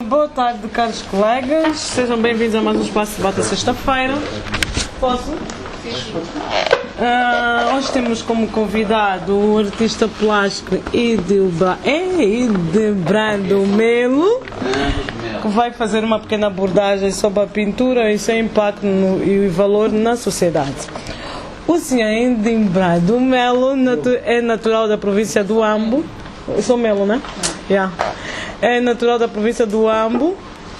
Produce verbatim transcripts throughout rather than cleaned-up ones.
boa tarde, caros colegas. Sejam bem-vindos a mais um Espaço de Debate sexta-feira. Posso? Uh, hoje temos como convidado o artista plástico Hildebrando Melo, que vai fazer uma pequena abordagem sobre a pintura e seu impacto no, e valor na sociedade. O senhor Hildebrando Melo é natural da província do Ambo. Eu sou Melo, né? Yeah. É natural da província do Ambo,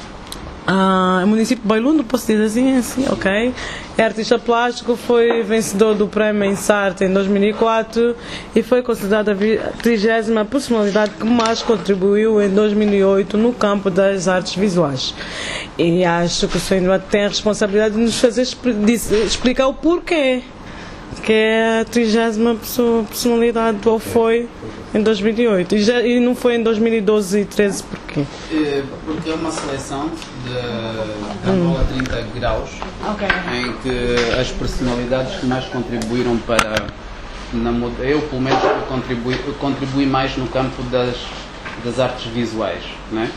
uh, município de Bailundo, posso dizer assim, assim, ok? É artista plástico, foi vencedor do Prémio Ensarte em dois mil e quatro e foi considerada a trigésima personalidade que mais contribuiu em dois mil e oito no campo das artes visuais. E acho que o senhor tem a responsabilidade de nos fazer de explicar o porquê que é a trigésima personalidade, ou foi em dois mil e oito, e, já, e não foi em dois mil e doze e treze, porquê? Porque é uma seleção de, de Angola trinta graus, okay, em que as personalidades que mais contribuíram para, na, eu pelo menos contribuí, contribuí mais no campo das, das artes visuais, né?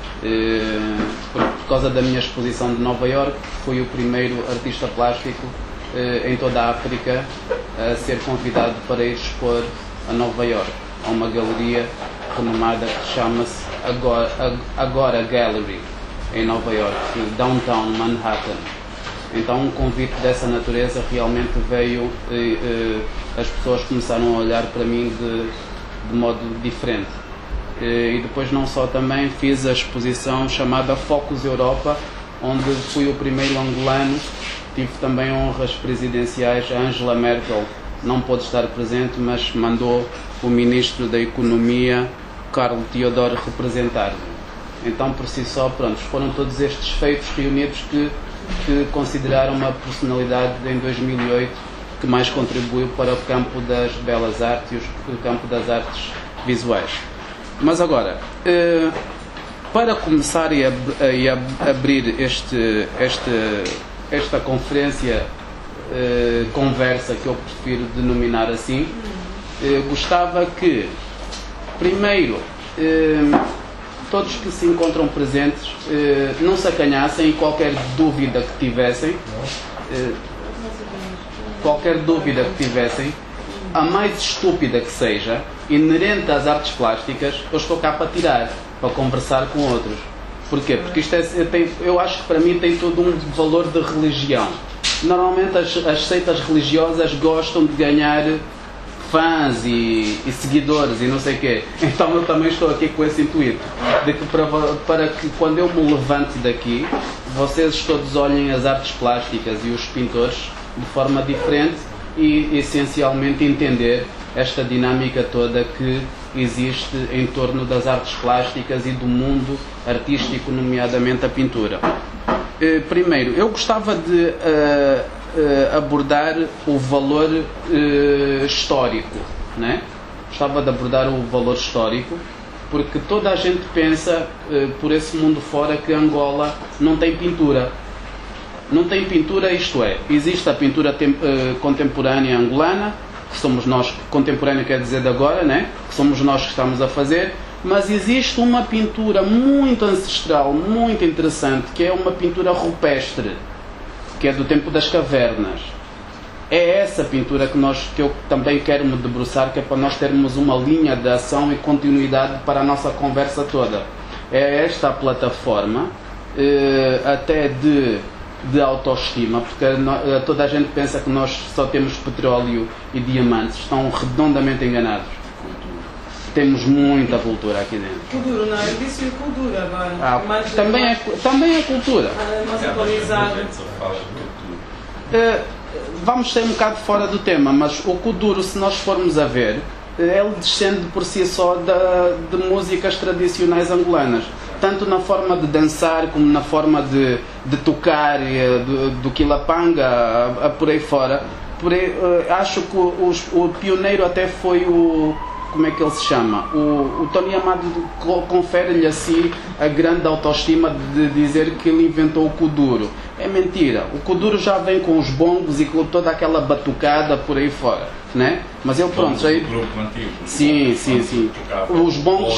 Por, por causa da minha exposição de Nova Iorque, fui o primeiro artista plástico em toda a África a ser convidado para ir expor a Nova Iorque, a uma galeria renomada que chama-se Agora, Agora Gallery, em Nova Iorque, Downtown Manhattan. Então um convite dessa natureza realmente veio, e, e, as pessoas começaram a olhar para mim de, de modo diferente. E, e depois não só, também fiz a exposição chamada Focus Europa, onde fui o primeiro angolano. Tive também honras presidenciais. A Angela Merkel não pôde estar presente, mas mandou o Ministro da Economia, Carlo Teodoro, representar. Então, por si só, pronto, foram todos estes feitos reunidos que, que consideraram uma personalidade em dois mil e oito que mais contribuiu para o campo das belas artes e o campo das artes visuais. Mas agora, eh, para começar e, ab e ab abrir este, este esta conferência, eh, conversa, que eu prefiro denominar assim, eh, gostava que, primeiro, eh, todos que se encontram presentes eh, não se acanhassem, e qualquer dúvida que tivessem, eh, qualquer dúvida que tivessem, a mais estúpida que seja, inerente às artes plásticas, eu estou cá para tirar, para conversar com outros. Porquê? Porque isto é, tem, eu acho que para mim tem todo um valor de religião. Normalmente as, as seitas religiosas gostam de ganhar fãs e, e seguidores e não sei o quê. Então eu também estou aqui com esse intuito, de que para, para que quando eu me levante daqui, vocês todos olhem as artes plásticas e os pintores de forma diferente e essencialmente entender esta dinâmica toda que existe em torno das artes plásticas e do mundo artístico, nomeadamente a pintura. Primeiro, eu gostava de uh, uh, abordar o valor uh, histórico, né? Gostava de abordar o valor histórico, porque toda a gente pensa uh, por esse mundo fora que Angola não tem pintura. Não tem pintura, isto é, existe a pintura uh, contemporânea angolana, que somos nós, contemporâneo quer dizer de agora, né? Que somos nós que estamos a fazer, mas existe uma pintura muito ancestral, muito interessante, que é uma pintura rupestre, que é do tempo das cavernas. É essa pintura que, nós, que eu também quero me debruçar, que é para nós termos uma linha de ação e continuidade para a nossa conversa toda. É esta a plataforma, eh, até de... de autoestima, porque toda a gente pensa que nós só temos petróleo e diamantes. Estão redondamente enganados. Temos muita cultura aqui dentro. Cultura, não, eu disse cultura agora. Ah, mais, também, mais, é, também é cultura. É mais atualizado. Uh, vamos ser um bocado fora do tema, mas o Kuduro, se nós formos a ver, ele descende por si só da, de músicas tradicionais angolanas. Tanto na forma de dançar, como na forma de, de tocar, do, do quilapanga, a, a por aí fora. Por aí, uh, acho que o, o, o pioneiro até foi o... Como é que ele se chama? O, o Tony Amado confere-lhe assim a grande autoestima de dizer que ele inventou o Kuduro. É mentira. O Kuduro já vem com os bongos e com toda aquela batucada por aí fora, né? Mas ele, pronto, aí... Grupo antigo. Sim, sim, sim. Os bongos...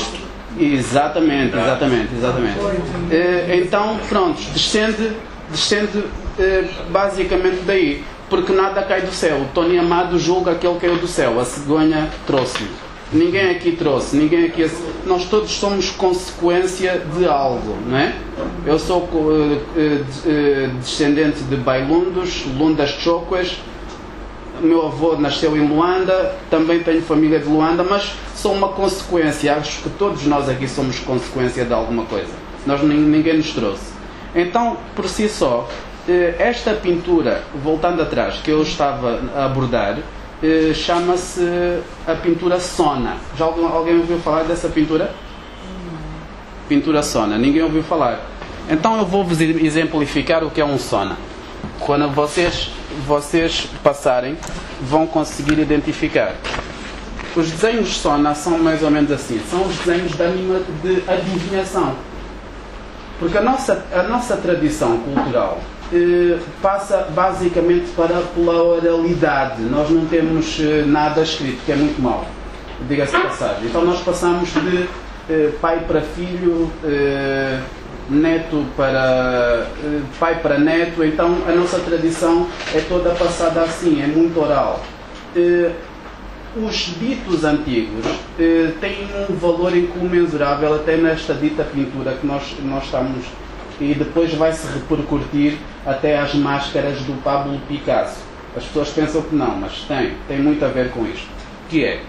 Exatamente, exatamente, exatamente. Uh, então, pronto, descende, descende uh, basicamente daí. Porque nada cai do céu. O Tony Amado julga que ele caiu do céu. A cegonha trouxe-lhe. Ninguém aqui trouxe. Ninguém aqui... Nós todos somos consequência de algo, não é? Eu sou uh, uh, uh, descendente de Bailundos, Lundas Chocuas. Meu avô nasceu em Luanda. Também tenho família de Luanda. Mas sou uma consequência. Acho que todos nós aqui somos consequência de alguma coisa. Nós, ninguém nos trouxe. Então, por si só... Esta pintura, voltando atrás, que eu estava a abordar, chama-se a pintura Sona. Já alguém, alguém ouviu falar dessa pintura? Pintura Sona. Ninguém ouviu falar. Então eu vou-vos exemplificar o que é um Sona. Quando vocês, vocês passarem, vão conseguir identificar. Os desenhos Sona são mais ou menos assim. São os desenhos de, anima, de adivinhação. Porque a nossa, a nossa tradição cultural eh, passa basicamente para, pela oralidade. Nós não temos eh, nada escrito, que é muito mau, diga-se de passagem. Então nós passamos de eh, pai para filho, eh, neto para eh, pai para neto. Então a nossa tradição é toda passada assim, é muito oral. Eh, Os ditos antigos eh, têm um valor incomensurável até nesta dita pintura que nós, nós estamos... E depois vai se repercutir até às máscaras do Pablo Picasso. As pessoas pensam que não, mas tem. Tem muito a ver com isto. Que é...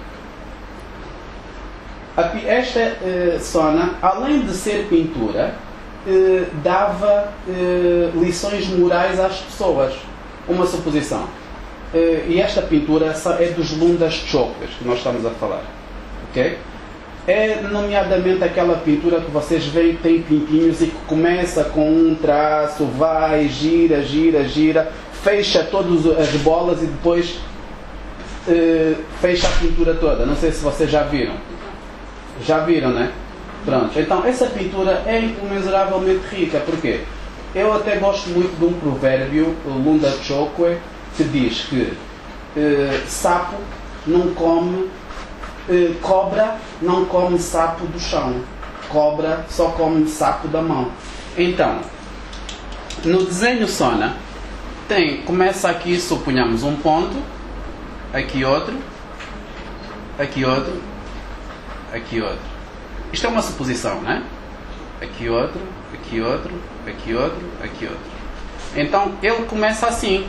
Esta eh, Sona, além de ser pintura, eh, dava eh, lições morais às pessoas. Uma suposição. Uh, e esta pintura é dos Lundas Chocuas que nós estamos a falar, ok? É nomeadamente aquela pintura que vocês veem que tem pintinhos e que começa com um traço, vai, gira, gira, gira, fecha todas as bolas e depois uh, fecha a pintura toda. Não sei se vocês já viram. Já viram, né? Pronto. Então essa pintura é incomensuravelmente rica. Porquê? Eu até gosto muito de um provérbio, Lunda Chokwe, que diz que eh, sapo não come, eh, cobra não come sapo do chão, cobra só come sapo da mão. Então, no desenho Sona, tem, começa aqui, suponhamos, um ponto, aqui outro, aqui outro, aqui outro. Isto é uma suposição, não é? Aqui outro, aqui outro, aqui outro, aqui outro. Então, ele começa assim.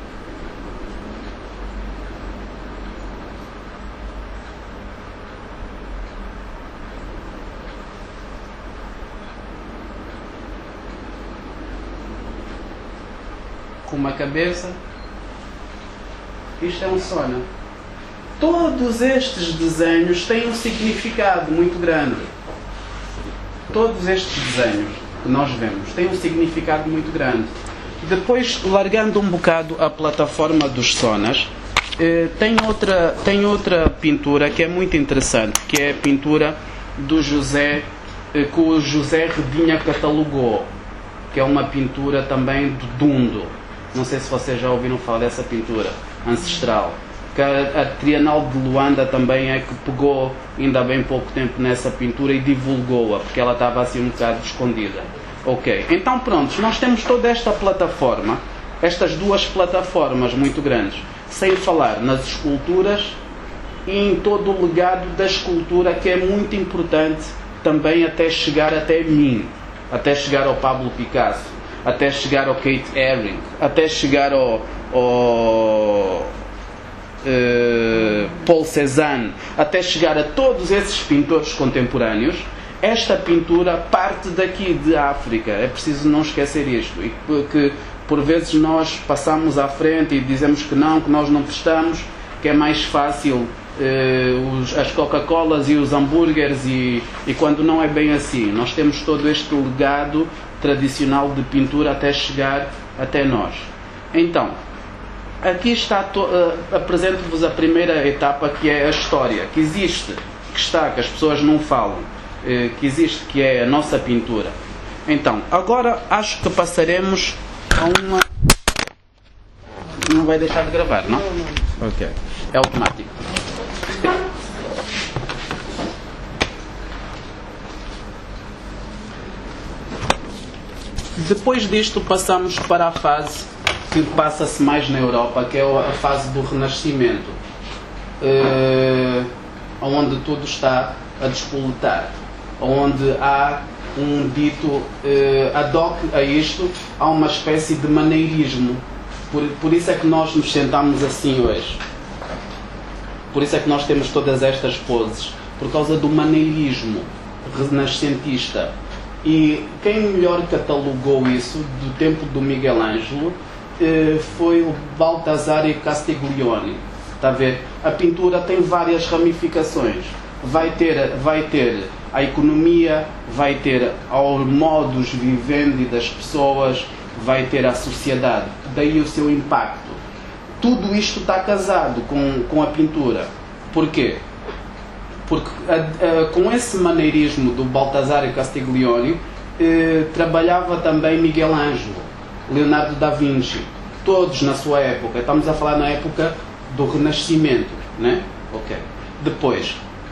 Com uma cabeça. Isto é um Sona. Todos estes desenhos têm um significado muito grande. Todos estes desenhos que nós vemos têm um significado muito grande. Depois, largando um bocado a plataforma dos Sonas, eh, tem, outra, tem outra pintura que é muito interessante, que é a pintura do José, eh, que o José Redinha catalogou, que é uma pintura também do Dundo. Não sei se vocês já ouviram falar dessa pintura ancestral. Que a, a Trienal de Luanda também é que pegou ainda há bem pouco tempo nessa pintura e divulgou-a, porque ela estava assim um bocado escondida. Ok, então pronto, nós temos toda esta plataforma, estas duas plataformas muito grandes, sem falar nas esculturas e em todo o legado da escultura, que é muito importante também até chegar até mim, até chegar ao Pablo Picasso, até chegar ao Kate Haring, até chegar ao, ao uh, Paul Cézanne, até chegar a todos esses pintores contemporâneos. Esta pintura parte daqui de África, é preciso não esquecer isto, e que por vezes nós passamos à frente e dizemos que não, que nós não prestamos, que é mais fácil uh, os, as Coca-Colas e os hambúrgueres, e, e quando não é bem assim. Nós temos todo este legado tradicional de pintura até chegar até nós. Então, aqui está, uh, apresento-vos a primeira etapa, que é a história, que existe, que está, que as pessoas não falam, uh, que existe, que é a nossa pintura. Então, agora acho que passaremos a uma... Não vai deixar de gravar, não? Ok. É automático. Depois disto passamos para a fase que passa-se mais na Europa, que é a fase do Renascimento, uh, onde tudo está a despoletar, onde há um dito uh, ad hoc a isto, há uma espécie de maneirismo. Por, por isso é que nós nos sentamos assim hoje. Por isso é que nós temos todas estas poses, por causa do maneirismo renascentista. E quem melhor catalogou isso do tempo do Miguel Ângelo eh, foi o Baltasar e Castiglione. Está a ver? A pintura tem várias ramificações. Vai ter, vai ter a economia, vai ter ao modus vivendi das pessoas, vai ter a sociedade. Daí o seu impacto. Tudo isto está casado com, com a pintura. Porquê? Porque a, a, com esse maneirismo do Baltasar e Castiglione eh, trabalhava também Miguel Ângelo, Leonardo da Vinci, todos na sua época. Estamos a falar na época do Renascimento, né? Ok. Depois,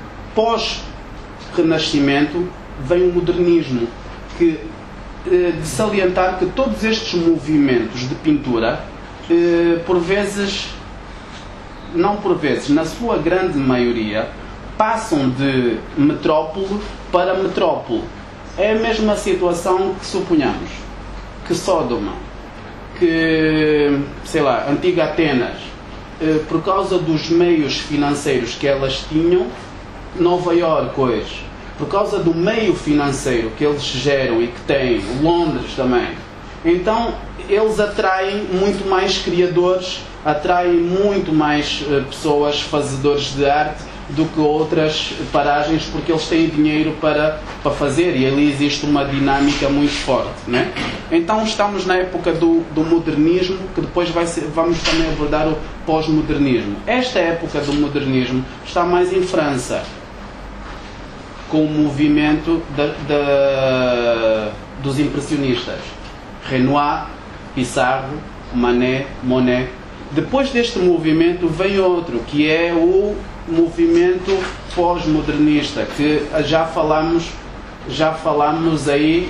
pós-Renascimento, vem o modernismo, que, eh, de salientar que todos estes movimentos de pintura, eh, por vezes, não por vezes, na sua grande maioria, passam de metrópole para metrópole. É a mesma situação que suponhamos que Sódoma, que, sei lá, antiga Atenas, por causa dos meios financeiros que elas tinham, Nova Iorque hoje, por causa do meio financeiro que eles geram e que têm, Londres também, então eles atraem muito mais criadores, atraem muito mais pessoas, fazedores de arte, do que outras paragens, porque eles têm dinheiro para, para fazer, e ali existe uma dinâmica muito forte, né? Então estamos na época do, do modernismo, que depois vai ser, vamos também abordar o pós-modernismo. Esta época do modernismo está mais em França, com o movimento da, da, dos impressionistas, Renoir, Pissarro, Manet, Monet. Depois deste movimento vem outro, que é o movimento pós-modernista, que já falamos, já falamos aí.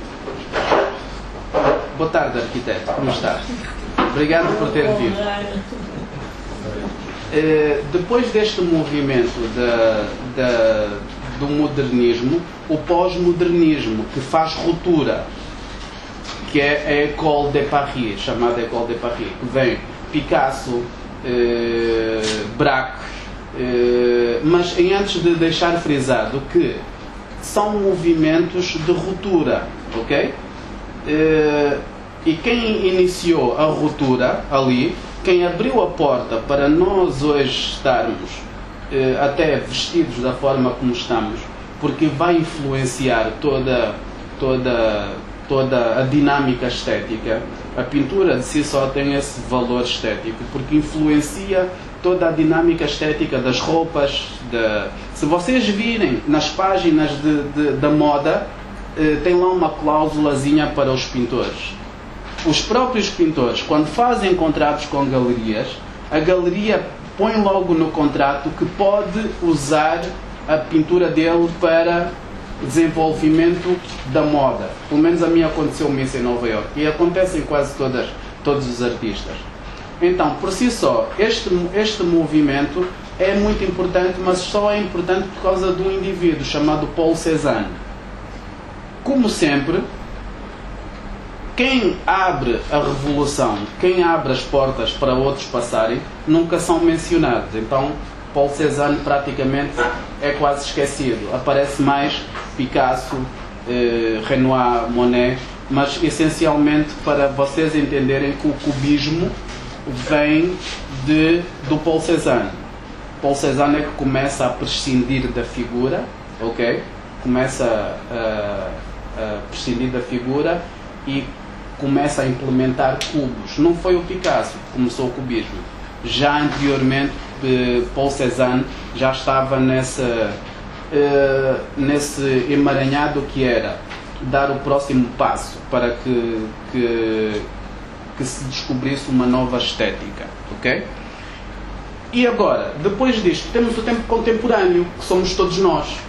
Boa tarde, arquiteto, como está? Obrigado por ter vindo. Uh, depois deste movimento da, da, do modernismo, o pós-modernismo, que faz ruptura, que é a École de Paris, chamada École de Paris, que vem Picasso, uh, Braque. Uh, mas em antes de deixar frisado que são movimentos de ruptura, ok? Uh, e quem iniciou a ruptura ali, quem abriu a porta para nós hoje estarmos uh, até vestidos da forma como estamos, porque vai influenciar toda, toda, toda a dinâmica estética. A pintura de si só tem esse valor estético, porque influencia toda a dinâmica estética das roupas. De... Se vocês virem nas páginas de, de, da moda, eh, tem lá uma cláusulazinha para os pintores. Os próprios pintores, quando fazem contratos com galerias, a galeria põe logo no contrato que pode usar a pintura dele para desenvolvimento da moda. Pelo menos a mim aconteceu-me isso em Nova Iorque, e acontece em quase todas, todos os artistas. Então, por si só, este, este movimento é muito importante, mas só é importante por causa de um indivíduo chamado Paul Cézanne. Como sempre, quem abre a revolução, quem abre as portas para outros passarem, nunca são mencionados. Então, Paul Cézanne praticamente é quase esquecido. Aparece mais Picasso, eh, Renoir, Monet, mas essencialmente para vocês entenderem que o cubismo vem de, do Paul Cézanne. Paul Cézanne é que começa a prescindir da figura, ok? Começa a, a prescindir da figura e começa a implementar cubos. Não foi o Picasso que começou o cubismo. Já anteriormente, Paul Cézanne já estava nessa, uh, nesse emaranhado que era dar o próximo passo para que, que que se descobrisse uma nova estética, ok? E agora, depois disto, temos o tempo contemporâneo, que somos todos nós.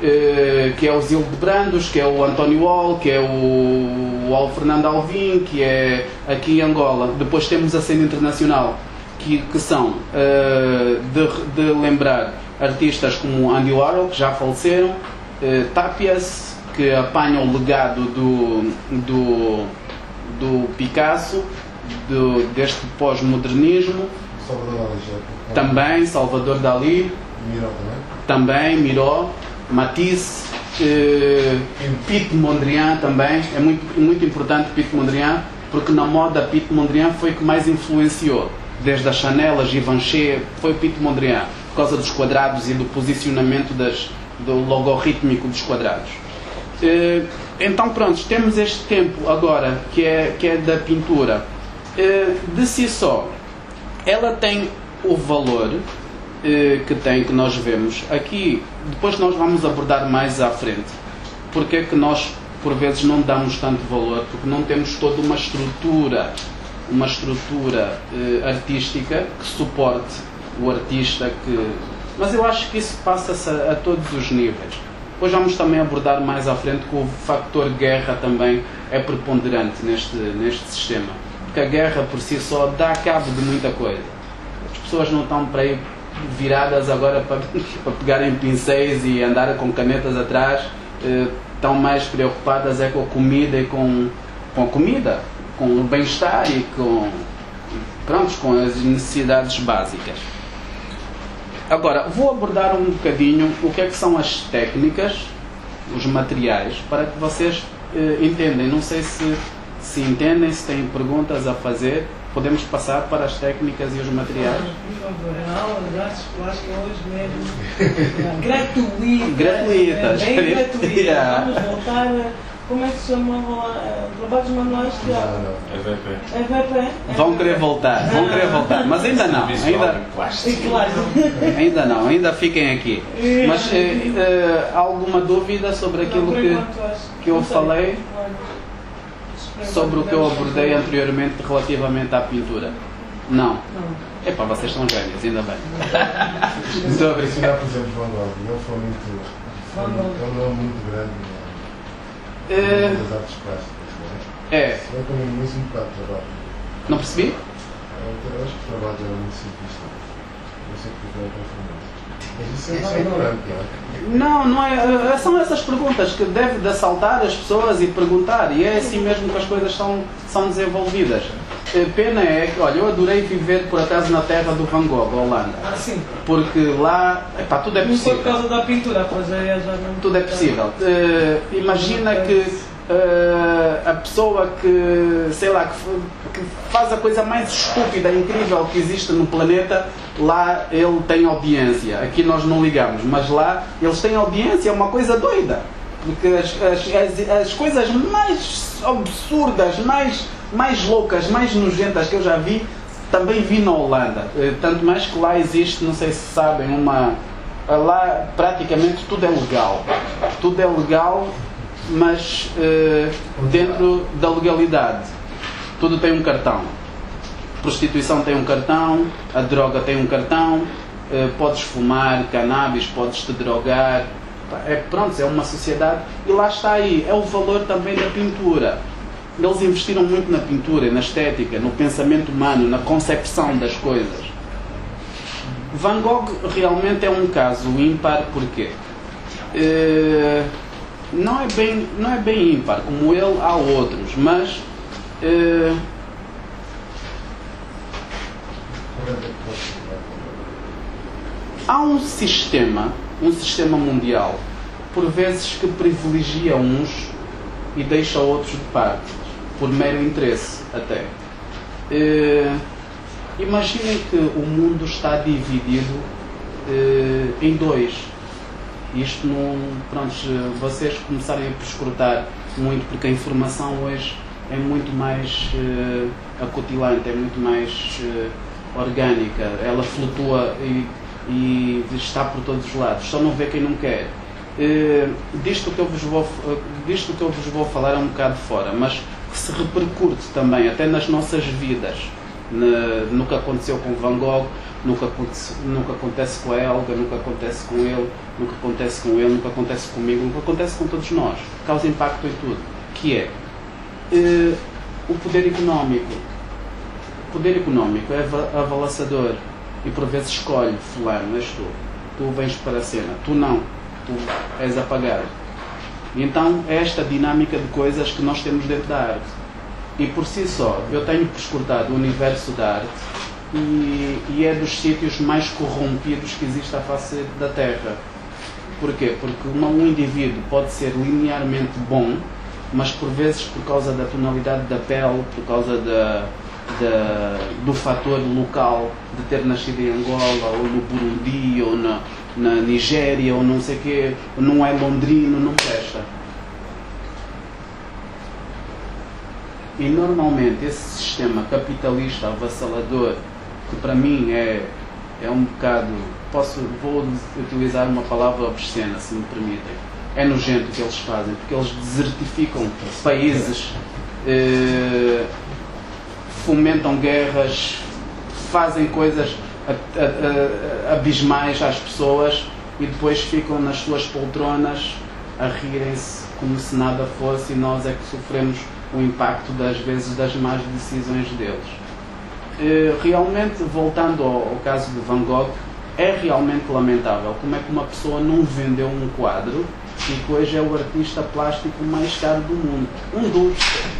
que é o Zildo de Brandos, que é o António Wall, que é o, o Fernando Alvim, que é aqui em Angola. Depois temos a cena internacional, que, que são, de, de lembrar, artistas como Andy Warhol, que já faleceram, Tapias, que apanha o legado do, do, do Picasso, do, deste pós-modernismo. Salvador Dali. Também, Salvador Dali. Miró também. Também, Miró. Matisse. Eh, Piet Mondrian também. É muito, muito importante Piet Mondrian, porque na moda Piet Mondrian foi o que mais influenciou. Desde a Chanel, a Givenchy, foi Piet Mondrian, por causa dos quadrados e do posicionamento das, do logorítmico dos quadrados. Eh, então pronto, temos este tempo agora, que é, que é da pintura. Eh, de si só, ela tem o valor eh, que tem, que nós vemos aqui. Depois nós vamos abordar mais à frente. Porque é que nós, por vezes, não damos tanto valor? Porque não temos toda uma estrutura, uma estrutura eh, artística que suporte o artista. Que... Mas eu acho que isso passa-se a, a todos os níveis. Depois vamos também abordar mais à frente que o fator guerra também é preponderante neste, neste sistema. Porque a guerra por si só dá cabo de muita coisa. As pessoas não estão para ir viradas agora para, para pegarem pincéis e andar com canetas atrás. Eh, estão mais preocupadas é com a comida e com, com a comida, com o bem-estar e com, pronto, com as necessidades básicas. Agora, vou abordar um bocadinho o que é que são as técnicas, os materiais, para que vocês eh, entendem. Não sei se, se entendem, se têm perguntas a fazer. Podemos passar para as técnicas e os materiais. Por favor, a aula de artes plásticas hoje mesmo gratuita. Gratuitas. É bem gratuita. Vamos voltar a, como é que se chama? Trabalhos manuais de arte. Não, não, é V P. É V P? Vão querer voltar, vão querer voltar, mas ainda não. Ainda, ainda não, ainda fiquem aqui. Mas eh, eh, há alguma dúvida sobre aquilo que, que eu falei? Sobre o que eu abordei anteriormente relativamente à pintura? Não. Epá, vocês são gênios, ainda bem. Estou a ensinar, por exemplo, Van Gogh. Ele foi muito. Foi um nome muito grande nas artes plásticas. É. Se bem como muito um bocado de trabalho. Não percebi? Eu acho que o trabalho era muito simplista. Eu sei que foi para famoso. Mas isso é ignorante, não é? Não, não é. São essas perguntas que deve de assaltar as pessoas e perguntar. E é assim mesmo que as coisas são, são desenvolvidas. Pena é que, olha, eu adorei viver por acaso na terra do Van Gogh, Holanda. Ah, sim. Porque lá, epá, tudo é possível. Não foi por causa da pintura, pois é, já não... Tudo é possível. Uh, imagina que uh, a pessoa que, sei lá, que, que faz a coisa mais estúpida e incrível que existe no planeta, lá ele tem audiência. Aqui nós não ligamos, mas lá eles têm audiência, é uma coisa doida. Porque as, as, as, as coisas mais absurdas, mais, mais loucas, mais nojentas que eu já vi, também vi na Holanda. Tanto mais que lá existe, não sei se sabem, uma... Lá praticamente tudo é legal. Tudo é legal, mas uh, dentro da legalidade. Tudo tem um cartão. A prostituição tem um cartão, a droga tem um cartão, uh, podes fumar cannabis, podes te drogar. É, pronto, é uma sociedade. E lá está aí, é o valor também da pintura. Eles investiram muito na pintura, na estética, no pensamento humano, na concepção das coisas. Van Gogh realmente é um caso ímpar, porquê? Uh, não, é bem, não é bem ímpar, como ele há outros, mas uh, há um sistema, um sistema mundial, por vezes que privilegia uns e deixa outros de parte, por mero interesse até. Uh, imaginem que o mundo está dividido uh, em dois. Isto não, pronto, vocês começarem a prescrutar muito, porque a informação hoje é muito mais uh, acutilante, é muito mais uh, orgânica, ela flutua e, e está por todos os lados, só não vê quem não quer. Uh, disto, que eu vos vou, uh, disto que eu vos vou falar é um bocado fora, mas que se repercute também até nas nossas vidas, na, no que aconteceu com Van Gogh, nunca, nunca acontece com a Helga, nunca acontece com ele, nunca acontece com ele, nunca acontece comigo, nunca acontece com todos nós. Causa impacto em tudo. Que é uh, o poder económico. O poder económico é avalaçador e por vezes escolhe, fulano, és tu. Tu vens para a cena, tu não. Tu és apagado. E então é esta dinâmica de coisas que nós temos dentro da arte. E por si só, eu tenho perscrutado o universo da arte e, e é dos sítios mais corrompidos que existe à face da Terra. Porquê? Porque uma, um indivíduo pode ser linearmente bom, mas por vezes por causa da tonalidade da pele, por causa da, da, do fator local de ter nascido em Angola, ou no Burundi, ou na, na Nigéria, ou não sei o quê, não é londrino, não presta. E normalmente esse sistema capitalista avassalador, que para mim é, é um bocado, posso, vou utilizar uma palavra obscena, se me permitem, é nojento o que eles fazem, porque eles desertificam países, eh, fomentam guerras, fazem coisas abismais às pessoas e depois ficam nas suas poltronas a rirem-se como se nada fosse, e nós é que sofremos o impacto das vezes das más decisões deles. Realmente, voltando ao caso de Van Gogh, é realmente lamentável como é que uma pessoa não vendeu um quadro e que hoje é o artista plástico mais caro do mundo. Um dos.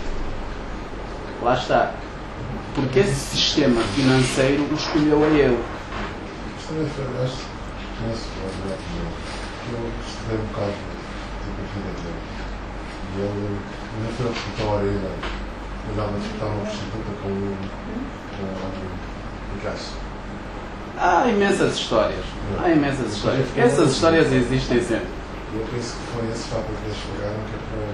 Lá está. Porque esse sistema financeiro o escolheu a ele. Também foi, acho que nesse quadro eu estudei um bocado tipo a vida dele. E ele não foi a disputar a ele, mas ela disputava uma prostituta com o Picasso. Há imensas histórias. Há imensas histórias. Essas histórias existem sempre. Eu penso que foi esse fato que eles pegaram que é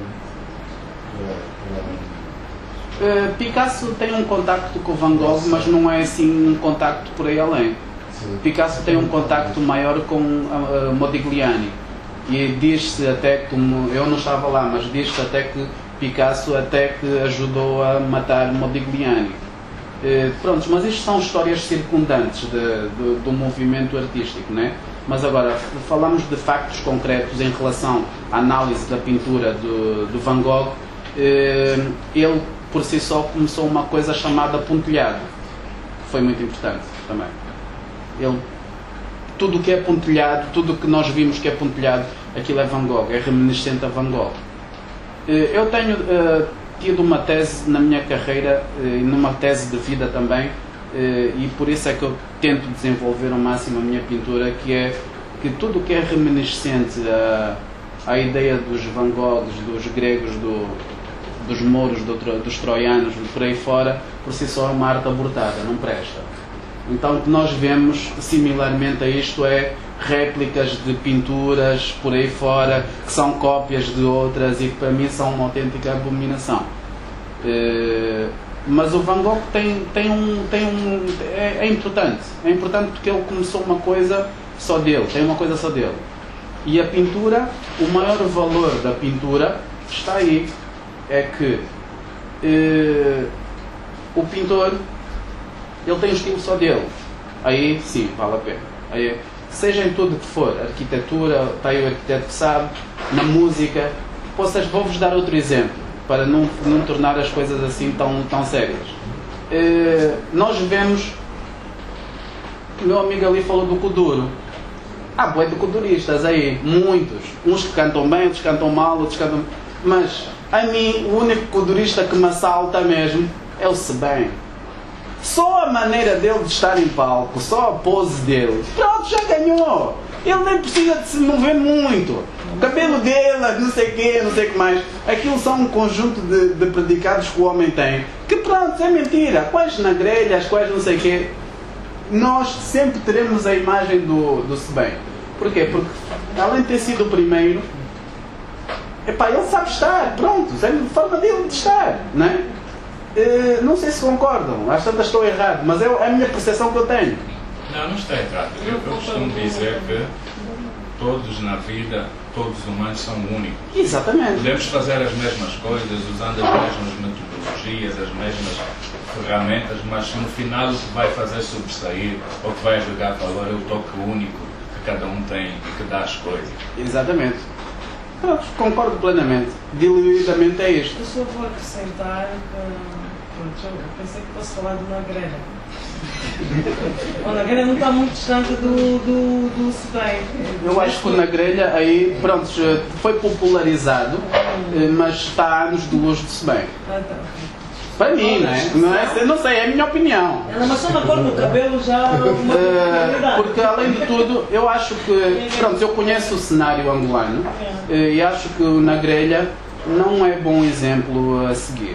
para. para Uh, Picasso tem um contacto com Van Gogh, mas não é assim um contacto por aí além. Sim. Picasso tem um contacto maior com uh, Modigliani. E diz-se até que, como eu não estava lá, mas diz-se até que Picasso até que ajudou a matar Modigliani. Uh, pronto, mas isto são histórias circundantes de, de, do movimento artístico, né? Mas agora, falamos de factos concretos em relação à análise da pintura do, do Van Gogh. Uh, ele por si só começou uma coisa chamada pontilhado, que foi muito importante também. Ele, tudo o que é pontilhado, tudo o que nós vimos que é pontilhado, aquilo é Van Gogh, é reminiscente a Van Gogh. Eu tenho uh, tido uma tese na minha carreira, e uh, numa tese de vida também, uh, e por isso é que eu tento desenvolver ao máximo a minha pintura, que é que tudo o que é reminiscente à, à ideia dos Van Goghs, dos gregos, do dos mouros, do, dos troianos, por aí fora, por si só é uma arte abortada, não presta. Então o que nós vemos similarmente a isto é réplicas de pinturas por aí fora, que são cópias de outras e que para mim são uma autêntica abominação. Uh, mas o Van Gogh tem, tem um... Tem um é, é importante. É importante porque ele começou uma coisa só dele, tem uma coisa só dele. E a pintura, o maior valor da pintura está aí. É que uh, o pintor, ele tem um estilo só dele. Aí sim, vale a pena. Aí, seja em tudo que for, arquitetura, está aí o arquiteto que sabe, na música. Vocês, vou-vos dar outro exemplo, para não, não tornar as coisas assim tão, tão sérias. Uh, nós vemos, o meu amigo ali falou do Kuduro. Há bué de kuduristas aí, muitos. Uns que cantam bem, outros cantam mal, outros cantam... Mas... a mim, o único kudurista que me assalta mesmo é o Sebem. Só a maneira dele de estar em palco, só a pose dele, pronto, já ganhou. Ele nem precisa de se mover muito. O cabelo dele, não sei o quê, não sei o que mais. Aquilo são um conjunto de, de predicados que o homem tem. Que pronto, é mentira. Quais na grelha, quais não sei o quê. Nós sempre teremos a imagem do, do Sebem. Porquê? Porque, além de ter sido o primeiro, epá, ele sabe estar, pronto, é a forma dele de estar, não é? Uh, não sei se concordam, às tantas estou errado, mas é a minha percepção que eu tenho. Não, não está errado. Eu, eu costumo dizer que todos na vida todos os humanos são únicos. Exatamente. Podemos fazer as mesmas coisas, usando as mesmas metodologias, as mesmas ferramentas, mas no final o que vai fazer sobressair, ou que vai agregar valor, é o toque único que cada um tem e que dá as coisas. Exatamente. Eu concordo plenamente. Diluidamente é isto. Eu só vou acrescentar que... Pronto, eu pensei que fosse falar de uma grelha. O Nagrelha não está muito distante do, do, do Sebem. Eu acho que o Nagrelha aí, pronto, foi popularizado, mas está a anos do uso do Sebem. Ah, tá. Para mim, não é? Não é? Não sei, é a minha opinião. Ela, mas só na cor do cabelo já uma uh, Porque além de tudo, eu acho que, pronto, eu conheço o cenário angolano uh, e acho que o Nagrelha não é bom exemplo a seguir.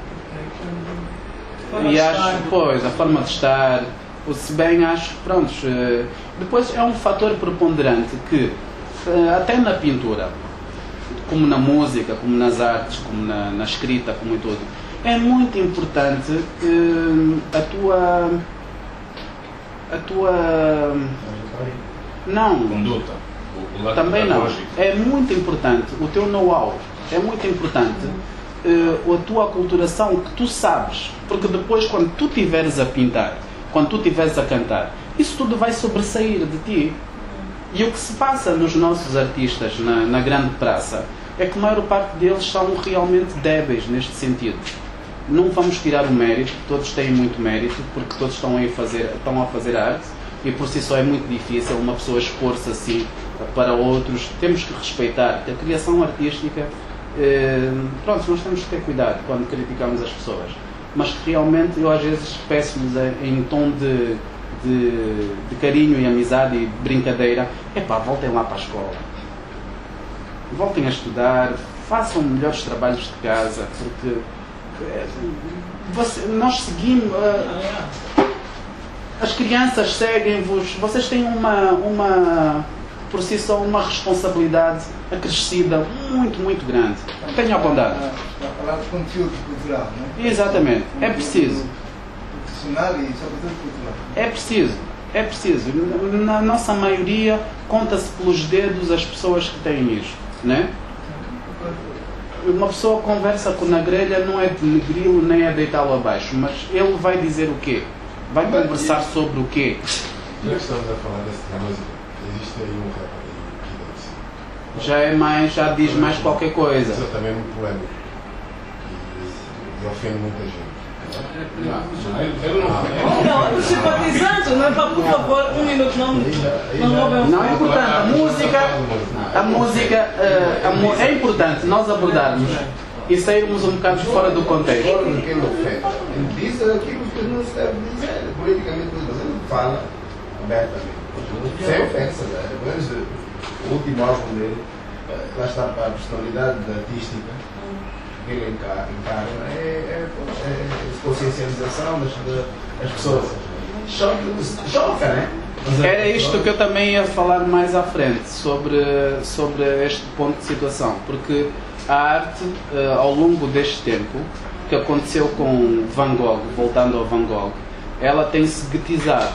E acho, pois, a forma de estar, o Sebem acho, pronto, uh, depois é um fator preponderante que, uh, até na pintura, como na música, como nas artes, como na, na escrita, como em tudo, é muito importante uh, a tua... a tua... não. Conduta. O, o também não. É muito importante o teu know-how. É muito importante uh, a tua aculturação, que tu sabes. Porque depois, quando tu estiveres a pintar, quando tu estiveres a cantar, isso tudo vai sobressair de ti. E o que se passa nos nossos artistas na, na grande praça é que a maior parte deles são realmente débeis neste sentido. Não vamos tirar o mérito, todos têm muito mérito, porque todos estão a fazer, estão a fazer arte, e por si só é muito difícil uma pessoa expor-se assim para outros. Temos que respeitar a criação artística. Eh, pronto, nós temos que ter cuidado quando criticamos as pessoas. Mas realmente eu às vezes peço-lhes em tom de, de, de carinho e amizade e brincadeira: epá, voltem lá para a escola. Voltem a estudar, façam melhores trabalhos de casa, porque você, nós seguimos, uh, as crianças seguem-vos, vocês têm uma, uma, por si só, uma responsabilidade acrescida muito, muito grande. Tenham a bondade. Está a falar de conteúdo cultural, não é? Exatamente, é preciso. Profissional e sobretudo cultural. É preciso, é preciso. Na nossa maioria, conta-se pelos dedos as pessoas que têm isto, não é? Uma pessoa conversa com o Nagrelha, não é de negri-lo nem é deitá-lo abaixo, mas ele vai dizer o quê? Vai conversar sobre o quê? Já que estamos a falar desse tema, existe aí um rap aqui dentro. Já é mais, já diz mais qualquer coisa. Isso é também muito polémico e, e ofende muita gente. Não, o simpatizante, não é para, por favor, um minuto, não, não, não é importante. A música, a música uh, é importante nós abordarmos e sairmos um bocado fora do contexto. Quem ofende? Ele diz aquilo que não se deve dizer, politicamente, mas ele fala abertamente. Sem ofensa, né? Depois, o último álbum dele, lá está para a personalidade artística que ele encara, é, é, é consciencialização das, das pessoas. Choca, choca, né? Era isto que eu também ia falar mais à frente, sobre, sobre este ponto de situação, porque a arte, ao longo deste tempo, que aconteceu com Van Gogh, voltando ao Van Gogh, ela tem-se guetizado.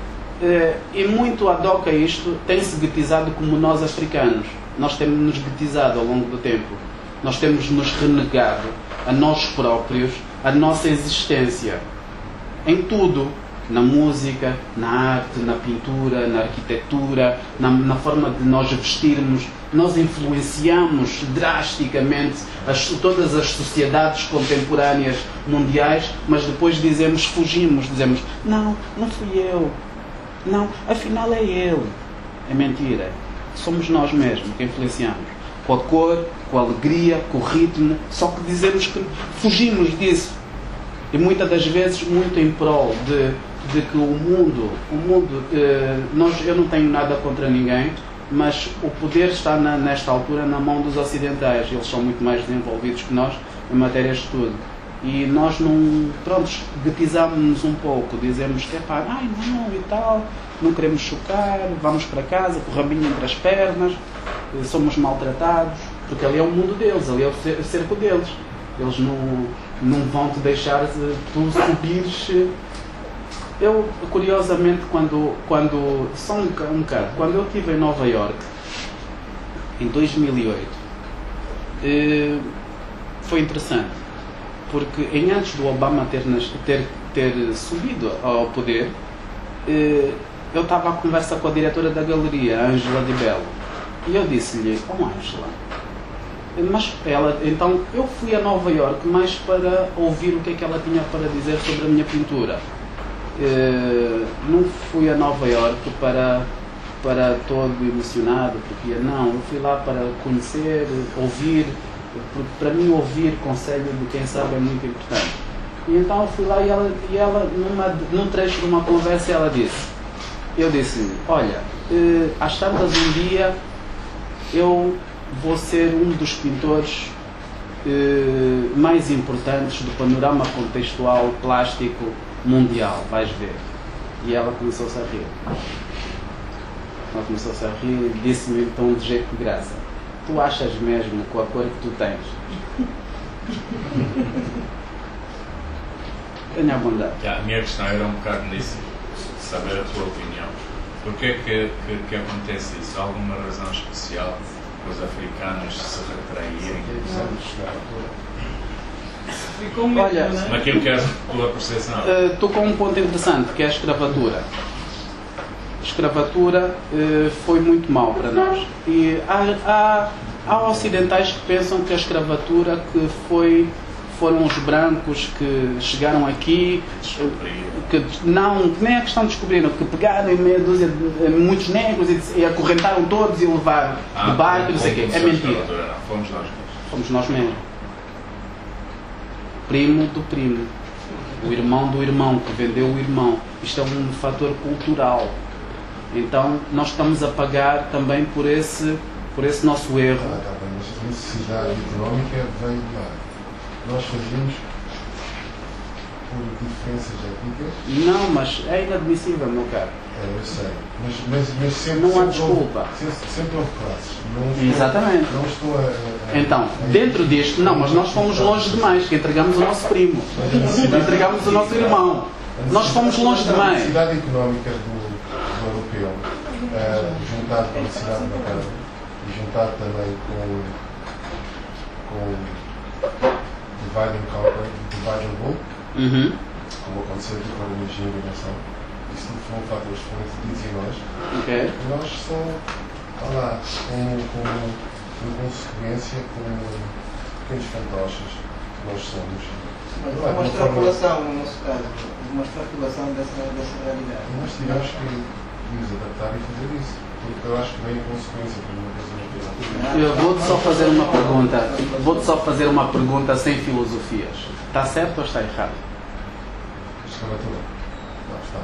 E muito ad hoc a isto, tem-se guetizado como nós africanos. Nós temos-nos guetizado ao longo do tempo. Nós temos nos renegado a nós próprios, a nossa existência. Em tudo. Na música, na arte, na pintura, na arquitetura, na, na forma de nós vestirmos. Nós influenciamos drasticamente as, todas as sociedades contemporâneas mundiais, mas depois dizemos, fugimos, dizemos, não, não fui eu. Não, afinal é ele. É mentira. Somos nós mesmos que influenciamos. Com a cor, com a alegria, com o ritmo, só que dizemos que fugimos disso. E muitas das vezes muito em prol de, de que o mundo, o mundo eh, nós, eu não tenho nada contra ninguém, mas o poder está na, nesta altura na mão dos ocidentais. Eles são muito mais desenvolvidos que nós em matérias de estudo. E nós não, pronto, guetizamos-nos um pouco, dizemos que é pá, ai não, e tal, não queremos chocar, vamos para casa com o rabinho entre as pernas, somos maltratados, porque ali é o mundo deles, ali é o cerco deles. Eles não, não vão te deixar tu subires. Eu, curiosamente, quando, quando só um, um bocado, quando eu estive em Nova Iorque, em dois mil e oito, eh, foi interessante, porque em antes do Obama ter, ter, ter subido ao poder, eh, eu estava à conversa com a diretora da galeria, a Ângela Di Bello, e eu disse-lhe: oh Ângela, mas ela, então eu fui a Nova Iorque mais para ouvir o que é que ela tinha para dizer sobre a minha pintura. Eh, não fui a Nova Iorque para, para todo emocionado, porque não, eu fui lá para conhecer, ouvir, porque para mim ouvir conselho de quem sabe é muito importante. E então eu fui lá e ela, e ela numa, num trecho de uma conversa, ela disse, eu disse, olha, eh, às tantas um dia eu vou ser um dos pintores eh, mais importantes do panorama contextual plástico mundial, vais ver. E ela começou-se a rir. Ela começou-se a rir e disse-me então de jeito de graça: tu achas mesmo com a cor que tu tens? Tenha a bondade. A minha questão era um bocado nisso, saber a tua opinião. Porquê que, que, que acontece isso? Há alguma razão especial para os africanos se retraírem? Olha, naquilo que é a tua percepção. Uh, tocou um ponto interessante, que é a escravatura. A escravatura uh, foi muito mal para nós. E há, há, há ocidentais que pensam que a escravatura que foi, foram os brancos que chegaram aqui, que não, nem é questão de descobriram, que pegaram em meia dúzia de muitos negros e, e acorrentaram todos e levaram ah, de barco e não sei o quê. É mentira. Fomos nós mesmos. Fomos nós mesmos. Primo do primo, o irmão do irmão que vendeu o irmão. Isto é um fator cultural. Então nós estamos a pagar também por esse, por esse nosso erro. Ah, tá bem, mas a necessidade económica veio de lá. Nós fazíamos por diferenças étnicas. Não, mas é inadmissível, meu caro. É, eu sei. Mas, mas, mas sempre, não há sempre desculpa. Houve, sempre, sempre houve classes. Não estou, exatamente. Não estou a, a, então, a, dentro disto, não, mas nós fomos longe demais, que entregamos o nosso primo. Entregamos o nosso irmão. Nós fomos longe demais. A necessidade económica do, do europeu, uh, juntado com a necessidade do mercado, e juntado também com, com divide and conquer, divide and rule, uhum. como aconteceu aqui com a energia e a migração. Isso não foram fatores que foram decididos em nós. Okay. E nós só, tá lá, como, como, como consequência, como pequenos fantoches que nós somos. Mas foi uma extrapolação, no nosso caso, uma extrapolação dessa, dessa realidade. Nós tivemos que nos adaptar e fazer isso, porque eu acho que veio consequência para uma coisa não. Eu vou-te só fazer uma pergunta, vou-te só fazer uma pergunta sem filosofias. Está certo ou está errado? Escravatura. Não, está.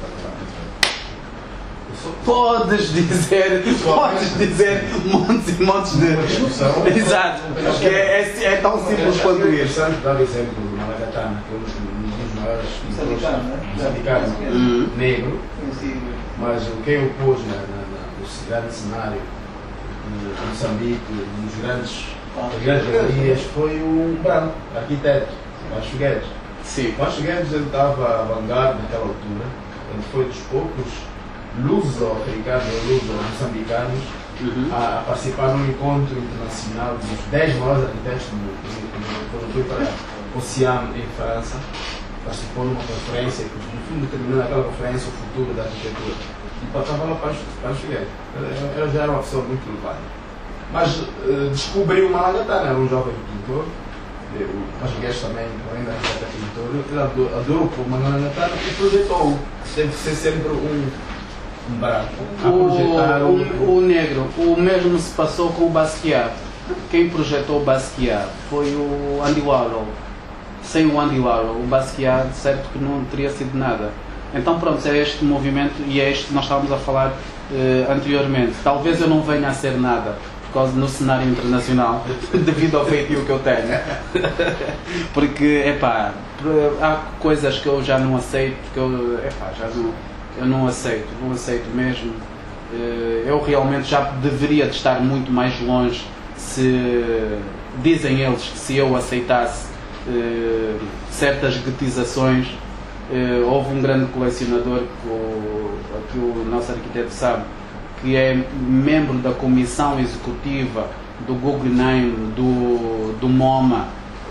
Podes dizer, podes dizer montes e montes de... Exato, é, é, é tão simples quanto isso. É interessante dar o exemplo do Malagatana, que é um dos maiores moçambicanos, uhum. negro, mas quem o pôs na, na, no grande cenário de Moçambique, nos grandes, nas grandes galerias, foi o branco, o arquiteto, Vasco Guedes. Sim. Vasco Guedes ele estava à vanguarda naquela altura, ele foi dos poucos luso-africanos ou luso-moçambicanos uhum. a, a participar num encontro internacional dos dez maiores arquitetos do mundo. Quando foi para o Oceano, em França, participou numa conferência que, no fundo, terminou naquela conferência o futuro da arquitetura. E passava lá para o Figueiredo. Ele já era uma pessoa muito elevada. Mas uh, descobriu o Malagatana, era um jovem pintor. O Vasquez também, além da arquiteta pintor, ele adorou, adorou o Malagatana e projetou-o. Teve que ser sempre um. Um branco, a projetar o, o, o, o negro. O mesmo se passou com o Basquiat. Quem projetou o Basquiat foi o Andy Warhol. Sem o Andy Warhol, o Basquiat, certo que não teria sido nada. Então pronto, é este movimento e é este que nós estávamos a falar eh, anteriormente. Talvez eu não venha a ser nada por causa no cenário internacional devido ao feitio que eu tenho. Porque, epá, há coisas que eu já não aceito, que eu, epá, já não... Eu não aceito, não aceito mesmo. Eu realmente já deveria de estar muito mais longe se, dizem eles, que se eu aceitasse certas guetizações. Houve um grande colecionador, que o, que o nosso arquiteto sabe, que é membro da comissão executiva do Guggenheim, do, do MoMA.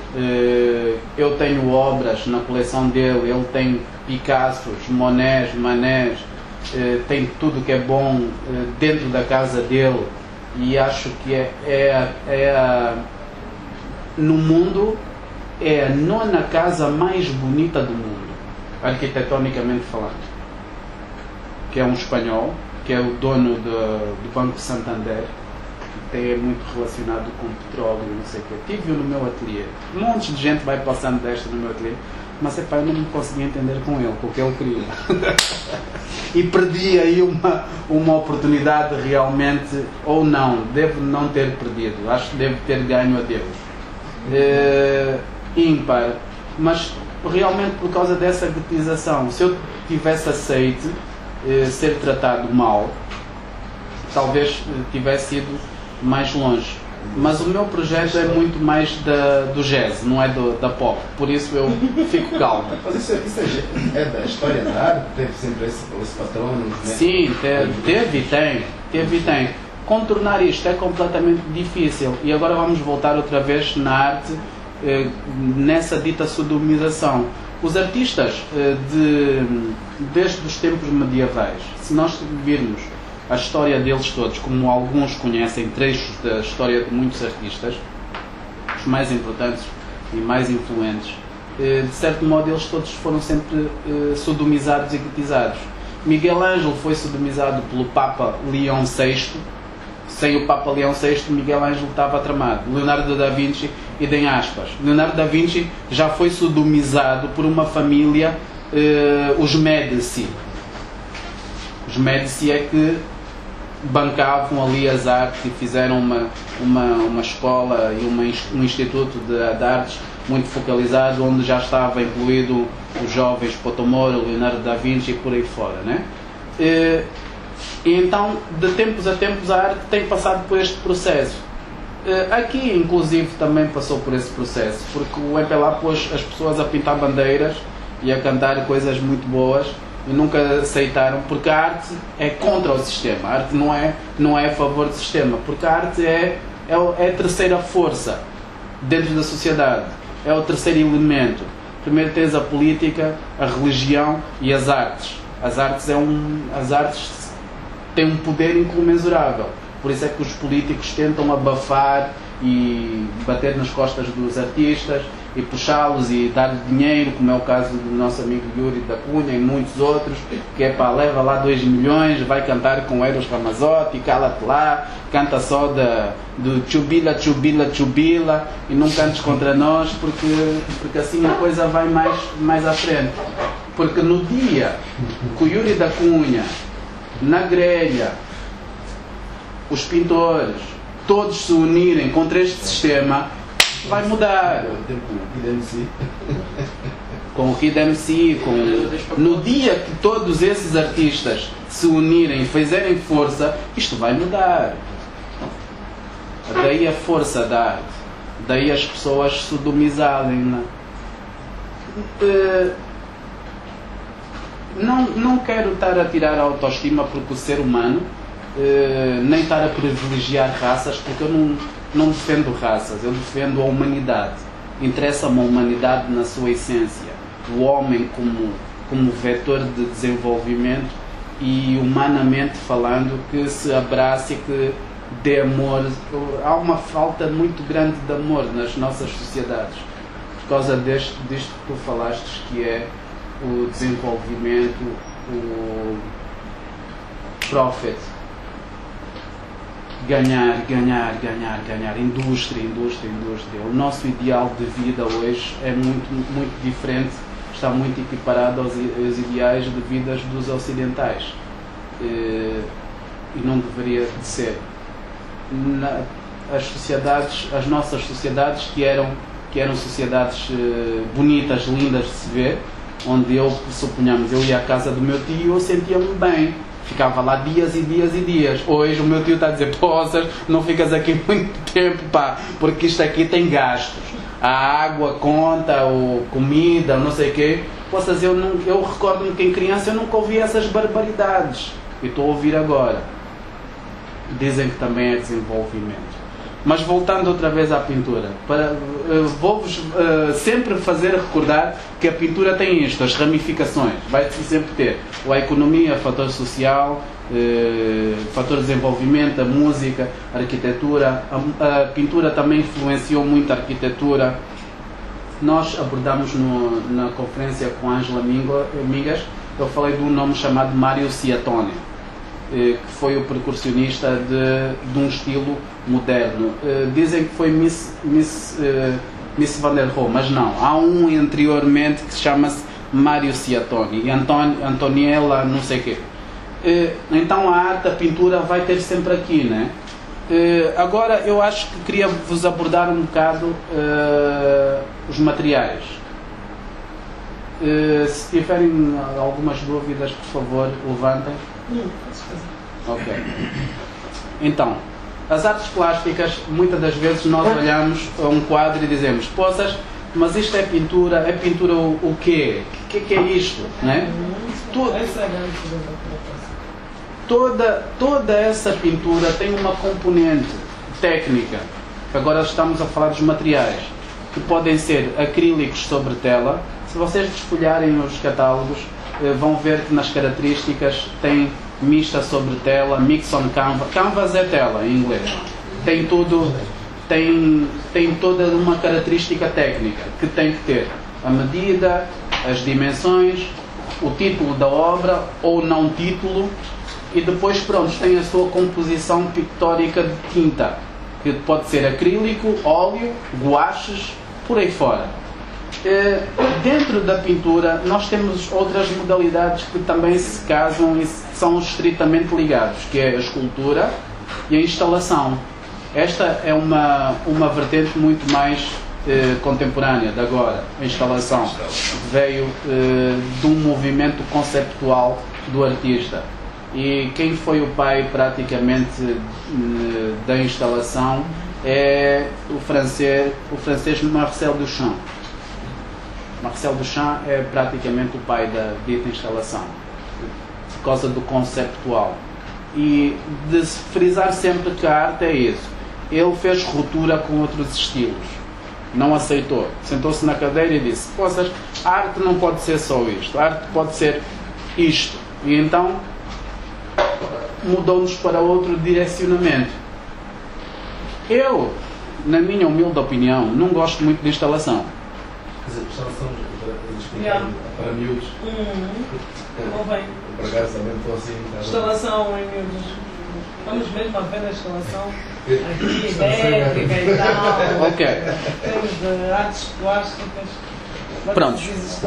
Eu tenho obras na coleção dele, ele tem Picassos, Monets, Manets, tem tudo que é bom dentro da casa dele, e acho que é, é, é a, no mundo é a nona casa mais bonita do mundo, arquitetonicamente falando, que é um espanhol, que é o dono do, do Banco Santander, que tem, é muito relacionado com petróleo, não sei o quê. Tive-o no meu ateliê. Um monte de gente vai passando desta no meu ateliê, mas epá, eu não me conseguia entender com ele, com o que ele queria. E perdi aí uma, uma oportunidade realmente, ou não, devo não ter perdido, acho que devo ter ganho a Deus. É, ímpar, mas realmente por causa dessa guetização, se eu tivesse aceito é, ser tratado mal, talvez tivesse ido mais longe. Mas o meu projeto é muito mais da, do jazz, não é do, da pop, por isso eu fico calmo. Mas isso, isso é, é da história da arte? Teve sempre esse, esse patrono? Né? Sim, teve, teve e tem, teve e tem. Contornar isto é completamente difícil, e agora vamos voltar outra vez na arte, eh, nessa dita sodomização. Os artistas, eh, de, desde os tempos medievais, se nós virmos a história deles todos, como alguns conhecem trechos da história de muitos artistas, os mais importantes e mais influentes, de certo modo eles todos foram sempre sodomizados e guetizados. Miguel Ângelo foi sodomizado pelo Papa Leão sexto, sem o Papa Leão sexto, Miguel Ângelo estava tramado. Leonardo da Vinci, idem aspas. Leonardo da Vinci já foi sodomizado por uma família, os Médici. Os Médici é que bancavam ali as artes e fizeram uma, uma, uma escola e uma, um instituto de, de artes muito focalizado, onde já estava incluído os jovens Potomoro, Leonardo da Vinci e por aí fora, né? E, e então, de tempos a tempos, a arte tem passado por este processo. Aqui, inclusive, também passou por esse processo, porque o M P L A pôs as pessoas a pintar bandeiras e a cantar coisas muito boas, e nunca aceitaram, porque a arte é contra o sistema. A arte não é, não é a favor do sistema, porque a arte é, é, é a terceira força dentro da sociedade, é o terceiro elemento. Primeiro tens a política, a religião e as artes. As artes, é um, as artes têm um poder incomensurável, por isso é que os políticos tentam abafar e bater nas costas dos artistas e puxá-los e dar dinheiro, como é o caso do nosso amigo Yuri da Cunha e muitos outros, que é para leva lá dois milhões, vai cantar com Eros Ramazotti, cala-te lá, canta só da, do chubila, chubila, chubila, e não cantes contra nós, porque, porque assim a coisa vai mais, mais à frente. Porque no dia que o Yuri da Cunha, na grelha, os pintores, todos se unirem contra este sistema, vai mudar. Com o Kid M C, com... no dia que todos esses artistas se unirem e fizerem força, isto vai mudar. Daí a força da arte, daí as pessoas sodomizarem. Não, não quero estar a tirar a autoestima, porque o ser humano, nem estar a privilegiar raças, porque eu não não defendo raças, eu defendo a humanidade. Interessa-me a humanidade na sua essência, o homem como, como vetor de desenvolvimento, e humanamente falando, que se abrace e que dê amor. Há uma falta muito grande de amor nas nossas sociedades, por causa deste, disto que tu falaste, que é o desenvolvimento, o profit. Ganhar, ganhar, ganhar, ganhar, indústria, indústria, indústria. O nosso ideal de vida hoje é muito, muito diferente, está muito equiparado aos, aos ideais de vida dos ocidentais. E, e não deveria de ser. Na, as sociedades, as nossas sociedades, que eram, que eram sociedades uh, bonitas, lindas de se ver, onde eu, suponhamos, eu ia à casa do meu tio e eu sentia-me bem. Ficava lá dias e dias e dias. Hoje o meu tio está a dizer: poças, não ficas aqui muito tempo, pá, porque isto aqui tem gastos. A água conta, ou comida, ou não sei o quê. Poças, eu, não, eu recordo-me que em criança eu nunca ouvi essas barbaridades. E estou a ouvir agora. dizem que também é desenvolvimento. Mas voltando outra vez à pintura, para, uh, vou-vos uh, sempre fazer recordar que a pintura tem isto, as ramificações, vai sempre ter a economia, fator social, uh, fator de desenvolvimento, a música, a arquitetura, a, a pintura também influenciou muito a arquitetura. Nós abordamos no, na conferência com a Ângela Mingas, eu falei de um nome chamado Mário Ciatone, que foi o precursionista de, de um estilo moderno. Dizem que foi Miss, Miss, Miss Van der Rohe, mas não. Há um anteriormente que chama-se Mário Ciatone, e Anton, Antoniella não sei o quê. Então a arte, a pintura vai ter sempre aqui, né? Agora eu acho que queria vos abordar um bocado uh, os materiais. Uh, se tiverem algumas dúvidas, por favor, levantem. Não, posso fazer. Ok. Então, as artes plásticas, muitas das vezes nós olhamos a um quadro e dizemos, poças, mas isto é pintura, é pintura o, o quê? O que, que é isto? Né? Tudo. Toda, toda essa pintura tem uma componente técnica. Agora estamos a falar dos materiais, que podem ser acrílicos sobre tela. Se vocês desfolharem os catálogos, vão ver que nas características tem mista sobre tela, mix on canvas. Canvas é tela em inglês. Tem tudo, tem, tem toda uma característica técnica que tem que ter a medida, as dimensões, o título da obra ou não título. E depois, pronto, tem a sua composição pictórica de tinta, que pode ser acrílico, óleo, guaches, por aí fora. E, dentro da pintura, nós temos outras modalidades que também se casam e são estritamente ligados, que é a escultura e a instalação. Esta é uma, uma vertente muito mais eh, contemporânea de agora. A instalação veio eh, de um movimento conceptual do artista. E quem foi o pai praticamente da instalação é o francês, o francês Marcel Duchamp. Marcel Duchamp é praticamente o pai da dita instalação, por causa do conceptual. E de frisar sempre que a arte é isso. Ele fez ruptura com outros estilos. Não aceitou. Sentou-se na cadeira e disse, poças, a arte não pode ser só isto. A arte pode ser isto. E então mudou-nos para outro direcionamento. Eu, na minha humilde opinião, não gosto muito de instalação. Quer dizer, instalação Yeah. para miúdos. Uhum. Ou bem. Por acaso também estou assim. Instalação em miúdos. Vamos mesmo a ver a instalação. Aqui, elétrica e tal. Ok. Temos de artes plásticas. Prontos.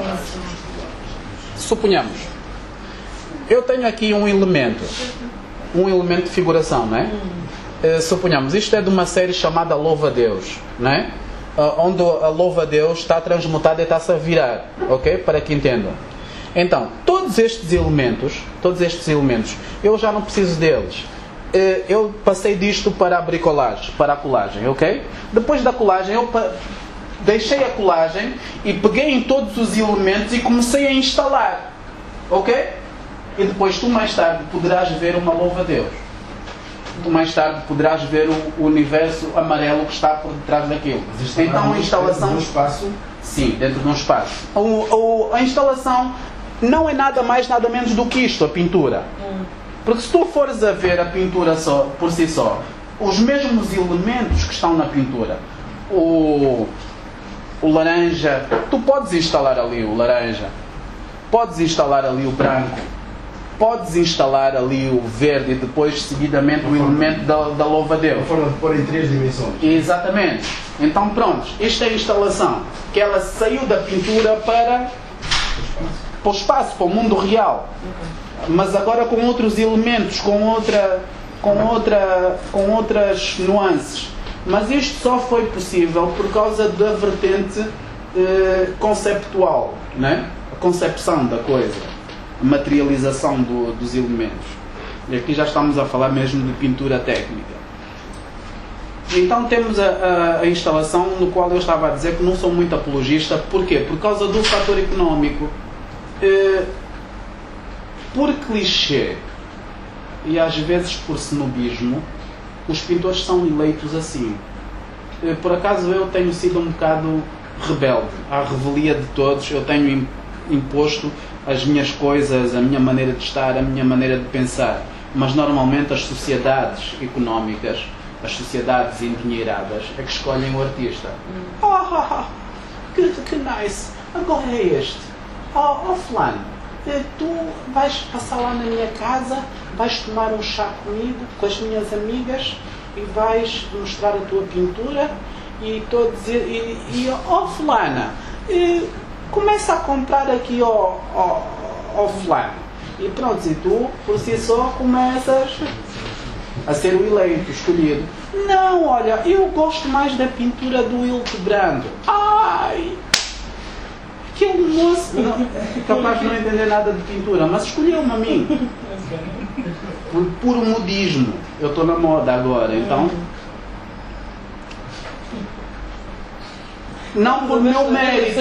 Suponhamos. Eu tenho aqui um elemento. Um elemento de figuração, não é? Hum. Uh, suponhamos, isto é de uma série chamada Louva-a-Deus, não é? Uh, onde a Louva-a-Deus está transmutada e está-se a virar, ok? Para que entendam. Então, todos estes elementos, todos estes elementos, eu já não preciso deles. Uh, eu passei disto para a bricolagem, para a colagem, ok? Depois da colagem, eu deixei a colagem e peguei em todos os elementos e comecei a instalar, ok? E depois tu mais tarde poderás ver uma louva-a-Deus. Tu mais tarde poderás ver o universo amarelo que está por detrás daquilo. Então a instalação... Dentro de um espaço? Sim, dentro de um espaço. O, o, a instalação não é nada mais, nada menos do que isto, a pintura. Porque se tu fores a ver a pintura só, por si só, os mesmos elementos que estão na pintura, o, o laranja, tu podes instalar ali o laranja, podes instalar ali o branco, podes instalar ali o verde e depois seguidamente o elemento da, da louva-a-Deus. Uma forma de pôr em três dimensões. Exatamente. Então pronto, esta é a instalação, que ela saiu da pintura para, para o espaço, para o mundo real. Mas agora com outros elementos, com, outra, com, outra, com outras nuances. Mas isto só foi possível por causa da vertente eh, conceptual, né? A concepção da coisa. A materialização do, dos elementos. E aqui já estamos a falar mesmo de pintura técnica. Então temos a, a, a instalação, no qual eu estava a dizer que não sou muito apologista. Porquê? Por causa do fator económico. Eh, por clichê e às vezes por snobismo, os pintores são eleitos assim. Por acaso eu tenho sido um bocado rebelde, à revelia de todos, eu tenho imposto as minhas coisas, a minha maneira de estar, a minha maneira de pensar, mas normalmente as sociedades económicas, as sociedades endinheiradas é que escolhem o artista. Oh, oh, oh, que, que nice, agora é este. Oh, oh fulano, tu vais passar lá na minha casa, vais tomar um chá comigo, com as minhas amigas, e vais mostrar a tua pintura, e estou a dizer, e, e oh fulana, e, começa a comprar aqui ao, ao, ao fulano. E pronto, e tu, por si só, começas a ser o eleito, escolhido. Não, olha, eu gosto mais da pintura do Hildebrando. Ai! Aquele moço, não, capaz de não entender nada de pintura, mas escolheu-me a mim. Por puro modismo. Eu estou na moda agora, então... Não por meu mérito,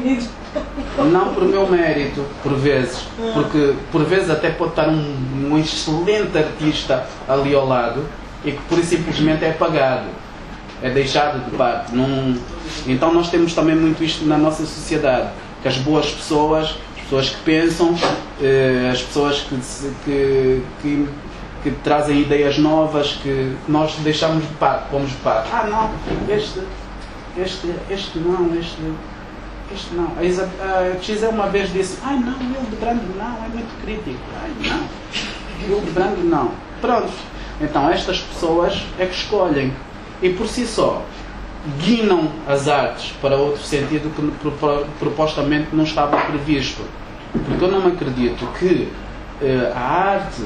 não por meu mérito, por vezes, porque por vezes até pode estar um, um excelente artista ali ao lado e que pura e simplesmente é apagado, é deixado de parte. Não... Então nós temos também muito isto na nossa sociedade, que as boas pessoas, as pessoas que pensam, eh, as pessoas que, que, que, que trazem ideias novas, que nós deixamos de parte, pomos de parte. Ah não, este... Este, este não, este, este não. A, Isa, a X uma vez disse, ai não, o Hildebrando não, é muito crítico. Ai não, o Hildebrando não. Pronto. Então estas pessoas é que escolhem. E por si só, guinam as artes para outro sentido que propostamente não estava previsto. Porque eu não acredito que uh, a arte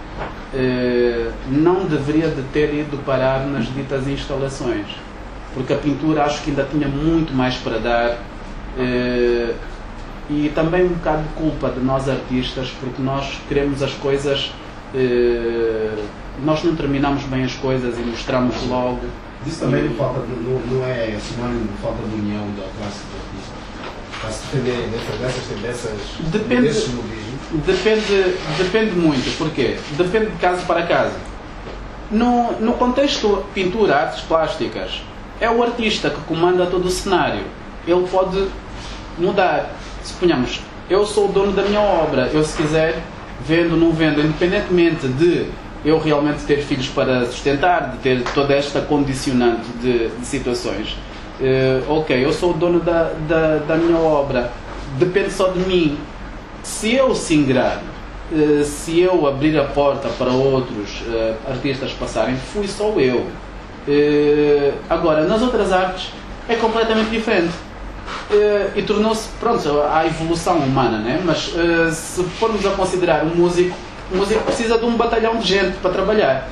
uh, não deveria de ter ido parar nas ditas instalações. Porque a pintura acho que ainda tinha muito mais para dar, eh, e também um bocado de culpa de nós artistas, porque nós queremos as coisas, eh, nós não terminamos bem as coisas e mostramos logo. Isso também não, falta, não, não é sinónimo de falta de união da classe de artistas, para se defender dessas tendências, depende, desses modismos? Depende, depende muito, porquê? Depende de caso para caso. No, no contexto pintura, artes plásticas, é o artista que comanda todo o cenário. Ele pode mudar. Suponhamos, eu sou o dono da minha obra. Eu, se quiser, vendo ou não vendo, independentemente de eu realmente ter filhos para sustentar, de ter toda esta condicionante de, de situações. Uh, ok, eu sou o dono da, da, da minha obra. Depende só de mim. Se eu singrar, uh, se eu abrir a porta para outros uh, artistas passarem, fui só eu. Uh, agora, nas outras artes é completamente diferente, uh, e tornou-se, pronto, a evolução humana, né? Mas uh, se formos a considerar um músico, o músico precisa de um batalhão de gente para trabalhar.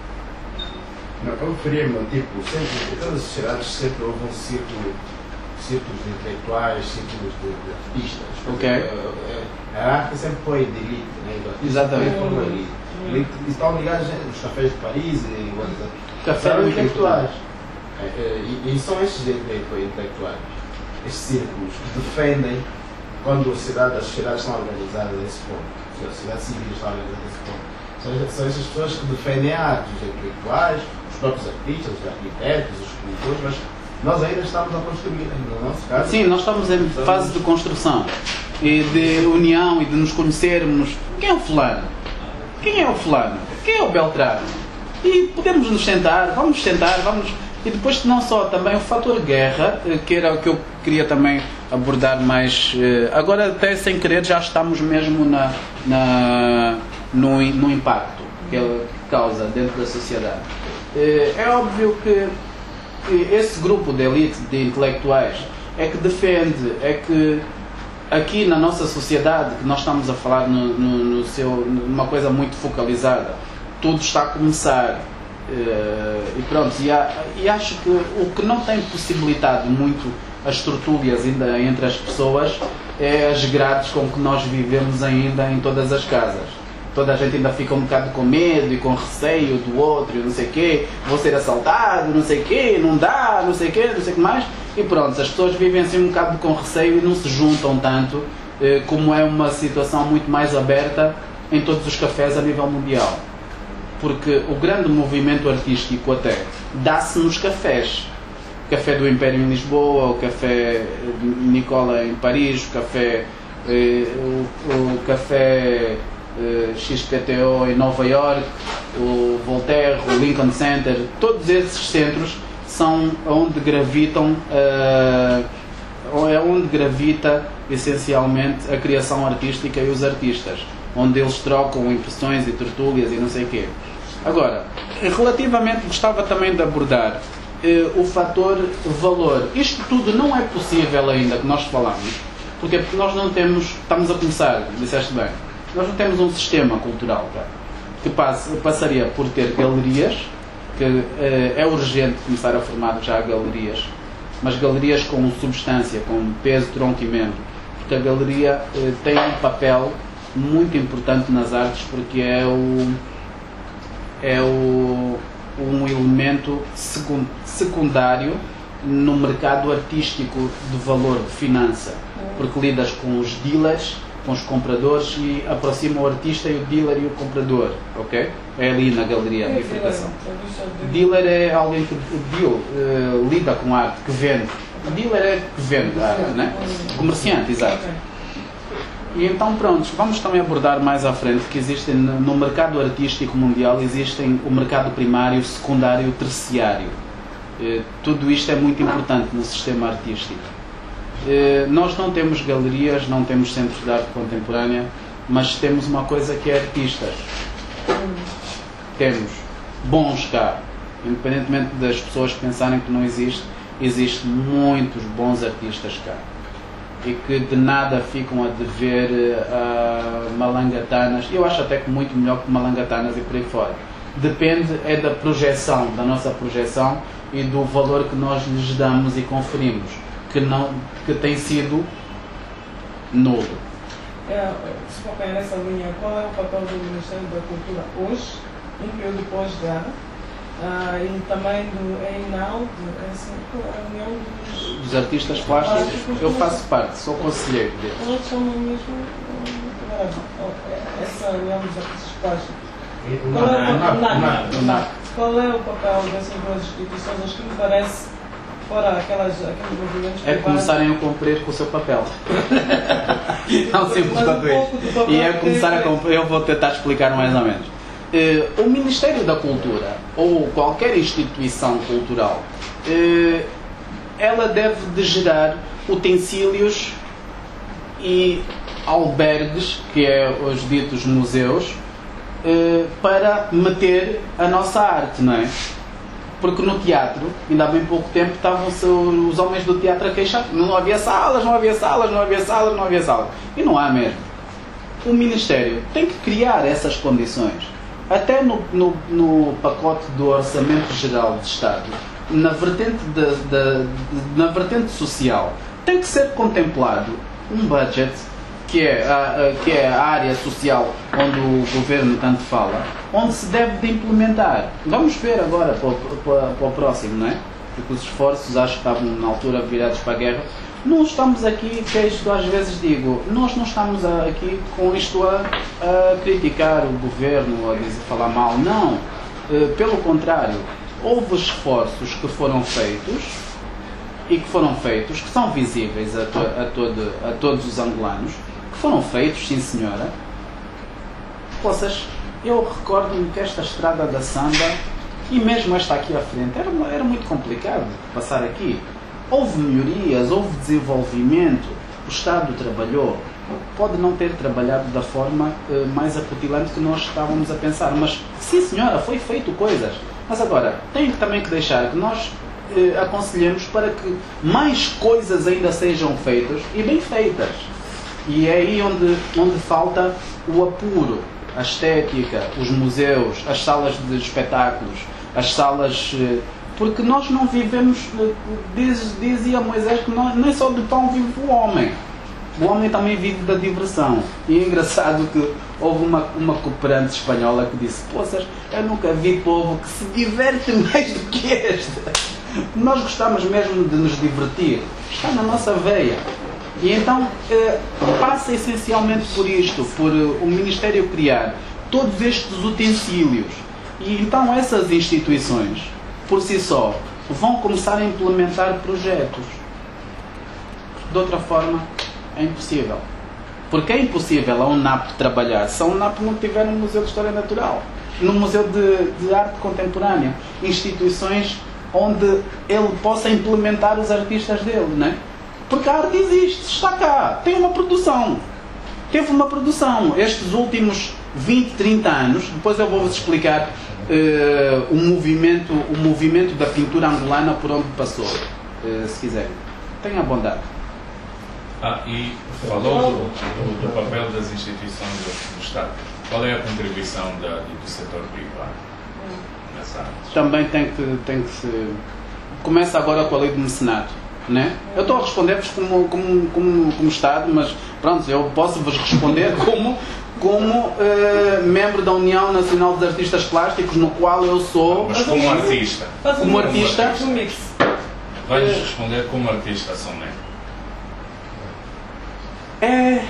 Não, eu referia-me, tipo, sempre, em todas as sociedades sempre houve um círculo, círculos de intelectuais, círculos de, de artistas. Ok. A, a arte sempre foi de elite, né? Exatamente. Foi elite. Elite. E estão ligados nos cafés de Paris e outros. Café são intelectuais. É, é, e, e são estes intelectuais, estes círculos, que defendem quando a sociedade, as sociedades estão organizadas a esse ponto. A sociedade civil está organizada a esse ponto. São, são essas pessoas que defendem a arte, os intelectuais, os próprios artistas, os arquitetos, os escultores, mas nós ainda estamos a construir, no nosso caso. Sim, nós estamos em fase de construção e de união e de nos conhecermos. Quem é o fulano? Quem é o fulano? Quem é o Beltrano? E podemos nos sentar, vamos sentar, vamos... E depois não só, também o fator guerra, que era o que eu queria também abordar mais... Agora até sem querer já estamos mesmo na, na, no, no impacto que ele causa dentro da sociedade. É óbvio que, que esse grupo de elite, de intelectuais, é que defende, é que aqui na nossa sociedade, que nós estamos a falar no, no, no seu, numa coisa muito focalizada, tudo está a começar, uh, e pronto, e, há, e acho que o que não tem possibilitado muito as tertúlias ainda entre as pessoas é as grades com que nós vivemos ainda em todas as casas. Toda a gente ainda fica um bocado com medo e com receio do outro, não sei o quê, vou ser assaltado, não sei o quê, não dá, não sei o quê, não sei o que mais, e pronto, as pessoas vivem assim um bocado com receio e não se juntam tanto, uh, como é uma situação muito mais aberta em todos os cafés a nível mundial. porque o grande movimento artístico até dá-se nos cafés. O café do Império em Lisboa, o café Nicola em Paris, o café, eh, o, o café eh, X P T O em Nova York, o Voltaire, o Lincoln Center, todos esses centros são onde gravitam, uh, é onde gravita essencialmente a criação artística e os artistas, onde eles trocam impressões e tertúlias e não sei o quê. Agora, relativamente, gostava também de abordar uh, o fator valor. Isto tudo não é possível ainda que nós falamos, porque, porque nós não temos, estamos a começar, disseste bem, nós não temos um sistema cultural, tá? Que passe, passaria por ter galerias, que uh, é urgente começar a formar já galerias, mas galerias com substância, com peso, tronco e membro, porque a galeria uh, tem um papel muito importante nas artes, porque é, o, é o, um elemento secundário no mercado artístico de valor, de finança, porque lidas com os dealers, com os compradores e aproxima o artista e o dealer e o comprador, ok? É ali na galeria a bifurcação. Dealer é alguém que deal, uh, lida com arte, que vende. Dealer é que vende a arte, né? Comerciante, exato. E então pronto, vamos também abordar mais à frente que existem no mercado artístico mundial, existem o mercado primário, secundário e terciário. Uh, tudo isto é muito importante no sistema artístico. Uh, nós não temos galerias, não temos centros de arte contemporânea, mas temos uma coisa que é artistas. Temos bons cá, independentemente das pessoas pensarem que não existe, existem muitos bons artistas cá e que de nada ficam a dever a uh, malangatanas. Eu acho até que muito melhor que malangatanas e por aí fora. Depende é da projeção, da nossa projeção e do valor que nós lhes damos e conferimos, que, não, que tem sido nulo. É, se for cair nessa linha, qual é o papel do Ministério da Cultura hoje, um período pós-guerra, uh, e também do E I N A L, assim, a União dos... dos Artistas Plásticos? Eu faço parte, sou conselheiro deles. Eles chamam mesmo essa União dos Artistas Plásticos. Qual é o papel, qual é o papel dessas duas instituições? Acho que me parece fora aquelas, aqueles movimentos é começarem a cumprir com o seu papel. Não simples quanto isso. E é começar a cumprir. Eu vou tentar explicar mais ou menos. Uh, o Ministério da Cultura ou qualquer instituição cultural, uh, ela deve de gerar utensílios e albergues, que é os ditos museus, uh, para meter a nossa arte, não é? Porque no teatro, ainda há bem pouco tempo, estavam os homens do teatro a queixar. Não havia salas, não havia salas, não havia salas, não havia salas. E não há mesmo. O Ministério tem que criar essas condições. Até no, no, no pacote do Orçamento Geral de Estado, na vertente, de, de, de, na vertente social, tem que ser contemplado um budget, que é, a, que é a área social onde o governo tanto fala, onde se deve de implementar. Vamos ver agora para o, para, para o próximo, não é? Porque os esforços, acho que estavam na altura virados para a guerra. Não estamos aqui, que é isto às vezes digo, nós não estamos aqui com isto a, a criticar o governo, a dizer, falar mal, não. Pelo contrário, houve esforços que foram feitos e que foram feitos, que são visíveis a, to, a, todo, a todos os angolanos, que foram feitos, sim senhora. Poças, eu recordo-me que esta estrada da Samba, e mesmo esta aqui à frente, era, era muito complicado passar aqui. Houve melhorias, houve desenvolvimento, o Estado trabalhou, pode não ter trabalhado da forma uh, mais acutilante que nós estávamos a pensar, mas sim senhora, foi feito coisas. Mas agora, tem também que deixar que nós uh, aconselhemos para que mais coisas ainda sejam feitas e bem feitas. E é aí onde, onde falta o apuro, a estética, os museus, as salas de espetáculos, as salas... Uh, Porque nós não vivemos, diz, dizia Moisés, que não, nem só de pão vive o homem. O homem também vive da diversão. E é engraçado que houve uma, uma cooperante espanhola que disse: poças, eu nunca vi povo que se diverte mais do que este. Nós gostamos mesmo de nos divertir. Está na nossa veia. E então eh, passa essencialmente por isto, por uh, o Ministério criar todos estes utensílios. E então essas instituições, por si só, vão começar a implementar projetos. De outra forma, é impossível. Porque é impossível a UNAP trabalhar se a UNAP não tiver um Museu de História Natural, num Museu de, de Arte Contemporânea, instituições onde ele possa implementar os artistas dele, não é? Porque a arte existe, está cá, tem uma produção. Teve uma produção. Estes últimos vinte, trinta anos, depois eu vou-vos explicar uh, o, movimento, o movimento da pintura angolana por onde passou, uh, se quiserem. Tenha bondade. Ah, e falou do, do, do papel das instituições do, do Estado. Qual é a contribuição da, do setor privado nessa área? Também tem que, tem que se... Começa agora com a lei do mecenato, né? Eu estou a responder-vos como, como, como, como Estado, mas pronto, eu posso-vos responder como, como uh, membro da União Nacional dos Artistas Plásticos, no qual eu sou... Mas como artista. Como artista... Vai-nos responder como artista somente. É,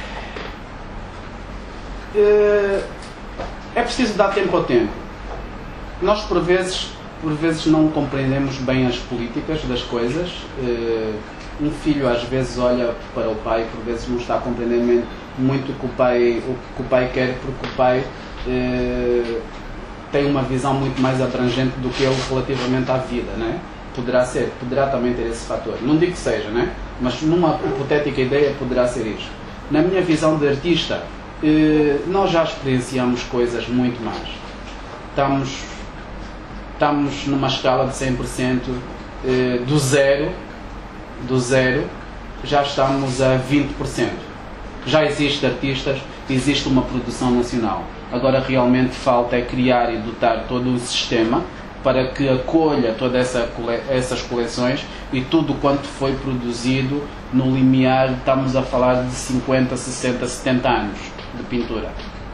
é, é preciso dar tempo ao tempo. Nós, por vezes, por vezes não compreendemos bem as políticas das coisas. É, um filho, às vezes, olha para o pai, por vezes não está a compreender muito o que o pai, o que o pai quer, porque o pai é, tem uma visão muito mais abrangente do que ele relativamente à vida, né? Poderá ser, poderá também ter esse fator. Não digo que seja, né? Mas numa hipotética ideia poderá ser isto. Na minha visão de artista, eh, nós já experienciamos coisas muito mais. Estamos, estamos numa escala de cem por cento, eh, do zero, do zero, já estamos a vinte por cento. Já existem artistas, existe uma produção nacional. Agora realmente falta é criar e dotar todo o sistema para que acolha todas essa, essas coleções e tudo quanto foi produzido no limiar, estamos a falar de cinquenta, sessenta, setenta anos de pintura.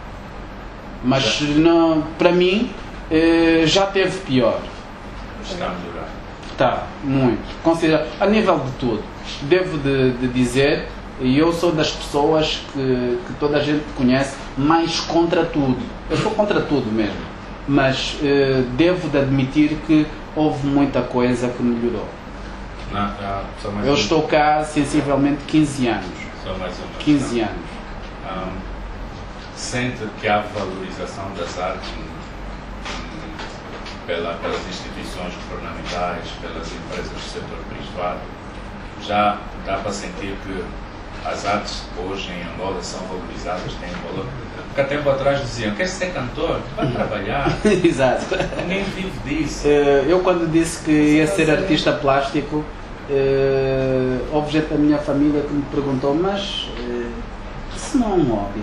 Mas não, para mim eh, já teve pior. Está a melhorar. Está, muito. Considera, a nível de tudo. Devo de, de dizer, e eu sou das pessoas que, que toda a gente conhece, mais contra tudo. Eu sou contra tudo mesmo. Mas eh, devo de admitir que houve muita coisa que melhorou. Não, não, mais eu um... estou cá sensivelmente quinze anos. Só mais uma quinze anos. Um, sente que há valorização das artes um, pela, pelas instituições governamentais, pelas empresas do setor privado? Já dá para sentir que as artes hoje em Angola são valorizadas, têm valor? Porque há tempo atrás diziam, quer ser cantor? Vai trabalhar. Exato. Ninguém vive disso. Eu quando disse que ia ser artista plástico, houve gente da minha família que me perguntou, mas isso não é um hobby?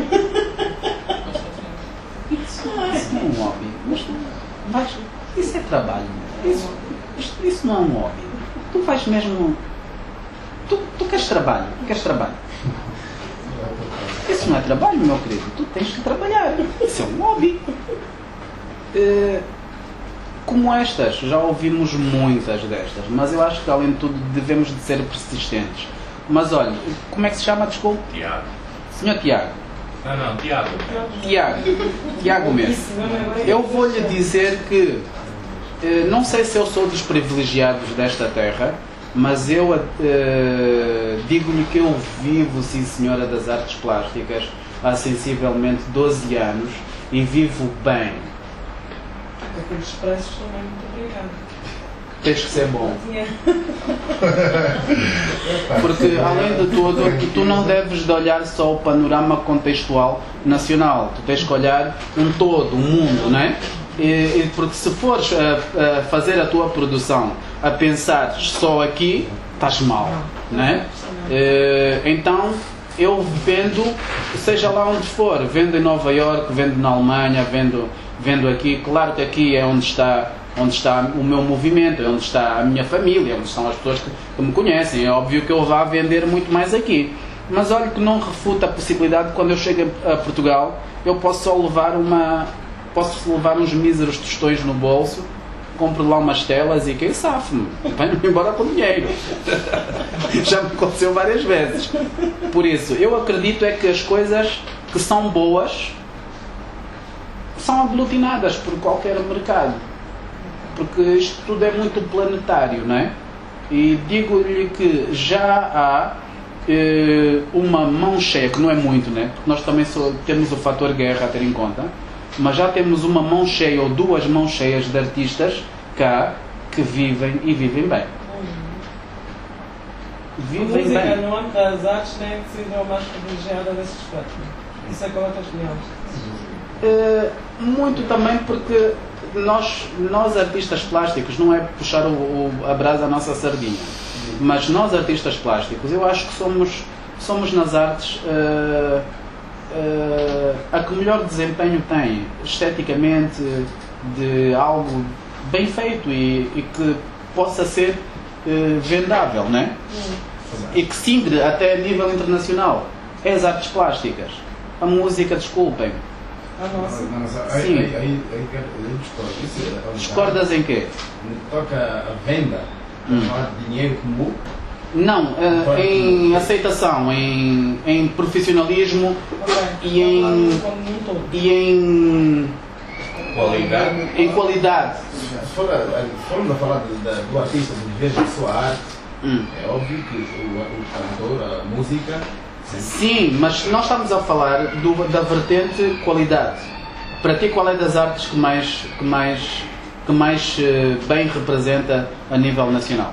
Isso não é, isso não é um hobby. Mas, mas isso é trabalho. Isso, isso, isso não é um hobby. Tu faz mesmo... Tu, tu queres trabalho, queres trabalho. Isso não é trabalho, meu querido. Tu tens que trabalhar. Isso é um hobby. Uh, como estas, já ouvimos muitas destas, mas eu acho que além de tudo devemos de ser persistentes. Mas olha, como é que se chama, desculpe? Tiago. senhor Tiago. Não, não, Tiago. Tiago. Tiago mesmo. Eu vou-lhe dizer que uh, não sei se eu sou dos privilegiados desta terra, mas eu uh, digo-lhe que eu vivo, sim senhora, das artes plásticas há sensivelmente doze anos e vivo bem. Aqueles preços também, muito obrigado. Tens que ser bom. Porque, além de tudo, tu não deves de olhar só o panorama contextual nacional. Tu tens que olhar um todo, um mundo, não é? E, e porque se fores a, a fazer a tua produção a pensar só aqui, estás mal, não é? E, então, eu vendo, seja lá onde for, vendo em Nova Iorque, vendo na Alemanha, vendo, vendo aqui. Claro que aqui é onde está, onde está o meu movimento, é onde está a minha família, onde estão as pessoas que, que me conhecem. É óbvio que eu vá vender muito mais aqui. Mas olha que não refuta a possibilidade de quando eu chego a Portugal, eu posso só levar uma... Posso levar uns míseros tostões no bolso, compro lá umas telas e quem sabe-me, venho embora com dinheiro. Já me aconteceu várias vezes. Por isso, eu acredito é que as coisas que são boas são aglutinadas por qualquer mercado, porque isto tudo é muito planetário, não é? E digo-lhe que já há eh, uma mão cheia, que não é muito, né? Porque nós também só temos o fator guerra a ter em conta, mas já temos uma mão cheia ou duas mãos cheias de artistas cá que vivem e vivem bem. Vivem a música bem. no âmbito das artes tem sido a mais privilegiada nesse aspecto. Isso é qual é a tua opinião? Uh, muito também porque nós, nós artistas plásticos, não é puxar o, o, a brasa à nossa sardinha, mas nós artistas plásticos, eu acho que somos, somos nas artes uh, uh, a que melhor desempenho tem, esteticamente, de algo bem feito e, e que possa ser uh, vendável, não é? E que se ingre até a nível internacional. É as artes plásticas. A música, desculpem. A nossa. Sim. Aí, aí, aí, aí discordo. Isso é Discordas em quê? toca a venda, Hum. falar de dinheiro comum. Não, uh, em aceitação, em, em profissionalismo e em, e em, Qualidade. em qualidade. Se for a- se formos a falar de- da- do artista, de viver da sua arte, Hum. é óbvio que o, o cantor, a música, sempre Sim, mas nós estamos a falar do, da vertente qualidade. Para ti, qual é das artes que mais, que mais, que mais eh, bem representa a nível nacional?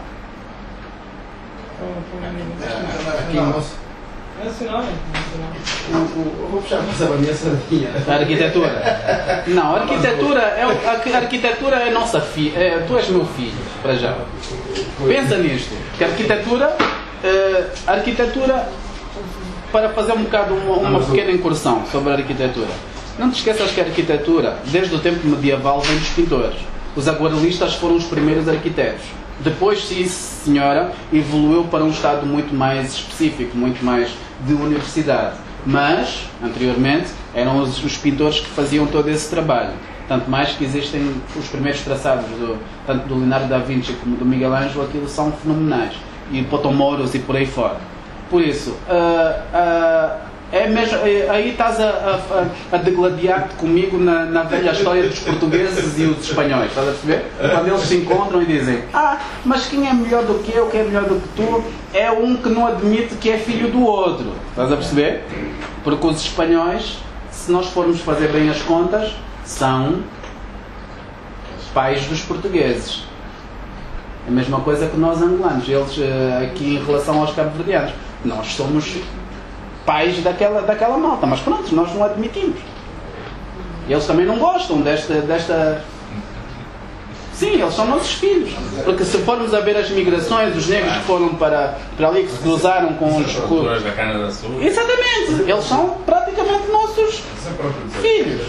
aqui em nosso. Nacional, internacional. O, o, eu vou puxar mais a minha sardinha. A arquitetura? Não, a arquitetura é, o- a, a arquitetura é nossa filha. É, tu és meu filho, para já. Pensa nisto. Que a arquitetura, eh, a arquitetura, para fazer um bocado uma, uma pequena incursão sobre a arquitetura. Não te esqueças que a arquitetura, desde o tempo medieval, vem dos pintores. Os aguardelistas foram os primeiros arquitetos. Depois, sim senhora, evoluiu para um estado muito mais específico, muito mais de universidade. Mas, anteriormente, eram os, os pintores que faziam todo esse trabalho. Tanto mais que existem os primeiros traçados, do, tanto do Leonardo da Vinci como do Miguel Ângelo, aquilo são fenomenais. E Potomoros e por aí fora. Por isso, uh, uh, é mesmo, é, aí estás a, a, a degladiar-te comigo na, na velha história dos portugueses e os espanhóis, estás a perceber? Quando eles se encontram e dizem: ah, mas quem é melhor do que eu, quem é melhor do que tu, é um que não admite que é filho do outro, estás a perceber? Porque os espanhóis, se nós formos fazer bem as contas, são pais dos portugueses. A mesma coisa que nós angolanos, eles aqui em relação aos cabo-verdianos, nós somos pais daquela, daquela malta, mas pronto, nós não admitimos. Eles também não gostam desta, desta... Sim, eles são nossos filhos. Porque se formos a ver as migrações, os negros que foram para, para ali, que se cruzaram com os... Culturas da Cana da Sul. Exatamente, eles são praticamente nossos filhos.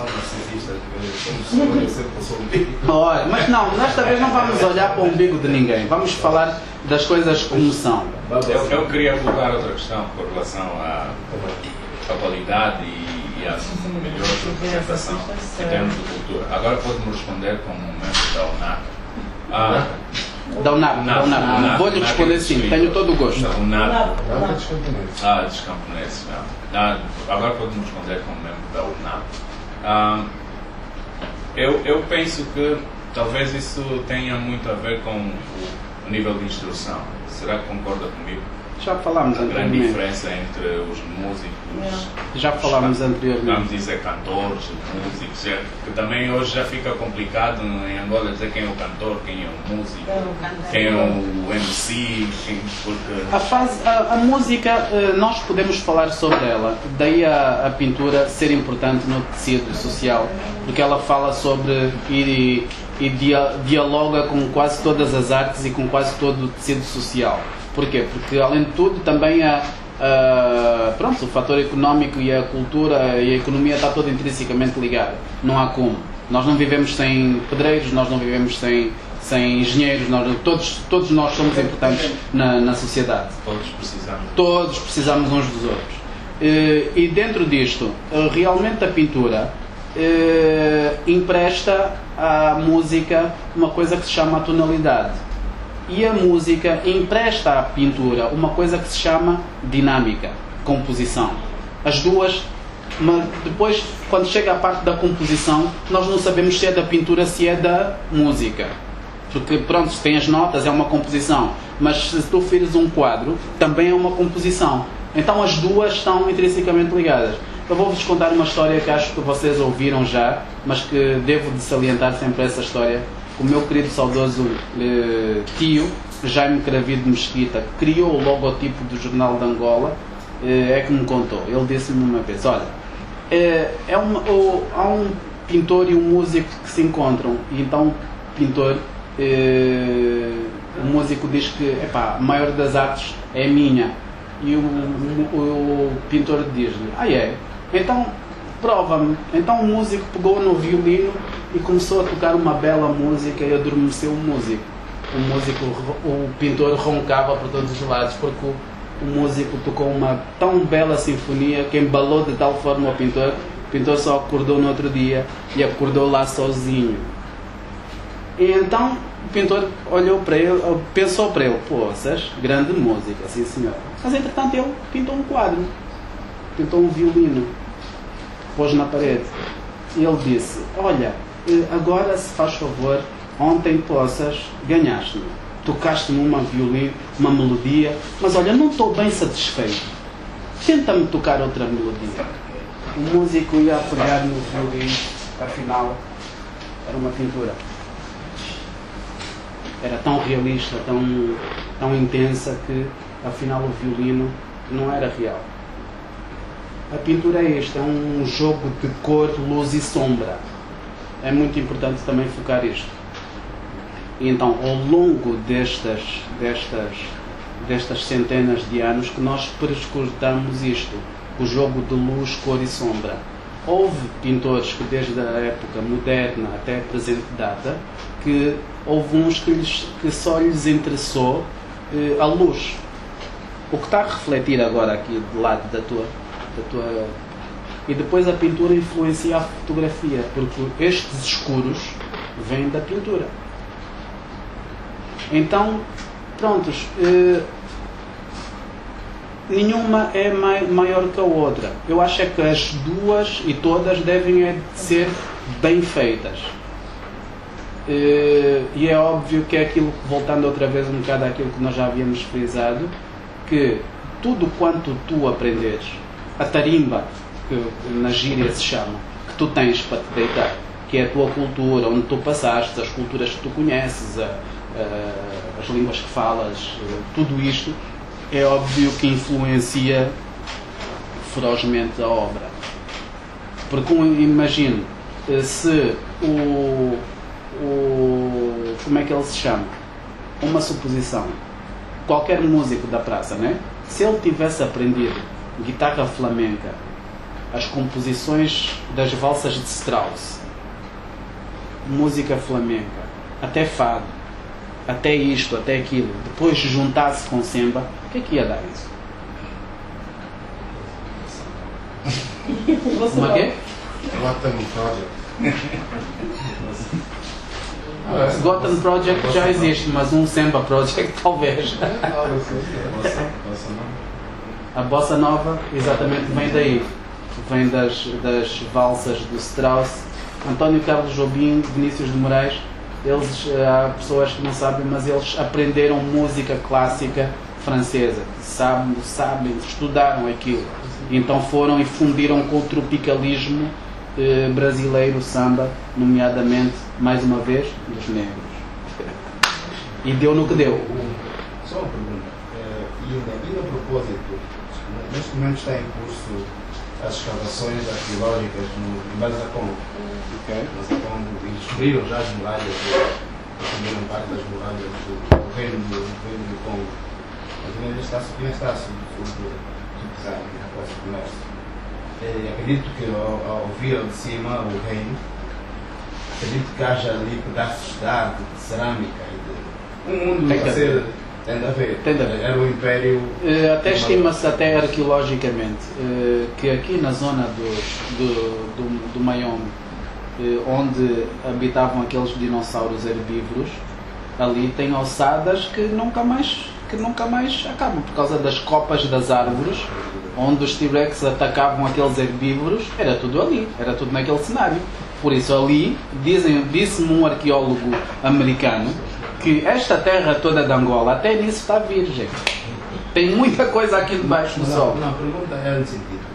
Olha, mas não, desta vez não vamos olhar para o umbigo de ninguém. Vamos falar das coisas como são. Eu, eu queria colocar outra questão com relação à, à qualidade e, e à melhor representação em termos de cultura. Agora pode-me responder como um membro da U N A P. Ah, Da U N A P, da U N A P. Vou-lhe responder sim, tenho todo o gosto. Da U N A P. Não, é descamponense. Ah, dos camponeses, não. Ah, agora pode-me responder como membro da U N A P. Ah, eu, eu penso que talvez isso tenha muito a ver com o, o nível de instrução. Será que concorda comigo? Já falámos A grande anteriormente. diferença entre os músicos, Já falámos anteriormente. vamos dizer cantores, músicos, é, que também hoje já fica complicado em Angola dizer quem é o cantor, quem é o músico, quem é o M C, quem, porque... A, fase, a, a música, eh, nós podemos falar sobre ela, daí a, a pintura ser importante no tecido social, porque ela fala sobre e, e dia, dialoga com quase todas as artes e com quase todo o tecido social. Porquê? Porque além de tudo também há, uh, pronto, o fator económico e a cultura e a economia está todo intrinsecamente ligado. Não há como. Nós não vivemos sem pedreiros, nós não vivemos sem, sem engenheiros, nós, todos, todos nós somos importantes na, na sociedade. Todos precisamos. Todos precisamos uns dos outros. E, e dentro disto, realmente a pintura eh, empresta à música uma coisa que se chama a tonalidade. E a música empresta à pintura uma coisa que se chama dinâmica, composição. As duas Mas depois, quando chega a parte da composição, nós não sabemos se é da pintura, se é da música. Porque, pronto, se tem as notas, é uma composição. Mas se tu fires um quadro, também é uma composição. Então as duas estão intrinsecamente ligadas. Eu vou-vos contar uma história que acho que vocês ouviram já, mas que devo de salientar sempre essa história. O meu querido saudoso eh, tio, Jaime Cravido Mesquita, que criou o logotipo do Jornal de Angola, eh, é que me contou. Ele disse-me uma vez, olha, é, é uma, ou, há um pintor e um músico que se encontram, e então o pintor, eh, o músico diz que epá, a maior das artes é minha, e o, o, o pintor diz-lhe, ah é? Então prova-me. Então o músico pegou no violino e começou a tocar uma bela música e adormeceu o músico. O músico, o pintor roncava por todos os lados porque o, o músico tocou uma tão bela sinfonia que embalou de tal forma o pintor. O pintor só acordou no outro dia e acordou lá sozinho. E então o pintor olhou para ele, pensou para ele, poças, grande música, sim senhor. Mas entretanto ele pintou um quadro, pintou um violino, pôs na parede. E ele disse, olha, agora se faz favor, ontem poças, ganhaste-me, tocaste-me uma violino, uma melodia, mas olha, não estou bem satisfeito, tenta-me tocar outra melodia. O músico ia pegar no violino, afinal era uma pintura. Era tão realista, tão, tão intensa que afinal o violino não era real. A pintura é isto, é um jogo de cor, luz e sombra. É muito importante também focar isto. E então, ao longo destas, destas, destas centenas de anos que nós perscrutamos isto, o jogo de luz, cor e sombra. Houve pintores que desde a época moderna até a presente data, que houve uns que, lhes, que só lhes interessou eh, a luz. O que está a refletir agora aqui do lado da tua, da tua... E depois a pintura influencia a fotografia, porque estes escuros vêm da pintura. Então, prontos, eh, nenhuma é mai, maior que a outra. Eu acho é que as duas e todas devem é ser bem feitas. Eh, e é óbvio que é aquilo, voltando outra vez um bocado àquilo que nós já havíamos frisado, que tudo quanto tu aprenderes, a tarimba, que na gíria se chama, que tu tens para te deitar, que é a tua cultura, onde tu passaste, as culturas que tu conheces, a, a, as línguas que falas, tudo isto, é óbvio que influencia ferozmente a obra. Porque imagino, se o, o... como é que ele se chama? Uma suposição. Qualquer músico da praça, né? Se ele tivesse aprendido guitarra flamenca, as composições das valsas de Strauss, música flamenca, até fado, até isto, até aquilo, depois juntasse com samba, o que é que ia dar isso? Uma quê? Gotham Project. Gotham Project já existe, mas um samba project talvez. A bossa nova exatamente vem daí. Vem das, das valsas do Strauss. António Carlos Jobim, Vinícius de Moraes, eles, há pessoas que não sabem, mas eles aprenderam música clássica francesa, sabem, sabem, estudaram aquilo, então foram e fundiram com o tropicalismo eh, brasileiro, samba, nomeadamente, mais uma vez, dos negros. E deu no que deu. Só uma pergunta, e ainda a propósito, neste momento está em curso as escavações arqueológicas no Bazacongo. Okay. Bazacongo, e descobriram já as muralhas, a primeira parte das muralhas do reino do, reino do Congo. Mas ainda está, ainda está subterrâneo, na próxima conversa. Acredito que ao, ao vir de cima o reino, acredito que haja ali pedaços de arte, de cerâmica e de um mundo a ser. Tem de haver. Tem de haver. Era o Império. Até estima-se, até arqueologicamente, que aqui na zona do, do, do, do Mayombe, onde habitavam aqueles dinossauros herbívoros, ali tem ossadas que nunca mais, que nunca mais acabam, por causa das copas das árvores onde os T-Rex atacavam aqueles herbívoros, era tudo ali, era tudo naquele cenário. Por isso ali, dizem, disse-me um arqueólogo americano que esta terra toda de Angola até nisso está virgem. Tem muita coisa aqui debaixo do não, sol. Não, a pergunta é no sentido.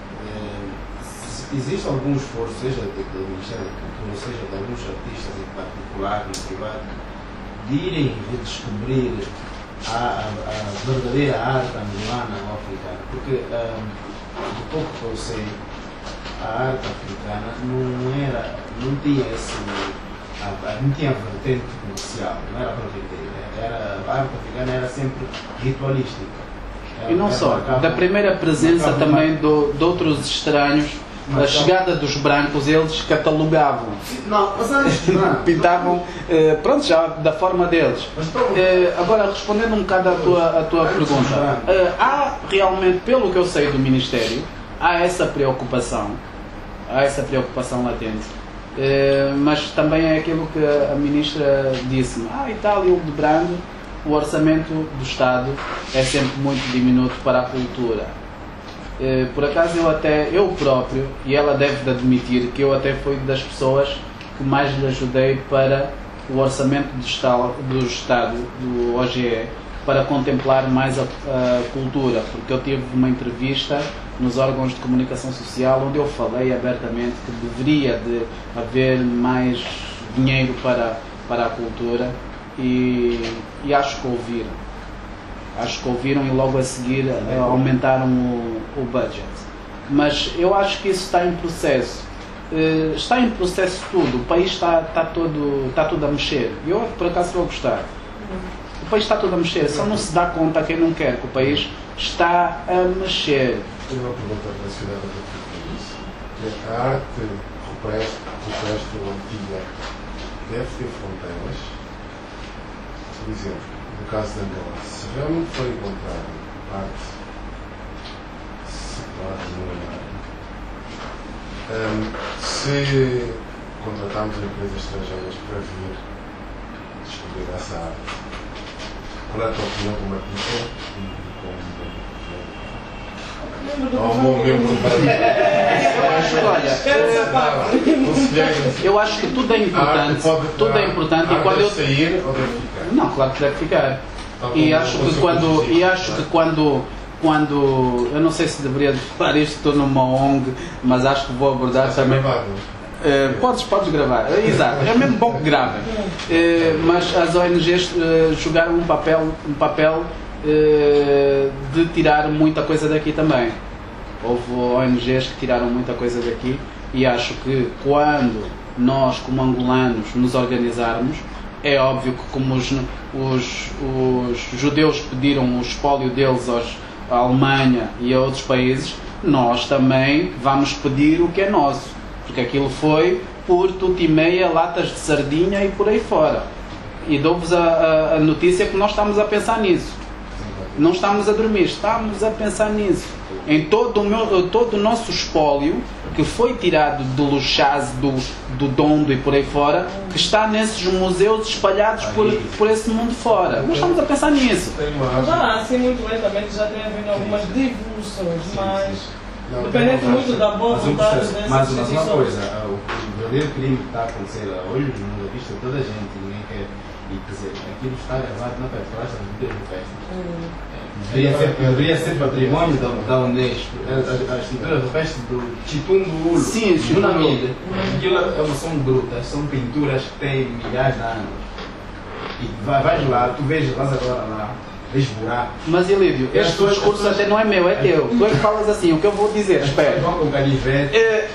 É, existe algum esforço, seja do Ministério da Cultura, seja de alguns artistas em particular, em privado, de irem redescobrir a, a, a verdadeira arte angolana ou africana? Porque, um, do pouco que eu sei, a arte africana não era, não tinha esse, a, a, não tinha vertente comercial, não era para vender. Era, a arte africana era sempre ritualística. E não só, da primeira presença também do, de outros estranhos, a chegada dos brancos, eles catalogavam, não, mas antes de branco, pintavam, eh, pronto, já da forma deles. Eh, agora, respondendo um bocado à tua, à tua pergunta, eh, há realmente, pelo que eu sei do Ministério, há essa preocupação, há essa preocupação latente, eh, mas também é aquilo que a Ministra disse-me, ah, Itália, o de Brando, o orçamento do Estado é sempre muito diminuto para a cultura. Por acaso eu até, eu próprio, e ela deve de admitir que eu até fui das pessoas que mais lhe ajudei para o orçamento do Estado, do, Estado, do O G E, para contemplar mais a, a cultura, porque eu tive uma entrevista nos órgãos de comunicação social onde eu falei abertamente que deveria de haver mais dinheiro para, para a cultura. E, e acho que ouviram. Acho que ouviram e logo a seguir uh, aumentaram o, o budget. Mas eu acho que isso está em processo. Uh, está em processo tudo. O país está, está, todo, está tudo a mexer. E eu, por acaso, estou a gostar. O país está todo a mexer. Só não se dá conta quem não quer que o país está a mexer. Tenho uma pergunta relacionada com isso. A arte rupestre, rupestre ou antiga deve ter fronteiras? Por exemplo, no caso de Angola, se realmente for encontrado arte separada no um, se contratarmos empresas estrangeiras para vir descobrir essa arte, qual é a tua opinião como artista e como um membro Olha, eu acho que tudo é importante. Tudo é importante e quando eu sair ou deve ficar? Não, claro que deve ficar. E acho que quando e acho que quando quando eu não sei se deveria falar isto, estou numa O N G, mas acho que vou abordar também. Uh, podes, podes gravar, exato, é mesmo bom que gravem. Uh, mas as O N Gs uh, jogaram um papel, um papel uh, de tirar muita coisa daqui também. Houve O N Gs que tiraram muita coisa daqui e acho que quando nós, como angolanos, nos organizarmos, é óbvio que como os, os, os judeus pediram o espólio deles aos, à Alemanha e a outros países, nós também vamos pedir o que é nosso. Porque aquilo foi por tudo e meia latas de sardinha e por aí fora. E dou-vos a, a, a notícia que nós estamos a pensar nisso. Não estamos a dormir, estamos a pensar nisso. Em todo o, meu, todo o nosso espólio, que foi tirado do Luchase, do, do Dondo e por aí fora, que está nesses museus espalhados por, por esse mundo fora. Nós estamos a pensar nisso. Já, assim, muito lentamente já tem havido algumas devoluções, mas... Dependendo muito da boa vontade dessas Mas uma instituições. coisa, o verdadeiro crime que está a acontecer a olhos nu, à vista de toda a gente, ninguém quer, e quer dizer, aquilo está gravado na petróleo das medidas do festa. Deveria ser, deveria ser património da, da Unesco. A, a, a estrutura do festa do Chitumbo Ulo, sim, do Namília. Aquilo é uma, são grutas, são pinturas que têm milhares de anos. E vai, vais lá, tu vês, vais agora lá. Mas Elívio, este discurso até não é meu, é teu. Tu é que falas assim, o que eu vou dizer, espera. É,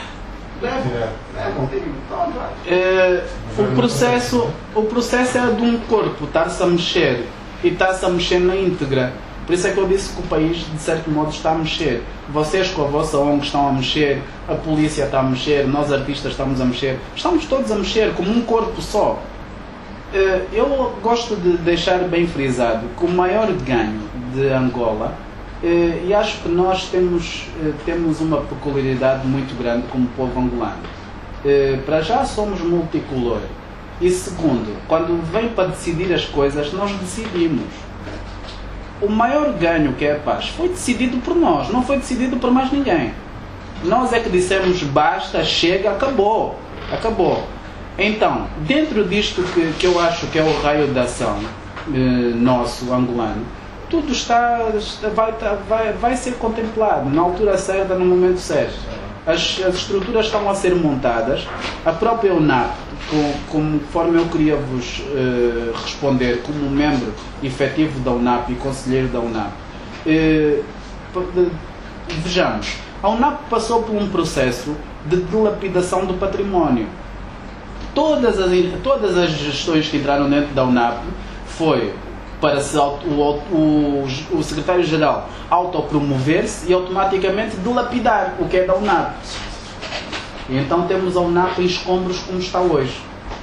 é, o, processo, o processo é de um corpo estar-se a mexer e está-se a mexer na íntegra. Por isso é que eu disse que o país, de certo modo, está a mexer. Vocês com a vossa O N G estão a mexer, a polícia está a mexer, nós artistas estamos a mexer. Estamos todos a mexer como um corpo só. Eu gosto de deixar bem frisado que o maior ganho de Angola, e acho que nós temos, temos uma peculiaridade muito grande como povo angolano. Para já somos multicolor. E segundo, quando vem para decidir as coisas, nós decidimos. o maior ganho, que é a paz, foi decidido por nós, não foi decidido por mais ninguém. Nós é que dissemos basta, chega, acabou, acabou. Então, dentro disto que, que eu acho que é o raio de ação eh, nosso, angolano, tudo está, vai, vai, vai ser contemplado na altura certa, no momento certo. As, as estruturas estão a ser montadas, a própria U N A P, com, conforme eu queria vos eh, responder como membro efetivo da U N A P e conselheiro da U N A P, eh, vejamos, a U N A P passou por um processo de dilapidação do património. Todas as, todas as gestões que entraram dentro da U N A P foi para se, o, o, o secretário-geral autopromover-se e automaticamente dilapidar o que é da U N A P. E então temos a U N A P em escombros como está hoje.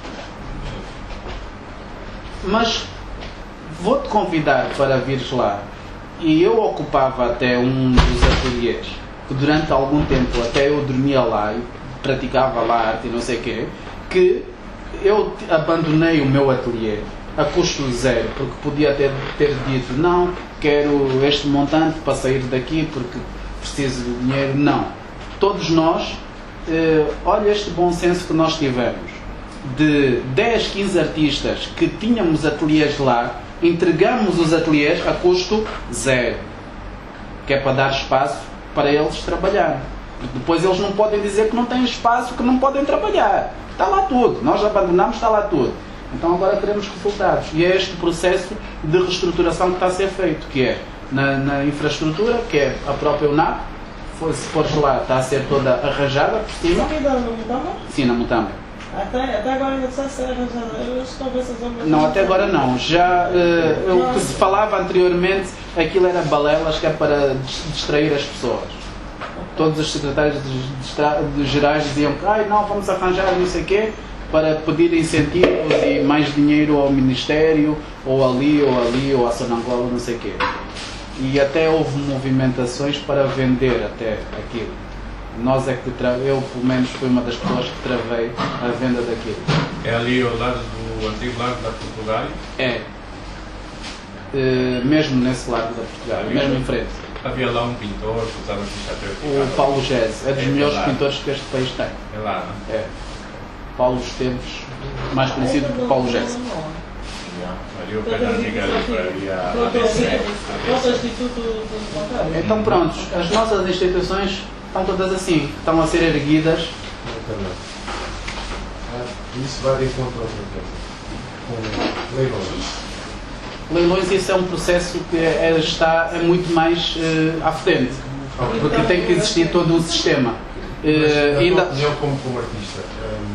Mas vou-te convidar para vires lá. E eu ocupava até um dos ateliês, que durante algum tempo até eu dormia lá e praticava lá arte e não sei o quê, que eu abandonei o meu ateliê a custo zero, porque podia ter, ter dito não, quero este montante para sair daqui porque preciso de dinheiro. Não. Todos nós, eh, olha este bom senso que nós tivemos. De dez, quinze artistas que tínhamos ateliês lá, entregamos os ateliês a custo zero. Que é para dar espaço para eles trabalharem. Depois eles não podem dizer que não têm espaço, que não podem trabalhar. Está lá tudo. Nós abandonamos, está lá tudo. Então agora teremos resultados. E é este processo de reestruturação que está a ser feito, que é na, na infraestrutura, que é a própria U N A P, se fores lá, está a ser toda arranjada por cima. Aqui na Mutamba? Sim, na Mutamba. Até, até agora ainda está a ser arranjada. Eu estou a ver se as obras... Não, até agora não. Já, uh, o que se falava anteriormente, aquilo era balelas, que é para distrair as pessoas. Todos os secretários de, de gerais diziam que ai, não, vamos arranjar não sei o quê, para pedir incentivos e mais dinheiro ao Ministério, ou ali, ou ali, ou à Sonangola, não sei o quê. E até houve movimentações para vender até aquilo. Nós é que tra... eu, pelo menos, fui uma das pessoas que travei a venda daquilo. É ali ao lado do antigo Largo da Portugália? É. Uh, mesmo nesse Largo da Portugália, mesmo em frente. Havia lá um pintor que usava aqui o Paulo Gese, é dos é melhores lá. pintores que este país tem. É lá, não? É. Paulo Esteves, mais conhecido por Paulo Gese. Ali o pé da antiga livraria A B C. Então pronto, as nossas instituições estão todas assim, estão a ser erguidas. Isso vai de encontro a outra coisa. Com leilões. Leilões, isso é um processo que é, está é muito mais uh, à frente, porque tem que existir todo o sistema. Uh, ainda... Eu como, como artista, um,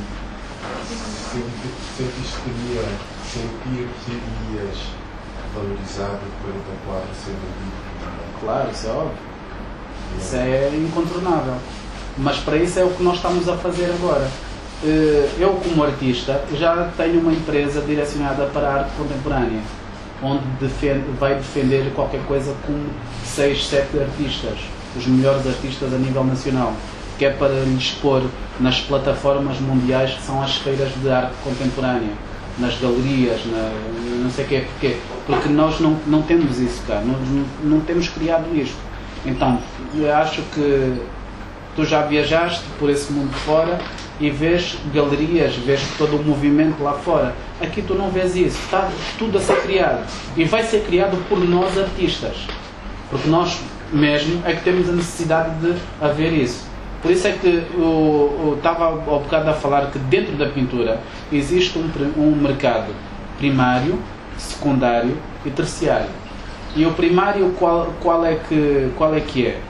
sentiste que iria sentir que irias valorizado quarenta e quatro sendo vivo? Claro, isso é óbvio. Isso é incontornável. Mas para isso é o que nós estamos a fazer agora. Eu, como artista, já tenho uma empresa direcionada para a arte contemporânea, onde defende, vai defender qualquer coisa com seis, sete artistas, os melhores artistas a nível nacional, que é para lhes pôr nas plataformas mundiais que são as feiras de arte contemporânea, nas galerias, na, não sei o quê, porquê? Porque nós não, não temos isso cá, nós não, não temos criado isto. Então, eu acho que tu já viajaste por esse mundo fora e vês galerias, vês todo o movimento lá fora. Aqui tu não vês isso, está tudo a ser criado. E vai ser criado por nós artistas. Porque nós mesmo é que temos a necessidade de haver isso. Por isso é que eu estava ao bocado a falar que dentro da pintura existe um, um mercado primário, secundário e terciário. E o primário qual, qual, é, que, qual é que é?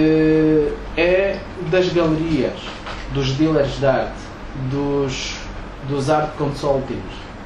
É das galerias, dos dealers de arte, dos, dos art consultings.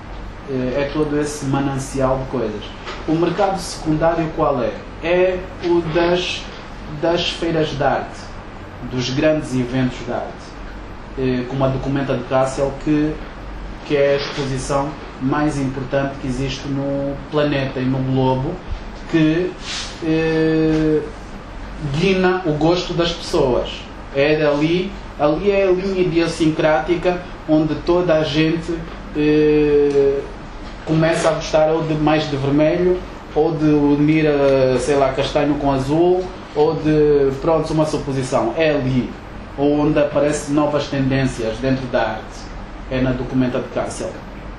É todo esse manancial de coisas. O mercado secundário qual é? É o das, das feiras de arte, dos grandes eventos de arte, como a Documenta de Kassel, que, que é a exposição mais importante que existe no planeta e no globo, que eh, guina o gosto das pessoas. É ali, ali é a linha idiosincrática onde toda a gente eh, começa a gostar ou de mais de vermelho, ou de unir, sei lá, castanho com azul, ou de, pronto, uma suposição. É ali onde aparecem novas tendências dentro da arte. É na Documenta de Kassel.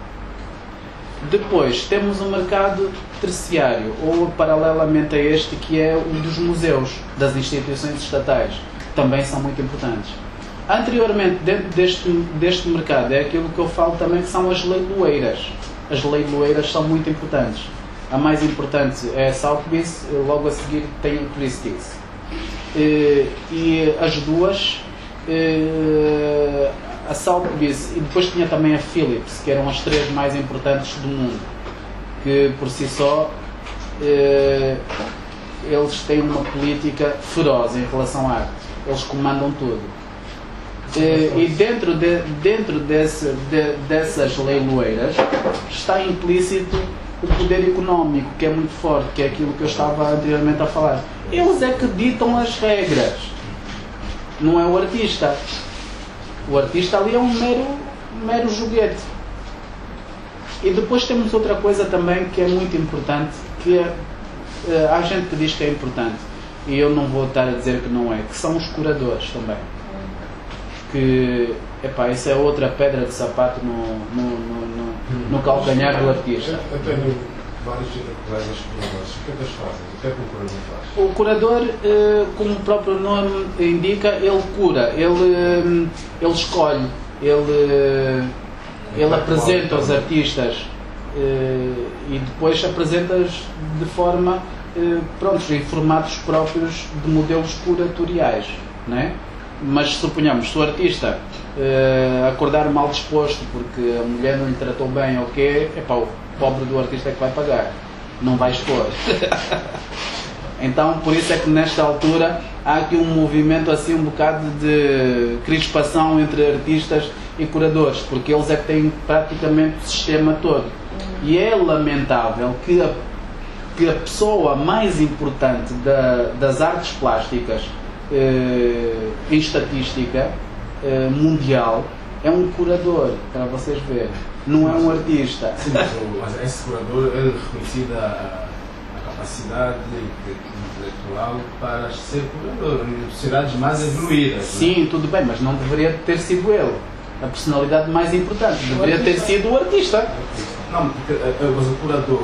Depois temos o mercado terciário, ou paralelamente a este, que é o dos museus, das instituições estatais. Também são muito importantes. Anteriormente, dentro deste, deste mercado, é aquilo que eu falo também, que são as leiloeiras. As leiloeiras são muito importantes. A mais importante é a Sotheby's, logo a seguir tem o Christie's. E, e as duas, a Sotheby's, e depois tinha também a Philips, que eram as três mais importantes do mundo, que por si só eles têm uma política feroz em relação à arte. Eles comandam tudo. E dentro, de, dentro desse, de, dessas leiloeiras está implícito o poder económico, que é muito forte, que é aquilo que eu estava anteriormente a falar. Eles é que ditam as regras, não é o artista. O artista ali é um mero, mero joguete. E depois temos outra coisa também que é muito importante, que é, há gente que diz que é importante, e eu não vou estar a dizer que não é, que são os curadores também. Que, epá, isso é outra pedra de sapato no, no, no, no, no calcanhar do artista. Eu tenho vários colegas curadores. O que é que eles fazem? O que é que o curador faz? O curador, como o próprio nome indica, ele cura, ele, ele escolhe, ele, ele apresenta os artistas e depois apresenta-os de forma, pronto, em formatos próprios de modelos curatoriais, não é? Mas suponhamos, se o artista uh, acordar mal disposto porque a mulher não lhe tratou bem ou o quê, epá, o pobre do artista é que vai pagar, não vai expor. Então, por isso é que nesta altura há aqui um movimento assim um bocado de crispação entre artistas e curadores, porque eles é que têm praticamente o sistema todo. E é lamentável que a, que a pessoa mais importante da, das artes plásticas Uh, em estatística uh, mundial é um curador, para vocês verem, não é um artista. Sim, mas, o, mas esse curador é reconhecido a, a capacidade intelectual para ser curador em sociedades mais evoluídas. Sim, né? Tudo bem, mas não deveria ter sido ele a personalidade mais importante, deveria ter sido o artista. Não, porque, mas o curador,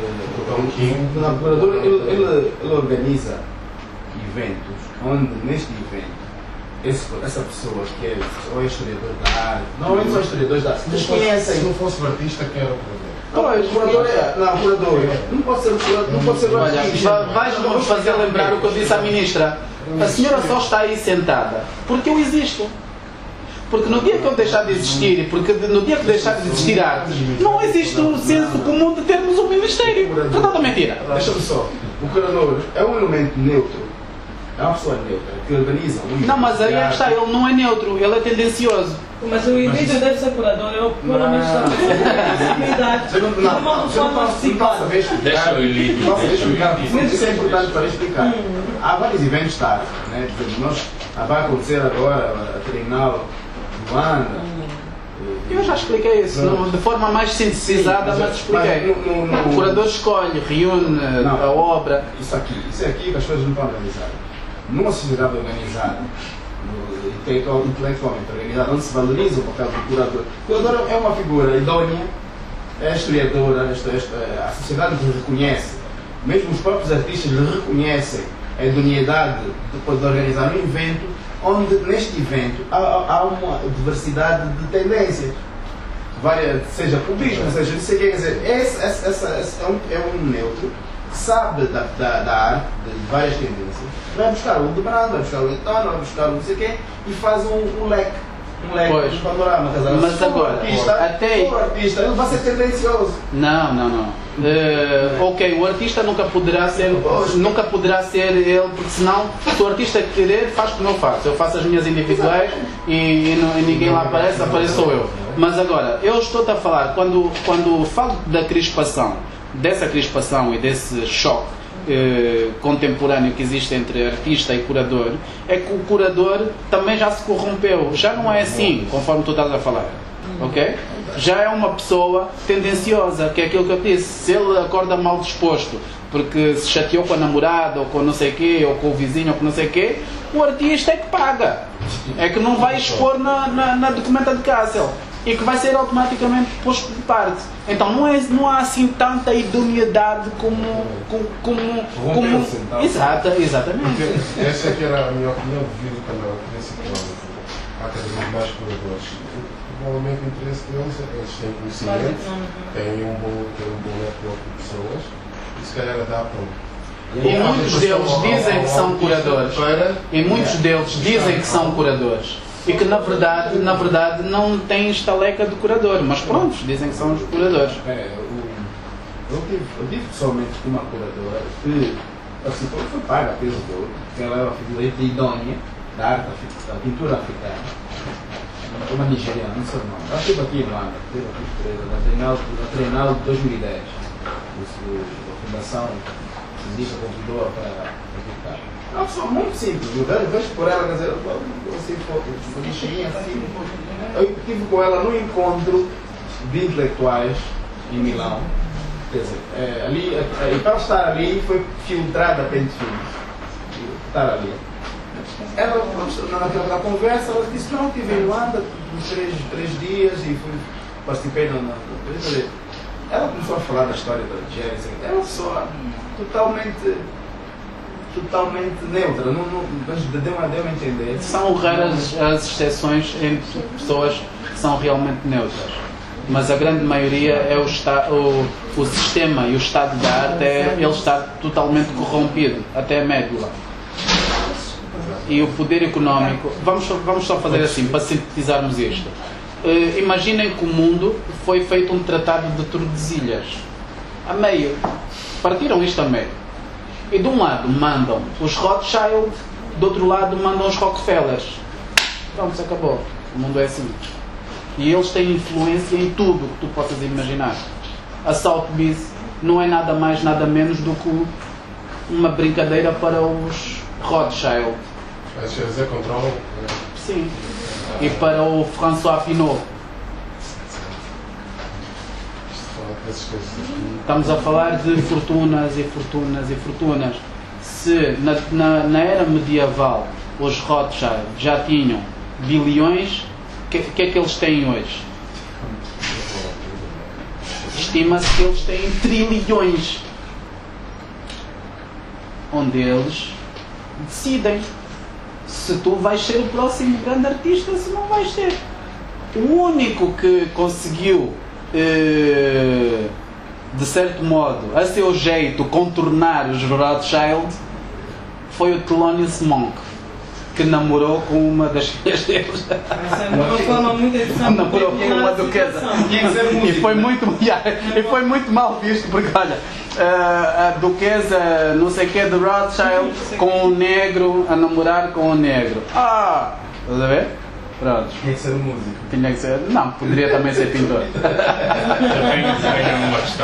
uh, o curador ele, ele, ele organiza eventos onde neste evento esse, essa pessoa que é ou é historiador da arte, não é só historiador da arte, mas conhecem. Se não fosse o artista, quem era o curador? Pois, o curador é. Não, o curador não pode ser o curador, não pode ser o artista. Olha, vais-me fazer lembrar o que eu disse à ministra. A senhora só está aí sentada porque eu existo. Porque no dia que eu deixar de existir, porque no dia que deixar de existir arte, não existe o senso comum de termos um ministério. Verdade ou mentira? Deixa-me só. O curador é um elemento neutro. É uma pessoa neutra que organiza um. Não, mas aí é que está, ele não é neutro, ele é tendencioso. Mas o indivíduo deve ser curador, eu pelo menos não, não, você não pode saber explicar. Deixa eu explicar. Isso é importante para explicar. Há vários eventos de arte, né? Nós, vai acontecer agora a Trienal de Luanda. Eu já expliquei isso, no, de forma mais sintetizada, mas expliquei. Mas no, no, no, o curador escolhe, reúne não, a obra. Isso aqui, isso é aqui que as coisas não estão organizadas. Numa sociedade organizada, intelectualmente organizada, onde se valoriza o papel do curador. O curador é uma figura idônea, é historiadora, a sociedade lhe reconhece, mesmo os próprios artistas lhe reconhecem a idoneidade de poder organizar um evento, onde neste evento há, há uma diversidade de tendências, várias, seja cubismo, seja não sei o que, quer dizer, esse, esse, esse, esse é, um, é um neutro que sabe da, da, da arte, de várias tendências, vai buscar o de Brando, vai buscar o Letano, vai buscar o não sei o quê e faz um, um leque, um leque de panorama. Mas se agora, for artista, até... for artista, ele vai ser tendencioso. Não, não, não. Uh, ok, o artista nunca poderá ser, nunca poderá ser ele, porque senão, se o artista querer, faz como eu faço. Eu faço as minhas individuais e, e, não, e ninguém lá aparece, aparece sou eu. Mas agora, eu estou-te a falar, quando, quando falo da crispação, dessa crispação e desse choque eh, contemporâneo que existe entre artista e curador, é que o curador também já se corrompeu, já não é assim, conforme tu estás a falar, ok? já é uma pessoa tendenciosa, que é aquilo que eu disse. Se ele acorda mal disposto porque se chateou com a namorada, ou com não sei o quê, ou com o vizinho, ou com não sei o quê, o artista é que paga. É que não vai expor na, na, na documenta de Kassel. E que vai ser automaticamente posto de parte. Então não, é, não há assim tanta idoneidade como... como, como, como... Exato, exatamente. Essa é que era a minha opinião devido ao canal principal. Há cada vez mais curadores. Provavelmente o interesse deles é eles têm conhecimento, têm um bom, têm um bom network de pessoas e se calhar adaptam. E muitos deles dizem que são curadores. E muitos deles dizem que são curadores. E que na verdade, na verdade não têm estaleca de curador, mas pronto, dizem que são os curadores. É, eu, eu, tive, eu tive pessoalmente com uma curadora que assim, foi paga pelo todo, porque ela era uma figura idônea da arte, da pintura africana, uma nigeriana, não sei o nome. Ela esteve aqui em Luanda, esteve aqui na Trienal, na Trienal de dois mil e dez. A Fundação Indica convidou-a para visitar. É uma pessoa muito simples, eu vejo por ela, quer dizer, eu assim, uma lixinha assim. Eu estive com ela num encontro de intelectuais em Milão. Quer dizer, é, ali, é, e para estar ali foi filtrada pente fino. Estar ali. Ela, naquela na conversa, ela disse: não, estive em Luanda por três, três dias e fui, participei na. na ela começou a falar da história da Nigéria. Era uma pessoa totalmente. totalmente neutra, não, não, deu-me deu a entender. São raras as exceções entre pessoas que são realmente neutras, mas a grande maioria é o, esta, o, o sistema e o estado da arte, é, ele está totalmente corrompido, até a médula. E o poder económico, vamos, vamos só fazer assim, para sintetizarmos isto. Uh, imaginem que o mundo foi feito um tratado de Tordesilhas, a meio, partiram isto a meio. E de um lado mandam os Rothschild, do outro lado mandam os Rockefellers. Pronto, se acabou. O mundo é assim. E eles têm influência em tudo que tu possas imaginar. A Sotheby's não é nada mais, nada menos do que uma brincadeira para os Rothschild. As coisas controlam? Sim. E para o François Pinault. Estamos a falar de fortunas e fortunas e fortunas. Se na, na, na era medieval os Rothschild já tinham bilhões, o que, que é que eles têm hoje? Estima-se que eles têm trilhões. Onde eles decidem se tu vais ser o próximo grande artista, se não vais ser. O único que conseguiu, de certo modo, a seu jeito, contornar os Rothschild foi o Thelonious Monk, que namorou com uma das filhas deles. Essa é uma forma muito interessante. Namorou com uma duquesa. E foi muito, e foi muito mal visto, porque olha, a duquesa não sei o que de Rothschild com o negro a namorar com o negro. Ah! Estás a ver? Pronto. Tinha que ser músico. Tinha que ser. Não, poderia também ser pintor. Eu tenho, tenho uma questão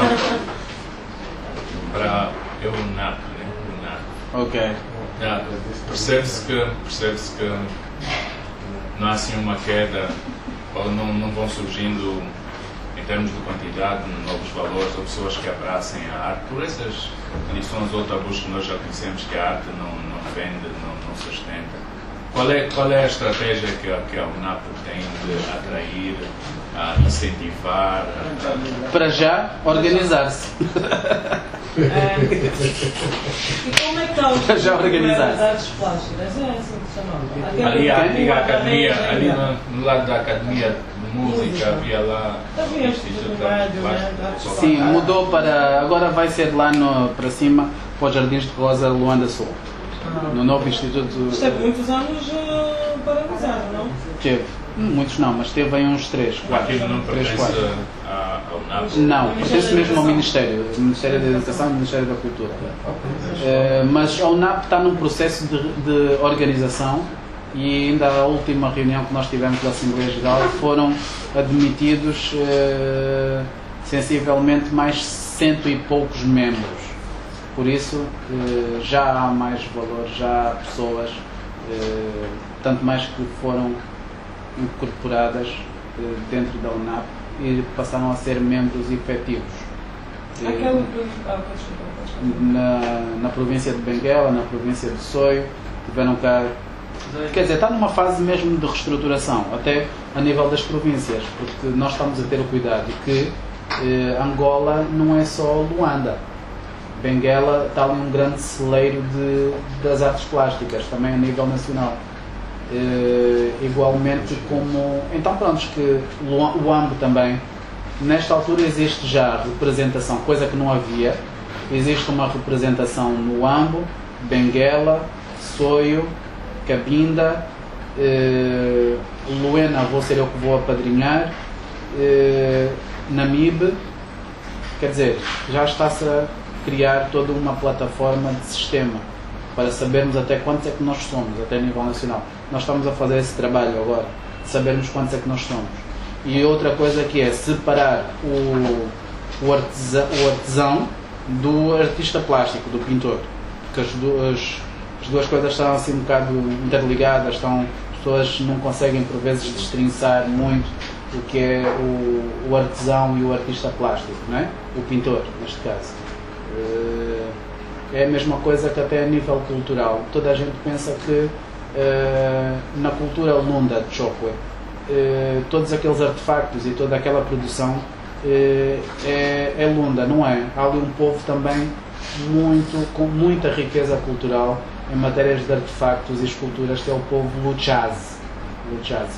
para eu Nápoles. Ok. Yeah, percebe-se que, percebe-se que não há assim uma queda, ou não, não vão surgindo, em termos de quantidade, novos valores, ou pessoas que abracem a arte, por essas lições ou tabus que nós já conhecemos, que a arte não, não vende, não, não sustenta. Qual é, qual é a estratégia que a, que a UNAP tem de atrair, a incentivar? A... Para já, organizar-se. É. E como é que está o Para já organizar. das artes plásticas? É assim que se chama. Ali, ali, a academia, ali no, no lado da academia de música, havia lá o Instituto de Artes Plásticas. Sim, mudou para. Agora vai ser lá no, para cima, para os Jardins de Rosa, Luanda Sul. No novo Instituto. Esteve muitos anos uh, paralisado, não? Teve. Muitos não, mas teve aí uns três, quatro. Aquilo não três, pertence quatro. ao UNAP? Não, pertence mesmo ao Ministério, o Ministério da Educação e o Ministério da Cultura. Uh, mas a UNAP está num processo de, de organização e ainda a última reunião que nós tivemos da Assembleia Geral foram admitidos uh, sensivelmente mais cento e poucos membros. Por isso, uh, já há mais valor, já há pessoas, uh, tanto mais que foram incorporadas uh, dentro da UNAP e passaram a ser membros efetivos. Aquela na, na província de Benguela, na província de Soio, tiveram cá. Quer dizer, está numa fase mesmo de reestruturação, até a nível das províncias, porque nós estamos a ter o cuidado de que eh, Angola não é só Luanda. Benguela está ali um grande celeiro de, das artes plásticas, também a nível nacional. Eh, igualmente como... Então pronto, que o Ambo também, nesta altura existe já representação, coisa que não havia, existe uma representação no Ambo, Benguela, Soio, Cabinda, eh, Luena, vou ser eu que vou apadrinhar, eh, Namibe, quer dizer, já está-se a criar toda uma plataforma de sistema para sabermos até quantos é que nós somos, até a nível nacional. Nós estamos a fazer esse trabalho agora, de sabermos quantos é que nós somos. E outra coisa que é separar o, o, artesão, o artesão do artista plástico, do pintor, porque as duas As duas coisas estão assim um bocado interligadas, estão, as pessoas não conseguem por vezes destrinçar muito o que é o, o artesão e o artista plástico, não é? O pintor, neste caso. É a mesma coisa que até a nível cultural. Toda a gente pensa que na cultura lunda de Chokwe, todos aqueles artefactos e toda aquela produção é, é lunda, não é? Há ali um povo também muito, com muita riqueza cultural em matérias de artefactos e esculturas, que é o povo Luchaz. Luchaz.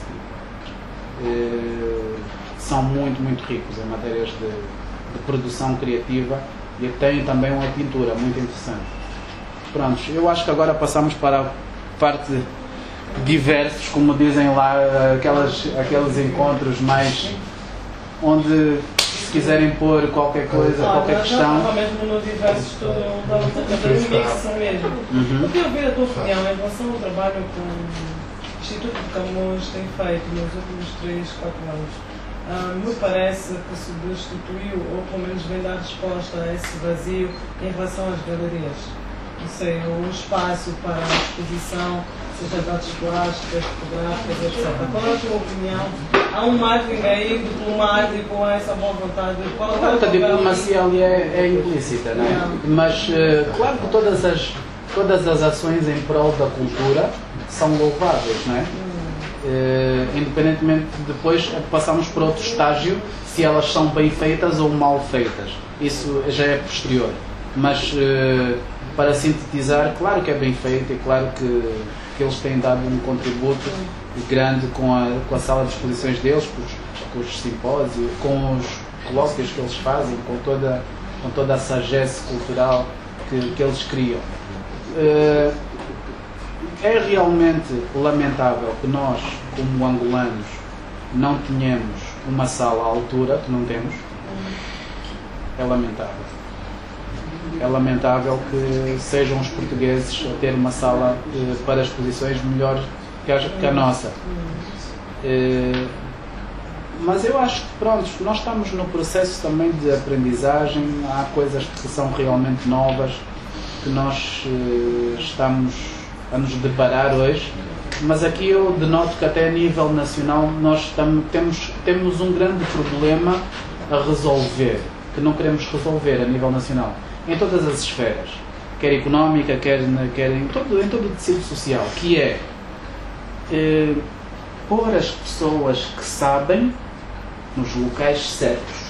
Eh, são muito, muito ricos em matérias de, de produção criativa e têm também uma pintura muito interessante. Pronto, eu acho que agora passamos para a parte de diversos, como dizem lá, aquelas, aqueles encontros mais onde, se quiserem pôr qualquer coisa, ah, qualquer questão. Já mesmo no diversos, todo um mix mesmo. Uhum. Eu queria ouvir a tua opinião em relação ao trabalho que o Instituto de Camões tem feito nos últimos três, quatro anos. Ah, me parece que substituiu, ou pelo menos vem dar resposta a esse vazio em relação às galerias. Não sei, um espaço para a exposição, seja de artes plásticas, fotográficas, etcétera. Qual é a tua opinião? Há um marketing aí diplomático, há essa boa vontade? Qual é claro que a diplomacia ali é, é implícita, não é? Não. Mas, uh, claro que todas as, todas as ações em prol da cultura são louváveis, não é? Uh, independentemente de depois passamos por outro estágio, se elas são bem feitas ou mal feitas. Isso já é posterior. Mas, uh, para sintetizar, claro que é bem feito e claro que, que eles têm dado um contributo grande com a, com a sala de exposições deles, com os, com os simpósios, com os colóquios que eles fazem, com toda, com toda a sagesse cultural que, que eles criam. Uh, é realmente lamentável que nós, como angolanos, não tenhamos uma sala à altura, que não temos. É lamentável. É lamentável que sejam os portugueses a ter uma sala uh, para exposições melhor que a, que a nossa. Uh, mas eu acho que, pronto, nós estamos no processo também de aprendizagem, há coisas que são realmente novas, que nós uh, estamos a nos deparar hoje, mas aqui eu denoto que até a nível nacional nós tam, temos, temos um grande problema a resolver, que não queremos resolver a nível nacional. Em todas as esferas, quer económica, quer, quer em, todo, em todo o tecido social, que é eh, pôr as pessoas que sabem nos locais certos.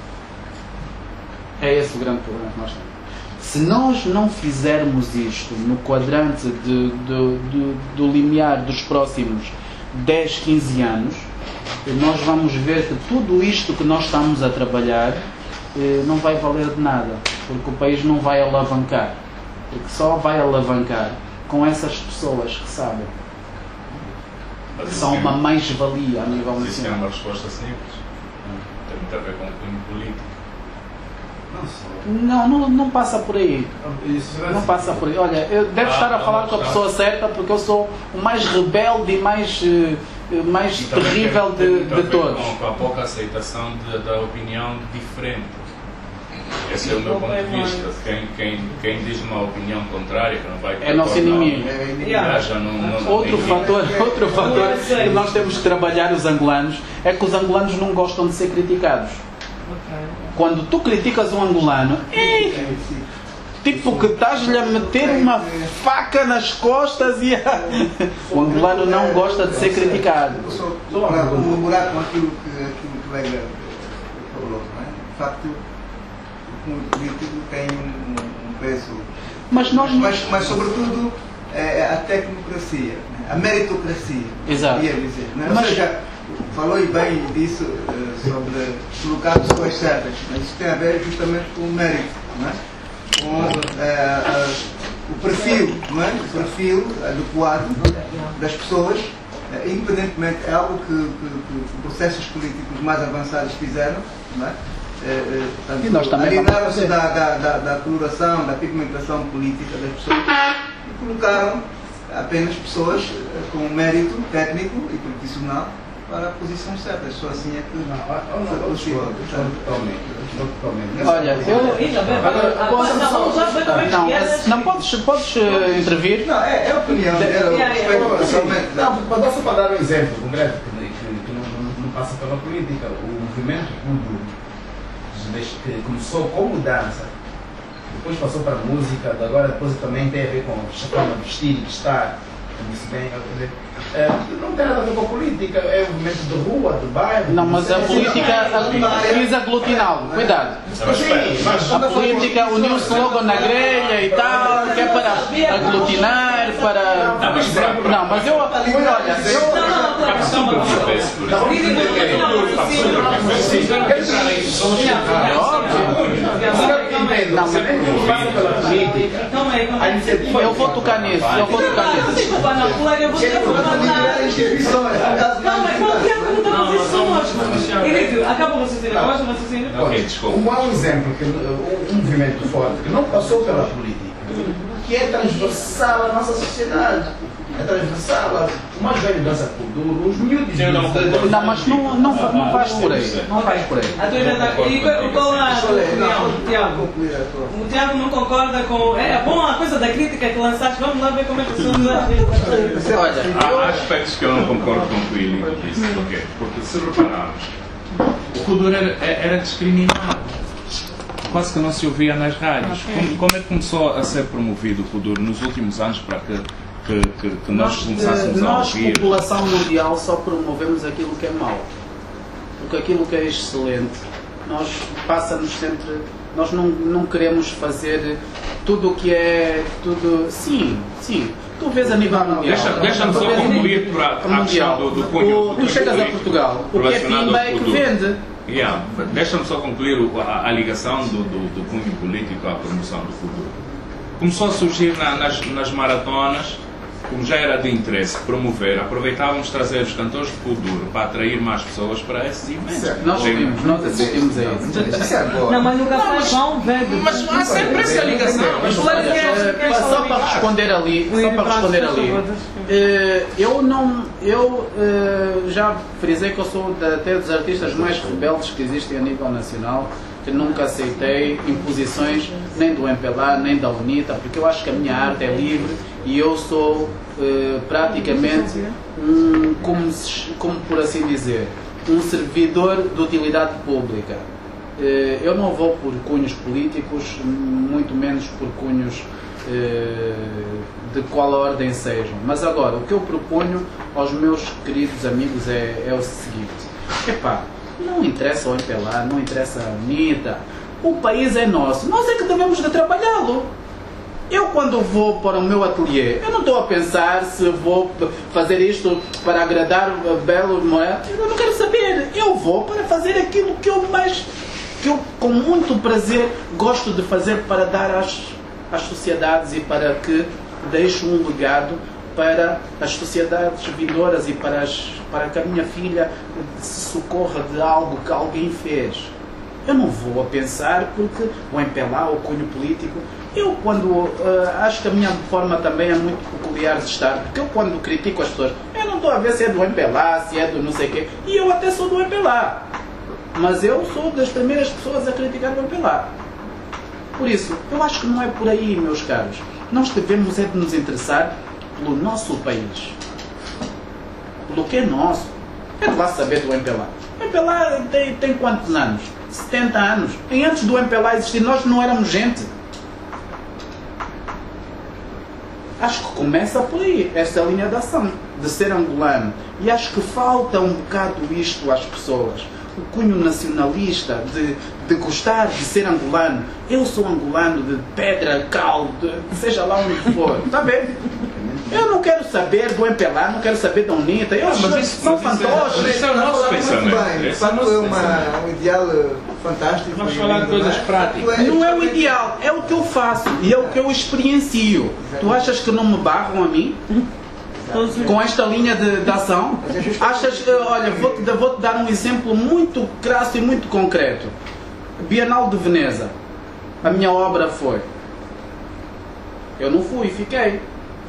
É esse o grande problema que nós temos. Se nós não fizermos isto no quadrante de, de, de, do limiar dos próximos dez, quinze anos, nós vamos ver que tudo isto que nós estamos a trabalhar não vai valer de nada, porque o país não vai alavancar, porque só vai alavancar com essas pessoas que sabem, que são uma mais-valia a nível nacional. Isso é uma resposta simples, tem muito a ver com o cunho político. Não, não, não passa por aí. Não passa por aí. Olha, eu devo ah, estar a falar com a pessoa certa, porque eu sou o mais rebelde e mais, mais terrível de, de todos. Com a pouca aceitação de, da opinião diferente. Esse é o meu ponto de vista. Quem, quem, quem diz uma opinião contrária, que não vai ter. É nosso inimigo. Outro fator, outro fator que nós temos que trabalhar os angolanos é que os angolanos não gostam de ser criticados. Quando tu criticas um angolano, ei, tipo que estás-lhe a meter uma faca nas costas e a... o angolano não gosta de ser criticado. Só para corroborar com aquilo que, aquilo que o colega falou, não é? De facto, o político tem um, um peso, mas, nós... mas, mas sobretudo é a tecnocracia, a meritocracia. Exato. Ia dizer, não é? Mas... Ou seja, falou bem disso sobre colocar pessoas certas, mas isso tem a ver justamente com o mérito, não é? Com é, a, o perfil, não é? O perfil adequado das pessoas, é, independentemente, é algo que, que, que processos políticos mais avançados fizeram, não é? É, é, tanto, e nós também alienaram-se da, da, da, da coloração, da pigmentação política das pessoas e colocaram apenas pessoas com mérito técnico e profissional para a posição certa. Só assim é que não foi possível. Olha, eu... Agora, posso... Não, não podes, podes uh, intervir? Não, é, é opinião. Mas só para dar um exemplo concreto, que, que, que não, não passa pela política. O movimento Voodoo, que começou com mudança, depois passou para a música, agora depois também tem a ver com a forma de vestir e estar. Bem, é, não tem nada a ver com a política, é o movimento de rua, de bairro. Não, mas a política quis aglutiná-lo, cuidado. Sim, mas a política uniu-se logo na grelha e tal, que é para aglutinar, para. Não, mas eu. Olha, eu. Eu vou tocar nisso, eu vou tocar nisso. Não, colega, você não vai falar. Calma, não quero perguntar para vocês. Querido, acaba o raciocínio, acaba o raciocínio. Ok, desculpa. Um mau exemplo, que, um movimento forte que não passou pela política, que é transversal à nossa sociedade. É transversal. O mais velho dança Kuduro, os miúdos. Não, mas não, não, não faz por aí. Não faz por aí. A tua já está. E qual é a opinião do Tiago? O Tiago não concorda com. É bom a coisa da crítica que lançaste. Vamos lá ver como é que as pessoas. Olha, há aspectos que eu não concordo com o que o Ili disse. Porquê? Porque se repararmos, o Kuduro era, era discriminado. Quase que não se ouvia nas rádios. Como, como é que começou a ser promovido o Kuduro nos últimos anos para que. Que, que, que nós, nós começássemos a nós, ouvir. População mundial, só promovemos aquilo que é mau. Porque aquilo que é excelente, nós passa-nos sempre. Nós não, não queremos fazer tudo o que é. Tudo. Sim, sim. Tu vês a nível mundial. Deixa-me deixa só concluir para a questão do, do cunho. Tu chegas a Portugal, o que é pimba é que vende. Yeah. Deixa-me só concluir a, a ligação do, do, do cunho político à promoção do futuro. Começou a surgir na, nas, nas maratonas. Como já era de interesse promover, aproveitávamos trazer os cantores de Kuduro para atrair mais pessoas para esses eventos. Nós vimos, nós assistimos a isso. Não, mas nunca faz vão ver. Mas há sempre essa ligação. Mas, só para responder ali, só para responder ali, eu não, eu já frisei que eu sou até dos artistas mais rebeldes que existem a nível nacional. Que nunca aceitei imposições nem do M P L A, nem da UNITA, porque eu acho que a minha arte é livre e eu sou uh, praticamente um, como, como por assim dizer, um servidor de utilidade pública. Uh, eu não vou por cunhos políticos, muito menos por cunhos uh, de qual ordem sejam. Mas agora, o que eu proponho aos meus queridos amigos é, é o seguinte: epá, não interessa o M P L A, não interessa a UNITA, o país é nosso, nós é que devemos de trabalhá-lo. Eu quando vou para o meu ateliê, eu não estou a pensar se vou fazer isto para agradar o belo moeda, eu não quero saber, eu vou para fazer aquilo que eu mais, que eu com muito prazer gosto de fazer para dar às, às sociedades e para que deixe um legado para as sociedades vindouras e para, as, para que a minha filha se socorra de algo que alguém fez. Eu não vou a pensar porque o M P L A, o cunho político, eu quando uh, acho que a minha forma também é muito peculiar de estar, porque eu quando critico as pessoas, eu não estou a ver se é do M P L A, se é do não sei o quê, e eu até sou do M P L A, mas eu sou das primeiras pessoas a criticar o M P L A. Por isso, eu acho que não é por aí, meus caros. Nós devemos é de nos interessar pelo nosso país. Pelo que é nosso. É de lá saber do M P L A. O M P L A tem, tem quantos anos? setenta anos. E antes do M P L A existir, nós não éramos gente. Acho que começa por aí, esta linha de ação, de ser angolano. E acho que falta um bocado isto às pessoas. O cunho nacionalista, de, de gostar de ser angolano. Eu sou angolano de pedra, cal, de, seja lá onde for. Está bem? Eu não quero saber do M P L A, não quero saber da UNITA. Eu, ah, mas isso, são fantoches. Isso é o nosso pensamento. Bem, esse é o nosso foi uma, um ideal fantástico. Vamos falar de coisas práticas. Não é o ideal, é o que eu faço e é o que eu experiencio. Tu achas que não me barram a mim? Com esta linha de, de ação? Achas que, olha, vou-te vou-te dar um exemplo muito crasso e muito concreto. Bienal de Veneza. A minha obra foi. Eu não fui, fiquei.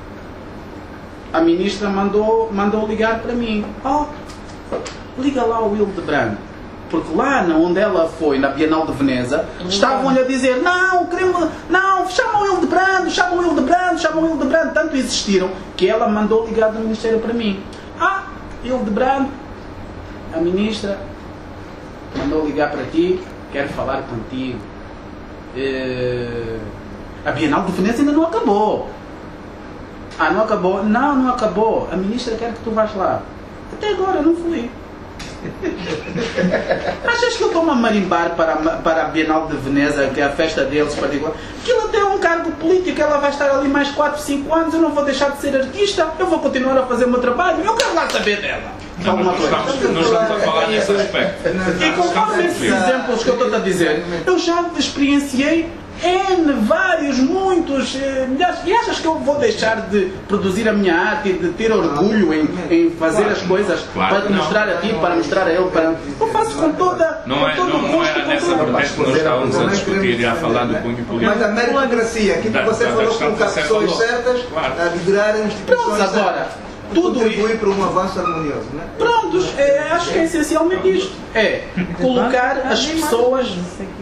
A ministra mandou, mandou ligar para mim. Oh, liga lá ao Hildebrand. Porque lá onde ela foi, na Bienal de Veneza, estavam-lhe a dizer: não, queremos, não, chama o Hildebrand, chama o Hildebrand, chama o Hildebrand. Tanto insistiram que ela mandou ligar do Ministério para mim. Ah, Hildebrand, a ministra mandou ligar para ti, quer falar contigo. Uh, a Bienal de Veneza ainda não acabou. Ah, não acabou? Não, não acabou. A ministra quer que tu vás lá. Até agora eu não fui. Achas que eu estou-me a marimbar para, para a Bienal de Veneza, que é a festa deles particular? Aquilo até é um cargo político, ela vai estar ali mais quatro, cinco anos, eu não vou deixar de ser artista, eu vou continuar a fazer o meu trabalho, eu quero lá saber dela. Não, mas nós estamos, nós estamos a falar nesse aspecto. E conforme esses exemplos que eu estou a dizer, eu já experienciei N, vários, muitos, milhares. E achas que eu vou deixar de produzir a minha arte e de ter orgulho em, em fazer as coisas claro, para mostrar a ti, para mostrar a ele? Para... Eu faço com toda. Não, é, com todo não, não era nessa vertente que nós estávamos a discutir e a falar do cunho político. Mas a meritocracia, aquilo que você falou com as pessoas certas, a liderar instituições agora. Tudo contribui para um avanço harmonioso, não é? Prontos, é, acho que é essencialmente isto. É colocar as pessoas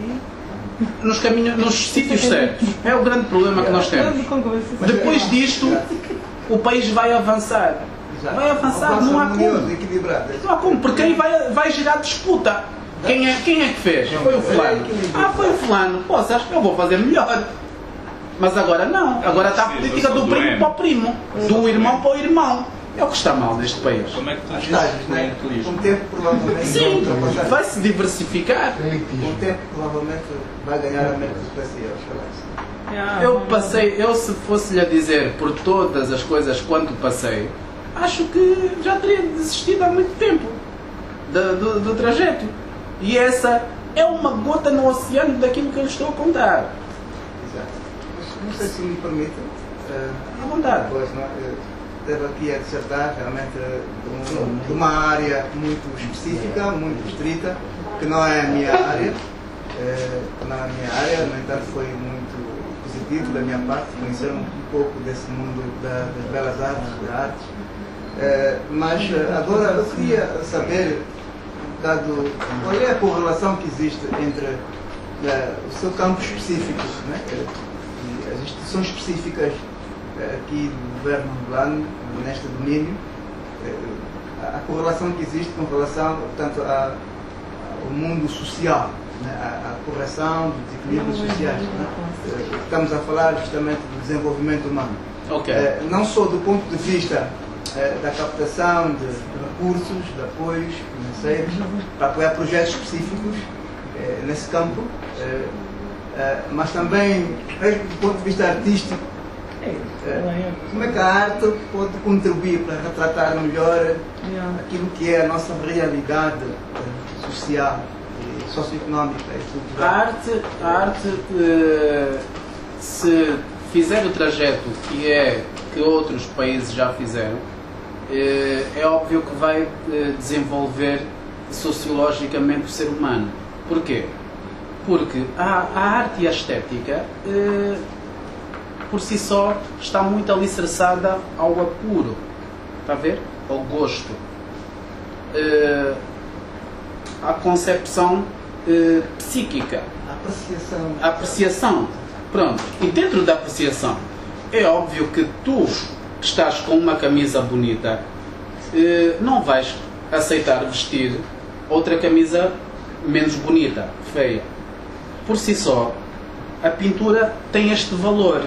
nos caminhos, nos sítios certos. É o grande problema que nós temos. Depois disto, o país vai avançar. Vai avançar, não há como. Não há como, porque aí vai, vai gerar disputa. Quem é, quem é que fez? Foi o fulano. Ah, foi o fulano. Pô, acho que eu vou fazer melhor. Mas agora não. Agora está a política do primo para o primo. Do irmão para o irmão. É o que está mal neste país. Como é que tu dizes que com o tempo provavelmente Sim, vai se diversificar. Com o tempo provavelmente vai ganhar a meritocracia. Eu passei, eu se fosse-lhe a dizer por todas as coisas quanto passei, acho que já teria desistido há muito tempo do, do, do trajeto. E essa é uma gota no oceano daquilo que eu lhe estou a contar. Exato. Não sei se me permite. À vontade. Pois, não, Esteve aqui a dissertar realmente de uma área muito específica, muito restrita, que não é a minha área, é, não é a minha área, no entanto foi muito positivo da minha parte conhecer um pouco desse mundo da, das belas artes, das artes. É, mas agora eu queria saber, dado, qual é a correlação que existe entre é, o seu campo específico, né, e as instituições específicas aqui do governo angolano, neste domínio, a correlação que existe com relação, portanto, a, ao mundo social, né? a, a correção dos equilíbrios sociais. Né? Estamos a falar justamente do desenvolvimento humano. Okay. É, não só do ponto de vista é, da captação de, de recursos, de apoios financeiros, para apoiar projetos específicos é, nesse campo, é, é, mas também, mesmo do ponto de vista artístico, É, como é que a arte pode contribuir para retratar melhor aquilo que é a nossa realidade social e socioeconómica e cultural? A arte, a arte eh, se fizer o trajeto que é que outros países já fizeram, eh, é óbvio que vai eh, desenvolver sociologicamente o ser humano. Porquê? Porque a, a arte e a estética eh, por si só está muito alicerçada ao apuro, está a ver? Ao gosto, uh, à concepção uh, psíquica, a apreciação, a apreciação Pronto. E dentro da apreciação, é óbvio que tu que estás com uma camisa bonita, eh, não vais aceitar vestir outra camisa menos bonita, feia. Por si só, a pintura tem este valor.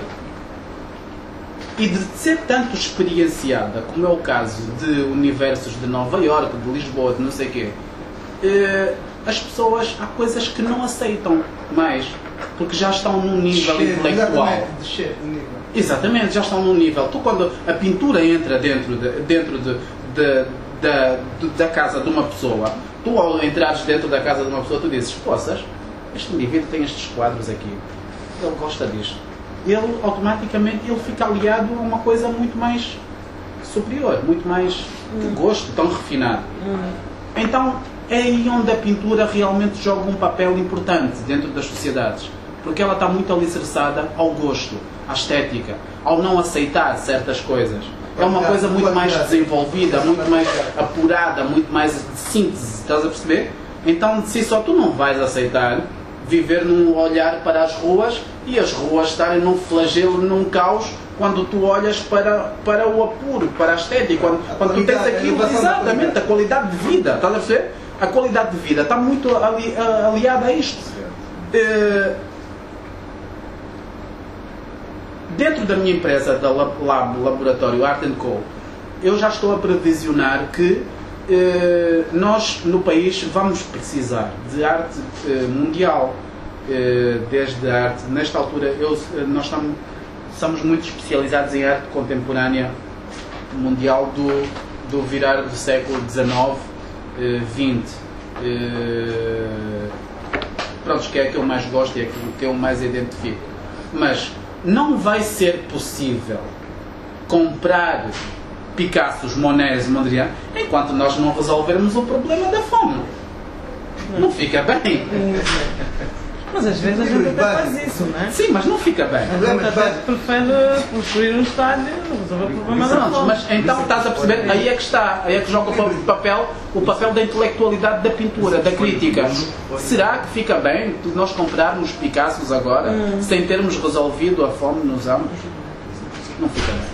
E de ser tanto experienciada, como é o caso de universos de Nova Iorque, de Lisboa, de não sei o quê, eh, as pessoas, há coisas que não aceitam mais, porque já estão num nível Descer, intelectual. exatamente, descer o nível. Exatamente, já estão num nível. Tu, quando a pintura entra dentro, de, dentro de, de, de, de, da casa de uma pessoa, tu ao entrares dentro da casa de uma pessoa, tu dizes, poças, este indivíduo tem estes quadros aqui, ele gosta disto. Ele automaticamente ele fica aliado a uma coisa muito mais superior, muito mais de gosto, tão refinado. Então é aí onde a pintura realmente joga um papel importante dentro das sociedades, porque ela está muito alicerçada ao gosto, à estética, ao não aceitar certas coisas. É uma coisa muito mais desenvolvida, muito mais apurada, muito mais de síntese, estás a perceber? Então de si só tu não vais aceitar viver num olhar para as ruas e as ruas estarem num flagelo, num caos, quando tu olhas para, para o apuro, para a estética, quando, quando tu tens aquilo, exatamente, a qualidade de vida, estás a perceber? A qualidade de vida está muito ali, aliada a isto. Uh, dentro da minha empresa, da Lab, Laboratório Art and Co, eu já estou a previsionar que Uh, nós no país vamos precisar de arte uh, mundial, uh, desde a arte, nesta altura eu, uh, nós estamos, somos muito especializados em arte contemporânea mundial do, do virar do século dezenove, uh, vinte, uh, pronto, que é aquilo que eu mais gosto e é aquilo que eu mais identifico, mas não vai ser possível comprar Picassos, Monets, Mondrian, enquanto nós não resolvermos o problema da fome. Não fica bem. Mas às vezes a gente até faz isso, não é? Sim, mas não fica bem. A gente até prefere construir um estádio e resolver o problema da fome. Mas então estás a perceber, aí é que está, aí é que joga o papel, o papel da intelectualidade da pintura, da crítica. Será que fica bem nós comprarmos Picassos agora, hum. sem termos resolvido a fome nos ambos? Não fica bem.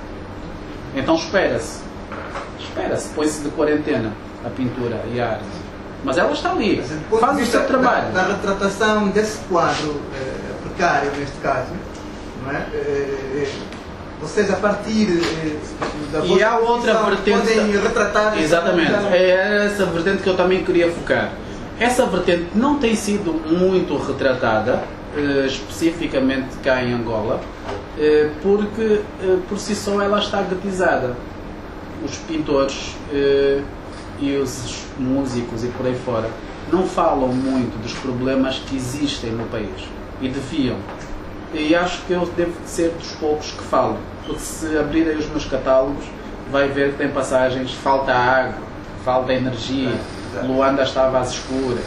Então espera-se, espera-se, põe-se de quarentena a pintura e a arte. Mas ela está ali, faz o seu trabalho. Da, da retratação desse quadro eh, precário, neste caso, não é? Eh, vocês, a partir eh, da e há outra vertente, podem retratar... Exatamente, é essa vertente que eu também queria focar. Essa vertente não tem sido muito retratada, eh, especificamente cá em Angola, porque por si só ela está guetizada. Os pintores eh, e os músicos e por aí fora não falam muito dos problemas que existem no país e deviam. E acho que eu devo ser dos poucos que falo, porque se abrirem os meus catálogos vai ver que tem passagens: falta água, falta energia, Luanda estava às escuras,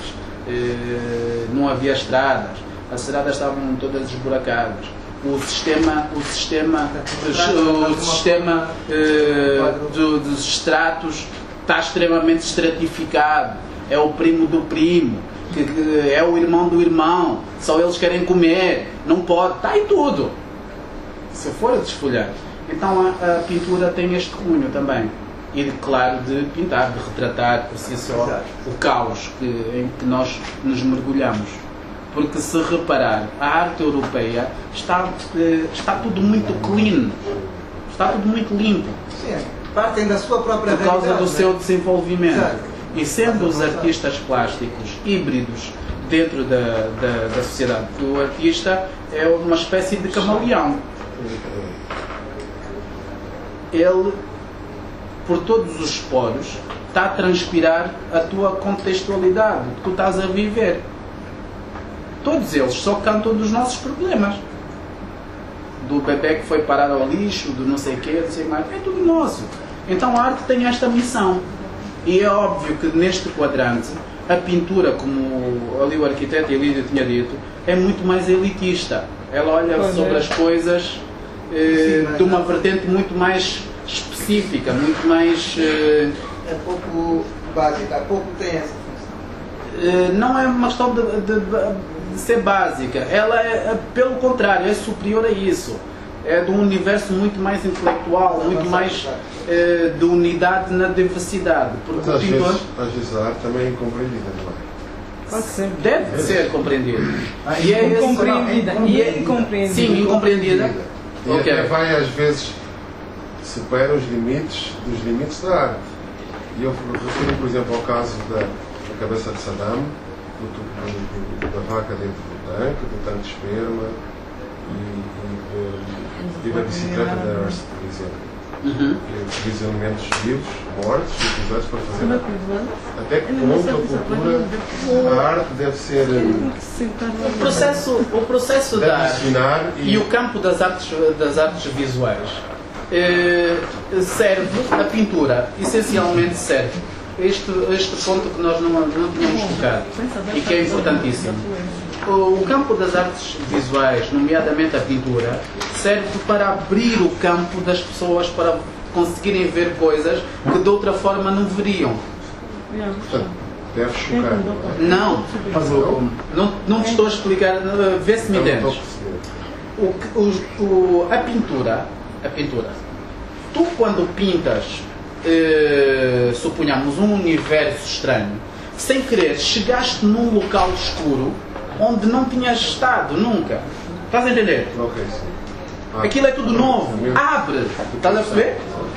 eh, não havia estradas, as estradas estavam todas esburacadas. O sistema, o sistema, o sistema uh, do, dos estratos está extremamente estratificado. É o primo do primo, que, que é o irmão do irmão, só eles querem comer, não pode, está aí tudo. Se for a desfolhar. Então a, a pintura tem este cunho também. E claro, de pintar, de retratar por si só o caos que, em que nós nos mergulhamos. Porque se reparar, a arte europeia está, está tudo muito clean, está tudo muito limpo. Sim, partem da sua própria por causa do seu desenvolvimento. Exato. E sendo os artistas plásticos híbridos dentro da, da, da sociedade, porque o artista é uma espécie de camaleão. Ele, por todos os poros, está a transpirar a tua contextualidade, o que tu estás a viver. Todos eles só cantam dos nossos problemas. Do bebê que foi parar ao lixo, do não sei o quê, não sei mais. É tudo nosso. Então a arte tem esta missão. E é óbvio que neste quadrante, a pintura, como ali o arquiteto Elídio tinha dito, é muito mais elitista. Ela olha pois sobre é. as coisas eh, Sim, de uma vertente muito mais específica, muito mais... Eh, é pouco básica, há pouco tem essa função. Eh, não é uma questão de... de, de ser básica. Ela é, pelo contrário, é superior a isso. É de um universo muito mais intelectual, muito mais eh, de unidade na diversidade. Porque Mas às, pintor, vezes, às vezes a arte também é incompreendida, não é? Pode ser. deve ser compreendida. E é esse- Incompreendida. E é incompreendida. Sim, incompreendida. E Ok. até vai, às vezes, supera os limites dos limites da arte. E eu refiro, por exemplo, ao caso da, da cabeça de Saddam, do, do, do, da vaca dentro do tanque, do tanque de esperma e, e, e da bicicleta da Hearst, por exemplo. Uhum. Que utiliza elementos vivos, mortos, utilizados para fazer a... Até que ponto a cultura, a arte deve ser... O processo, o processo deve da arte ensinar e o campo das artes, das artes visuais eh, serve, a pintura essencialmente serve. Este, este ponto que nós não, não tínhamos tocado e que é importantíssimo. O, o campo das artes visuais, nomeadamente a pintura, serve para abrir o campo das pessoas para conseguirem ver coisas que de outra forma não veriam. Portanto, deve chocar. Não, não, não te estou a explicar, vê se me Não estou a entendes. perceber. O, que- o, o, a pintura, a pintura, tu quando pintas, eh, suponhamos um universo estranho, sem querer chegaste num local escuro onde não tinhas estado nunca. Estás a entender? Ok, sim. Ah, Aquilo é tudo novo, abre, estás a perceber?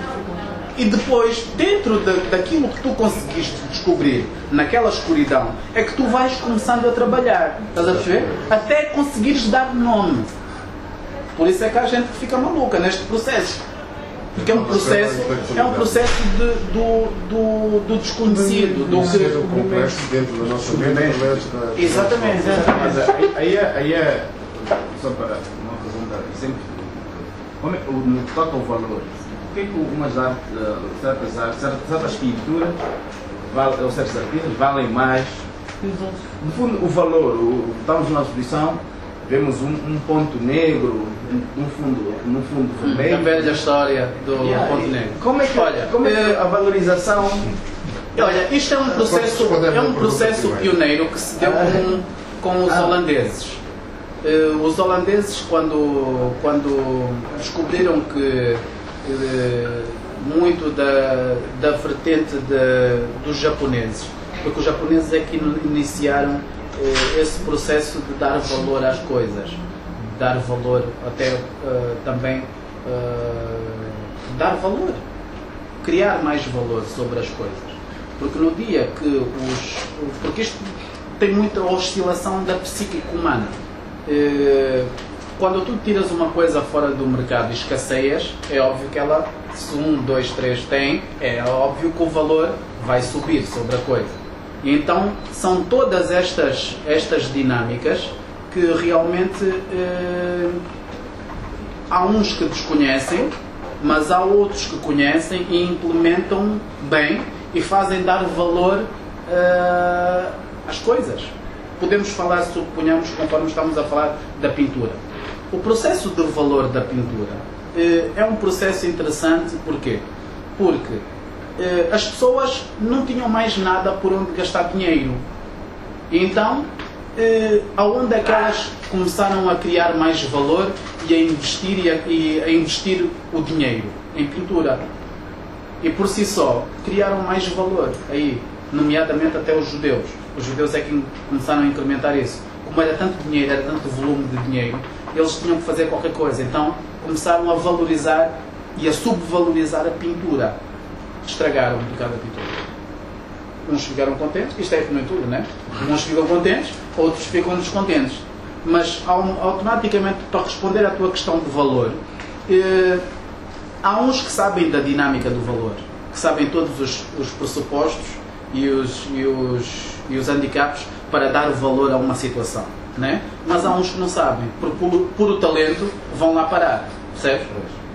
E depois, dentro da, daquilo que tu conseguiste descobrir naquela escuridão, é que tu vais começando a trabalhar, estás a perceber? Até conseguires dar nome. Por isso é que a gente fica maluca neste processo. Porque é um processo, é um processo de, do, do, do desconhecido, do Conhecer que... o complexo dentro da nossa mente através da... Exatamente, Mas exatamente. aí, aí, é, aí é, só para uma pergunta, sempre, como é, o- no que toca ao valor, por que é que umas artes, eh, certas artes, certas, certas pinturas, val- ou certos artistas valem mais? No fundo, o valor, o, estamos numa exposição, vemos um, um ponto negro, um, um fundo, num fundo A vermelho. velha história do Yeah, ponto e negro. Como é que, Olha, como é que eh, a valorização... Olha, isto é um processo, é um processo pioneiro que se deu com, com os holandeses. Eh, os holandeses, quando, quando descobriram que eh, muito da, da vertente de, dos japoneses, porque os japoneses é que iniciaram eh, esse processo de dar valor às coisas, dar valor até eh, também eh, dar valor, criar mais valor sobre as coisas. Porque no dia que os... Porque isto tem muita oscilação da psíquica humana. Eh, Quando tu tiras uma coisa fora do mercado e escasseias, é óbvio que ela, se um, dois, três tem, é óbvio que o valor vai subir sobre a coisa. E então são todas estas, estas dinâmicas que realmente eh, há uns que desconhecem, mas há outros que conhecem e implementam bem e fazem dar valor uh, às coisas. Podemos falar, suponhamos, conforme estamos a falar da pintura. O processo de valor da pintura uh, é um processo interessante, porquê? Porque uh, as pessoas não tinham mais nada por onde gastar dinheiro. E então, uh, aonde é que elas começaram a criar mais valor e a investir, e a, e a investir o dinheiro? Em pintura. E por si só, criaram mais valor aí, nomeadamente até os judeus. Os judeus é que começaram a incrementar isso. Como era tanto dinheiro, era tanto volume de dinheiro, eles tinham que fazer qualquer coisa. Então começaram a valorizar e a subvalorizar a pintura. Estragaram um bocado a pintura. Uns ficaram contentes, isto é como em tudo, né? Uns ficam contentes, outros ficam descontentes. Mas automaticamente, para responder à tua questão de valor, eh, há uns que sabem da dinâmica do valor, que sabem todos os, os pressupostos e os, e, os, e os handicaps para dar valor a uma situação, né? Mas há uns que não sabem, por puro, puro talento vão lá parar, percebes?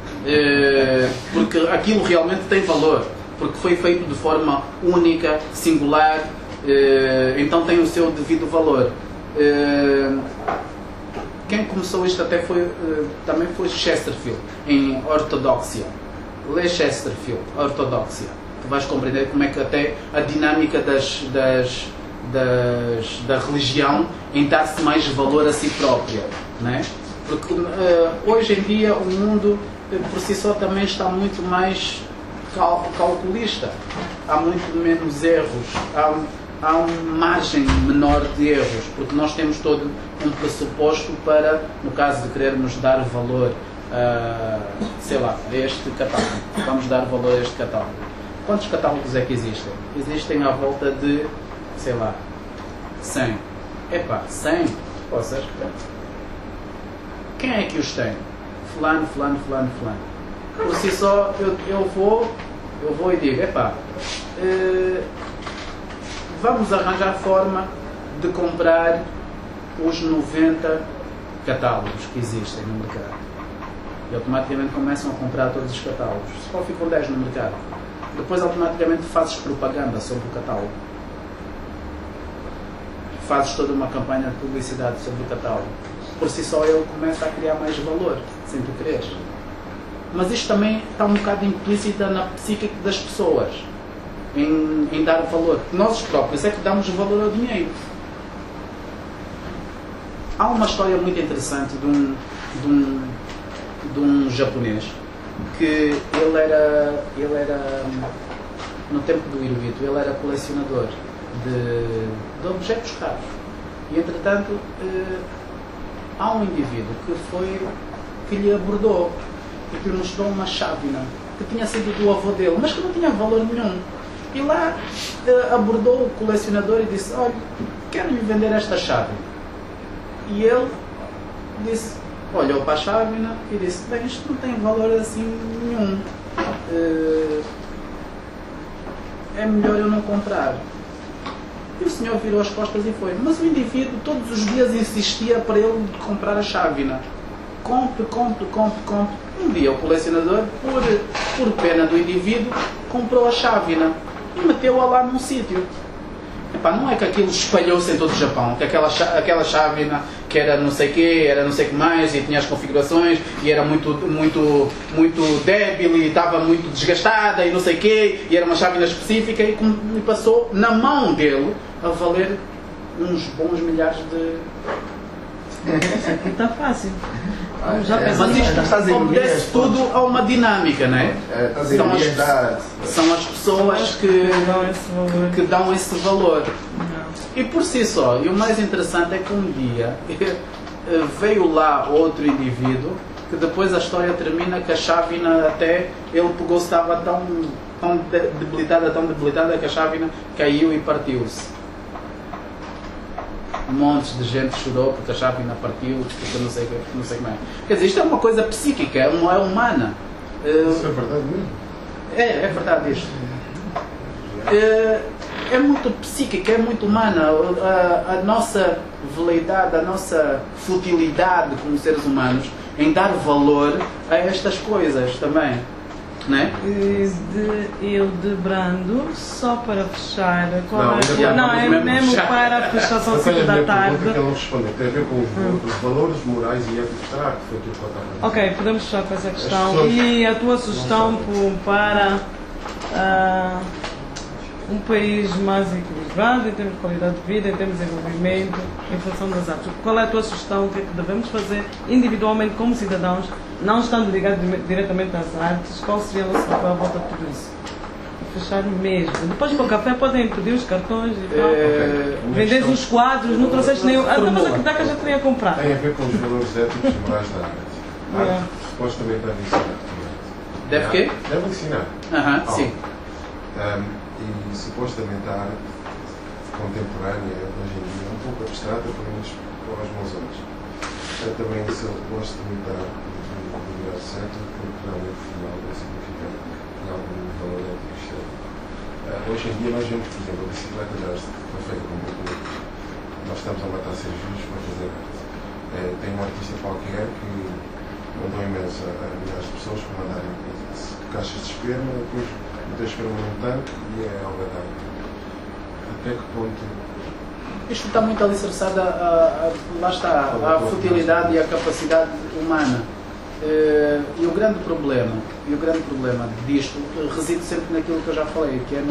É, porque aquilo realmente tem valor, porque foi feito de forma única, singular, é, então tem o seu devido valor. É, quem começou isto até foi, uh, também foi Chesterfield, em Ortodoxia. Lê Chesterfield, Ortodoxia. Tu vais compreender como é que até a dinâmica das, das, das, da religião em dar-se mais valor a si própria, né? Porque uh, hoje em dia o mundo por si só também está muito mais cal calculista, há muito menos erros, há, há uma margem menor de erros, porque nós temos todo um pressuposto para, no caso de querermos dar valor a, sei lá, a este catálogo, vamos dar valor a este catálogo. Quantos catálogos é que existem? Existem à volta de, sei lá, cem. Epá, cem? Ou seja, quem é que os tem? Fulano, fulano, fulano, fulano. Por si só, eu, eu, vou, eu vou e digo, epá, eh, vamos arranjar forma de comprar os noventa catálogos que existem no mercado. E automaticamente começam a comprar todos os catálogos. Só ficam dez no mercado. Depois automaticamente fazes propaganda sobre o catálogo. Fazes toda uma campanha de publicidade sobre o catálogo. Por si só ele começa a criar mais valor, sem tu quereres. Mas isto também está um bocado implícito na psique das pessoas, em, em dar valor. Nós próprios é que damos valor ao dinheiro. Há uma história muito interessante de um, de um, de um japonês que ele era, ele era, no tempo do Hirohito, ele era colecionador de, de objetos raros. E entretanto, eh, há um indivíduo que foi, que lhe abordou e que lhe mostrou uma chávena que tinha sido do avô dele, mas que não tinha valor nenhum. E lá eh, abordou o colecionador e disse, olha, quero lhe vender esta chávena. E ele disse, olhou para a chávena e disse, bem, isto não tem valor assim nenhum. Uh, é melhor eu não comprar. E o senhor virou as costas e foi. Mas o indivíduo todos os dias insistia para ele comprar a chávena. Compre, compre, compre, compre. Um dia o colecionador, por, por pena do indivíduo, comprou a chávena e meteu-a lá num sítio. Epá, não é que aquilo espalhou-se em todo o Japão, que aquela, aquela chávena que era não sei o quê, era não sei o que mais, e tinha as configurações, e era muito, muito, muito débil, e estava muito desgastada, e não sei o quê, e era uma chávena específica, e, e passou na mão dele a valer uns bons milhares de... Isso aqui está fácil. Ah, Já é, mas isto é, obedece tudo a uma dinâmica, não é? É, são, as, são as pessoas que, que dão esse valor. E por si só, e o mais interessante é que um dia veio lá outro indivíduo, que depois a história termina que a chávena até, ele pegou-se, estava tão, tão debilitada, tão debilitada que a chávena caiu e partiu-se. Montes de gente chorou porque a chávena partiu, porque não sei, não sei mais. Quer dizer, isto é uma coisa psíquica, é, uma, é humana. Isso é verdade mesmo? É, é verdade isto. É, é muito psíquica, é muito humana. A, a nossa veleidade, a nossa futilidade como seres humanos em dar valor a estas coisas também. Não é? E de, eu de Brando, só para fechar, qual Não, é, ainda não, é mesmo mesmo fechar. para fechar, são Eu tenho cinco a da minha tarde. pergunta que ele não respondeu. Tem a ver com os, hum. os valores morais e éticos. Será que foi aquilo que eu estava a dizer? Ok, podemos fechar com essa questão. pessoas- E a tua sugestão por- para ah, um país mais equilibrado em termos de qualidade de vida, em termos de desenvolvimento, em função das artes. Qual é a tua sugestão? O que é que devemos fazer individualmente como cidadãos, não estando ligados diretamente às artes? Qual seria o nosso papel à volta de tudo isso? Fechar mesmo. Depois com o café podem pedir os cartões e tal. É, Vendes os quadros, não trouxeste nenhum. Ah, mas a que já teria comprado. Tem a ver com os valores éticos e morais da arte. A É. arte supostamente deve ensinar também. Deve quê? Deve ensinar. Aham, Algo. sim. Um, e supostamente a arte contemporânea, hoje em dia, é um pouco abstrata, pelo menos para os meus olhos. Eu também sou, gosto muito da arte do grau certo, porque realmente no final é significado em algum valor ético externo. Uh, hoje em dia nós vemos, por exemplo, a bicicleta de arte que foi feita com muito lucro. Nós estamos a matar seres vivos para fazer arte. Uh, tem um artista qualquer que mandou imenso a, a milhares de pessoas para mandarem caixas de esperma, depois meteu esperma num tanque e é algo da arte. Até que ponto? Isto está muito alicerçado, a, a, a, lá está, a futilidade e a capacidade humana. Uh, e o grande problema, e o grande problema disto reside sempre naquilo que eu já falei, que é no,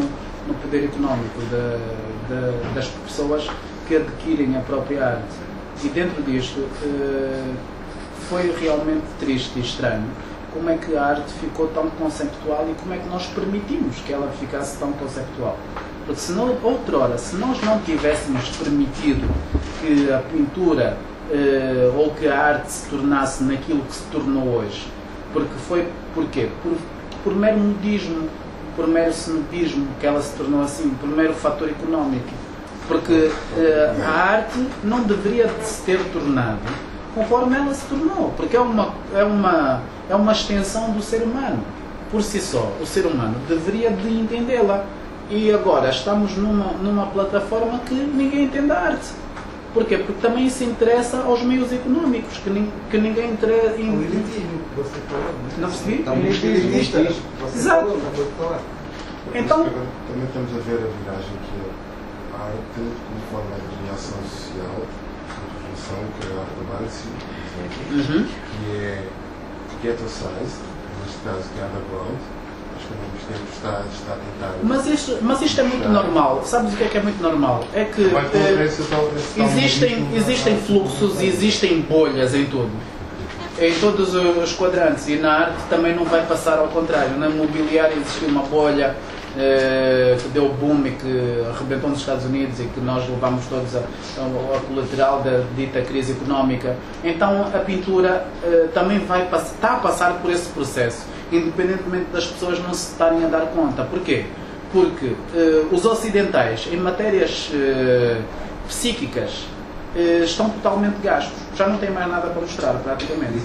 no poder económico de, de, das pessoas que adquirem a própria arte. E dentro disto uh, foi realmente triste e estranho como é que a arte ficou tão conceptual e como é que nós permitimos que ela ficasse tão conceptual. Porque se não, outrora, se nós não tivéssemos permitido que a pintura uh, ou que a arte se tornasse naquilo que se tornou hoje, porque foi, porquê? Por, por mero modismo, por mero cenobismo que ela se tornou assim, por mero fator económico. Porque uh, a arte não deveria de se ter tornado conforme ela se tornou, porque é uma, é, uma, é uma extensão do ser humano. Por si só, o ser humano deveria de entendê-la. E agora estamos numa, numa plataforma que ninguém entende a arte. Porquê? Porque também isso interessa aos meios económicos, que, nin, que ninguém interessa... In... O elitismo que você falou. Não percebi? Está muito elitista. Exato. Então... Também estamos a ver a viragem que a arte, como forma de reação social, de revolução, que é a arte do Banksy, por exemplo, uhum. que é ghetto size, neste caso que é underground. Acho que ao mesmo tempo está, está a tentar... Mas isto, mas isto é muito normal. Sabes o que é que é muito normal? É que eh, existem, existem fluxos e existem bolhas em tudo. Em todos os quadrantes. E na arte também não vai passar ao contrário. Na mobiliária existiu uma bolha eh, que deu boom e que arrebentou nos Estados Unidos e que nós levamos todos a, a, a colateral da dita crise económica. Então a pintura eh, também vai, está a passar por esse processo, independentemente das pessoas não se estarem a dar conta. Porquê? Porque uh, os ocidentais, em matérias uh, psíquicas, uh, estão totalmente gastos. Já não têm mais nada para mostrar, praticamente.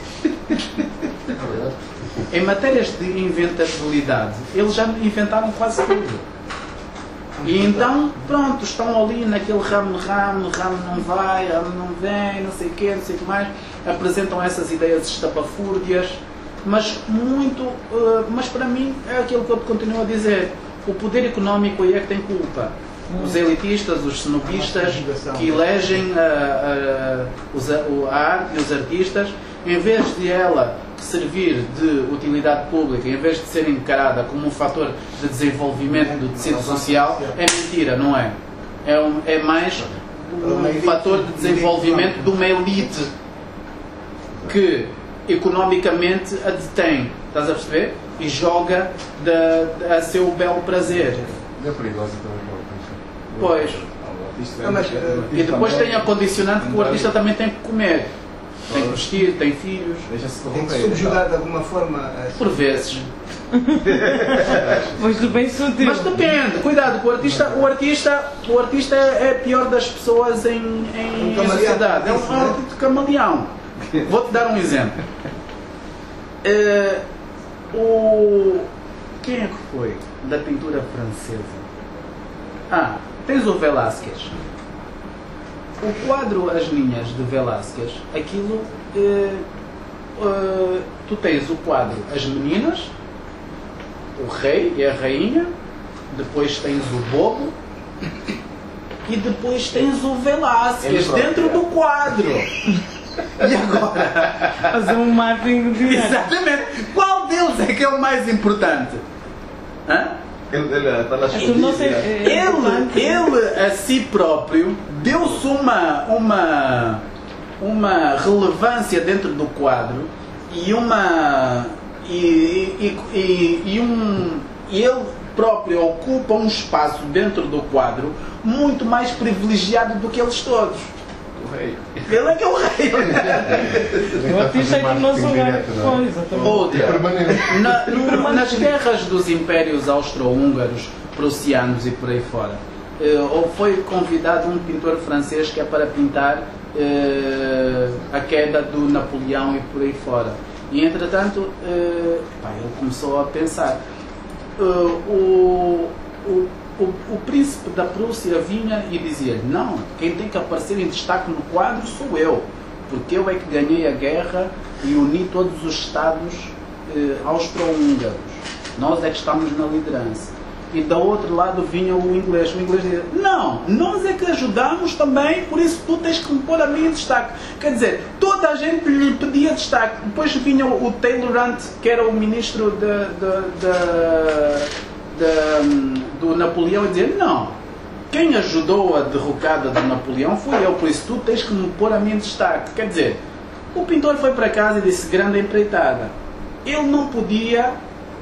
Em matérias de inventabilidade, eles já inventaram quase tudo. E então, pronto, estão ali naquele ramo, ramo, ramo não vai, ramo não vem, não sei o quê, não sei o que mais. Apresentam essas ideias estapafúrdias. Mas muito, uh, mas para mim é aquilo que eu continuo a dizer. O poder económico aí é que tem culpa. Os elitistas, os cenobistas que elegem a, a, a arte e os artistas, em vez de ela servir de utilidade pública, em vez de ser encarada como um fator de desenvolvimento do tecido social, é mentira, não é? É, um, é mais um fator de desenvolvimento de uma elite que economicamente a detém, estás a perceber? E joga de, de, a seu belo prazer. É perigoso também. Pois. Não, mas, e depois tem a condicionante que o artista também tem que comer. Tem que vestir, tem filhos. Tem que subjugar de alguma forma. Por vezes. Mas bem sutil. Mas depende, cuidado, o artista, o artista, o artista é a pior das pessoas em, em, um em sociedade. É um autêntico camaleão. Vou-te dar um exemplo. Uh, o... Quem é que foi da pintura francesa? Ah, tens o Velázquez. O quadro As Ninhas de Velázquez, aquilo... Uh, uh, tu tens o quadro As Meninas, o rei e a rainha, depois tens o bobo e depois tens o Velázquez dentro do quadro. E agora? Fazer um marketing de... Exatamente. Qual deles é que é o mais importante? Hã? Ele, ele, ele, ele, ele a si próprio deu-se uma, uma, uma relevância dentro do quadro e uma e, e, e, e um e ele próprio ocupa um espaço dentro do quadro muito mais privilegiado do que eles todos. Ele é que é o rei. O artista é que não se Outra, na, no, nas guerras dos impérios austro-húngaros, prussianos e por aí fora, uh, foi convidado um pintor francês que é para pintar uh, a queda do Napoleão e por aí fora. E entretanto, uh, pá, ele começou a pensar. Uh, o, o O, o príncipe da Prússia vinha e dizia-lhe: não, quem tem que aparecer em destaque no quadro sou eu, porque eu é que ganhei a guerra e uni todos os estados eh, austro-húngaros, nós é que estamos na liderança. E do outro lado vinha o inglês, o inglês dizia: não, nós é que ajudamos também, por isso tu tens que me pôr a mim em destaque. Quer dizer, toda a gente lhe pedia destaque. Depois vinha o, o Taylor Hunt, que era o ministro de, de, de, de, do Napoleão e dizer, não, quem ajudou a derrocada do Napoleão foi eu, por isso tu tens que me pôr a mim em destaque. Quer dizer, o pintor foi para casa e disse, grande empreitada. Ele não podia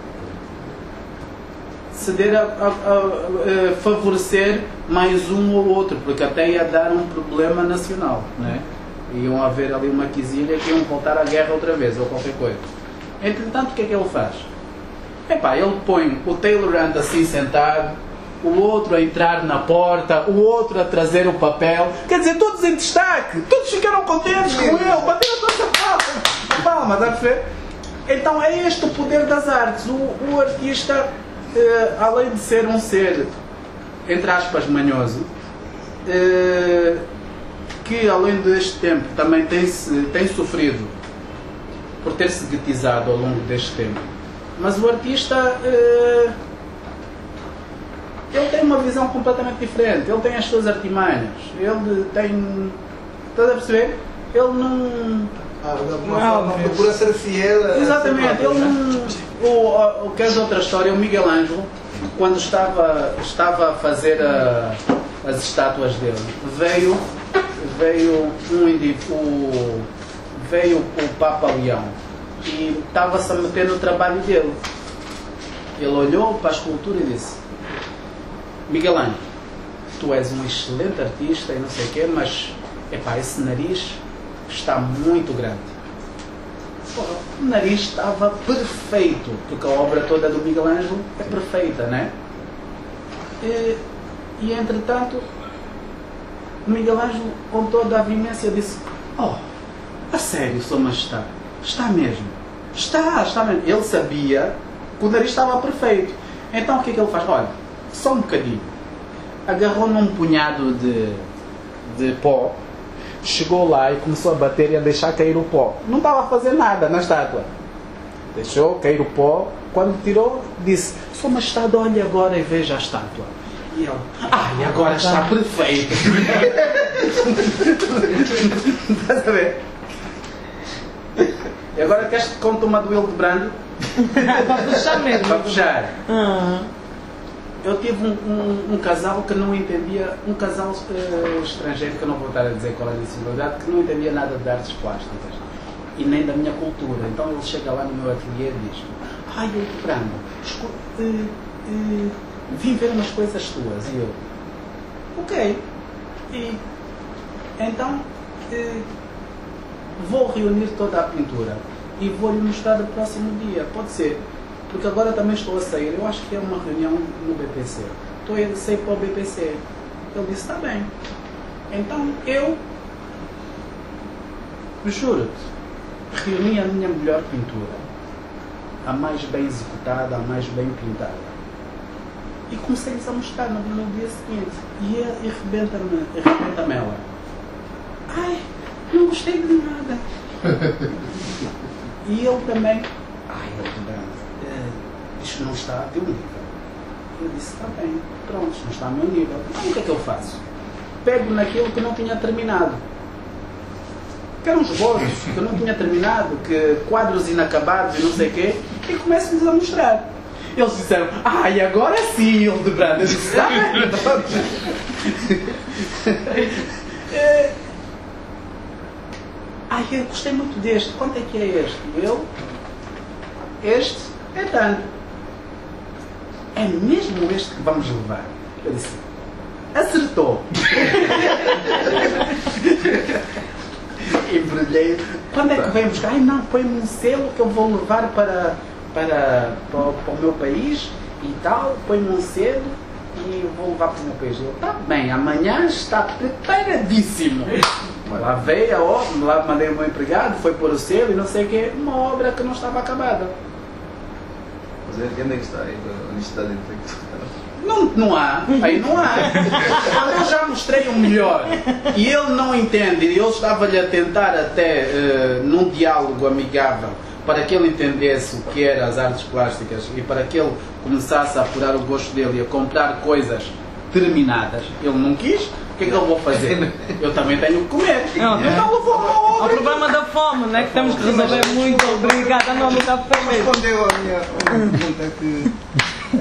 ceder a, a, a, a favorecer mais um ou outro, porque até ia dar um problema nacional, né? Iam haver ali uma quesilha que iam voltar à guerra outra vez, ou qualquer coisa. Entretanto, o que é que ele faz? Epá, ele põe o Talleyrand assim sentado, o outro a entrar na porta, o outro a trazer o papel, quer dizer, todos em destaque, todos ficaram contentes com ele, bateram toda a palma, a palma, dá para ver? Então é este o poder das artes. O, o artista, eh, além de ser um ser, entre aspas, manhoso, eh, que além deste tempo também tem, tem sofrido por ter se guetizado ao longo deste tempo, mas o artista eh, ele tem uma visão completamente diferente, ele tem as suas artimanhas, ele tem, estás a perceber? Ele não... Ah, de alguma forma procura ser fiel. Exatamente, ele não... O, o, queres outra história? O Miguel Ângelo, quando estava, estava a fazer a, as estátuas dele, veio, veio, um, o, veio o Papa Leão e estava-se a meter no trabalho dele. Ele olhou para a escultura e disse, Miguel Ângelo, tu és um excelente artista e não sei o quê, mas epá, esse nariz está muito grande. Pô, o nariz estava perfeito, porque a obra toda do Miguel Ângelo é perfeita, né? E, e entretanto, o Miguel Ângelo, com toda a vimência, disse, oh, a sério, Sua Majestade, está mesmo, está, está mesmo. Ele sabia que o nariz estava perfeito. Então o que é que ele faz? Olha, só um bocadinho. Agarrou num punhado de, de pó, chegou lá e começou a bater e a deixar cair o pó. Não estava a fazer nada na estátua. Deixou cair o pó. Quando tirou, disse, Sua Majestade, olhe agora e veja a estátua. E ele, ah, e agora está perfeito. Estás a ver? E agora queres que te conte uma do Hildebrando? Para fechar mesmo. Para fechar. Uhum. Eu tive um, um, um casal que não entendia, um casal uh, estrangeiro, que eu não vou estar a dizer qual é a nacionalidade, que não entendia nada de artes plásticas e nem da minha cultura. Então ele chega lá no meu ateliê e diz, ai, Hildebrando, uh, uh, vim ver umas coisas tuas. E eu, ok. E então uh, vou reunir toda a pintura e vou-lhe mostrar no próximo dia. Pode ser. Porque agora também estou a sair. Eu acho que é uma reunião no B P C. Estou a sair para o B P C. Ele disse, está bem. Então eu, juro-te, reuni a minha melhor pintura. A mais bem executada, a mais bem pintada. E comecei-lhes a mostrar no, no dia seguinte. E, e rebenta-me rebenta ela. Ai, não gostei de nada. E ele também, ai, Hildebrando, isto não está a teu nível. Eu disse, está bem, pronto, não está a meu nível. Então o que é que eu faço? Pego naquilo que não tinha terminado. Que eram os esboços que eu não tinha terminado, que quadros inacabados e não sei o quê, e começo-lhes a mostrar. Eles disseram, ah, e agora sim, Hildebrando. Eu disse, está bem, pronto. é... Ai, eu gostei muito deste, quanto é que é este? E eu, este é tanto. É mesmo este que vamos levar? Eu disse, acertou. Embrulhei. Quando é que vem buscar? Ai não, põe-me um selo que eu vou levar para, para, para, para o meu país e tal, põe-me um selo e vou levar para o meu país. Eu, tá bem, amanhã está preparadíssimo. Lá veio a obra, lá mandei o meu empregado, foi pôr o selo e não sei o quê, uma obra que não estava acabada. Mas onde é que está aí a honestidade intelectual? Não, não há, aí não há. Quando eu já mostrei o melhor e ele não entende, e eu estava-lhe a tentar até uh, num diálogo amigável para que ele entendesse o que eram as artes plásticas e para que ele começasse a apurar o gosto dele e a comprar coisas terminadas, ele não quis. O que é que eu vou fazer? Eu também tenho que comer. Não, então eu vou uma obra. O problema da fome, né? Que temos que resolver muito. Obrigada, não, no café mesmo. Respondeu a minha pergunta que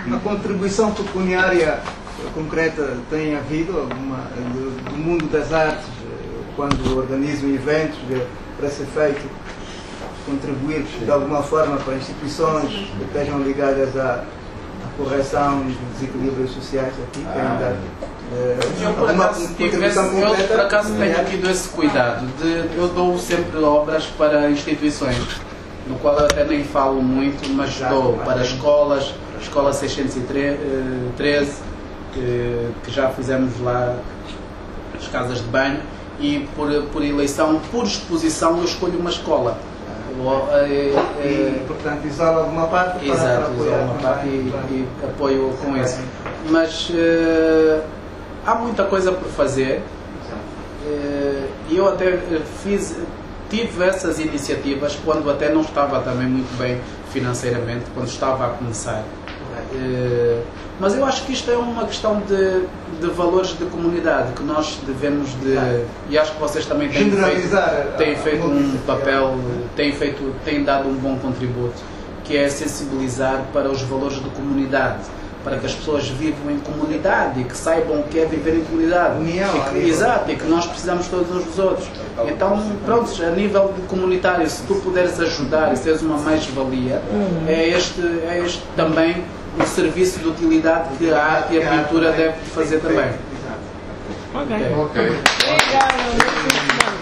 uma contribuição pecuniária concreta tem havido alguma, do, do mundo das artes, quando organizam eventos para ser feito, contribuir de alguma forma para instituições que estejam ligadas à, à correção dos desequilíbrios sociais aqui? Ah. Eu, por acaso, tive esse, eu por acaso tenho tido esse cuidado de eu dou sempre obras para instituições, no qual eu até nem falo muito, mas dou para escolas, escola seiscentos e treze, que, que já fizemos lá as casas de banho, e por, por eleição, por exposição, eu escolho uma escola. É, é, e, portanto, isola alguma parte para, exato, para apoiar isola uma parte e, e apoio com isso. Mas uh, há muita coisa por fazer, uh, e eu até fiz, tive essas iniciativas quando até não estava também muito bem financeiramente, quando estava a começar. Uh, mas eu acho que isto é uma questão de, de valores de comunidade que nós devemos de, e acho que vocês também têm feito, têm feito um papel, têm, feito, têm dado um bom contributo, que é sensibilizar para os valores de comunidade, para que as pessoas vivam em comunidade e que saibam o que é viver em comunidade. União, e que, exato, e que nós precisamos todos uns dos outros. Então, pronto, a nível de comunitário, se tu puderes ajudar e seres uma mais-valia, é este, é este também o serviço de utilidade que a arte e a pintura devem fazer também. Ok. Ok. Obrigada.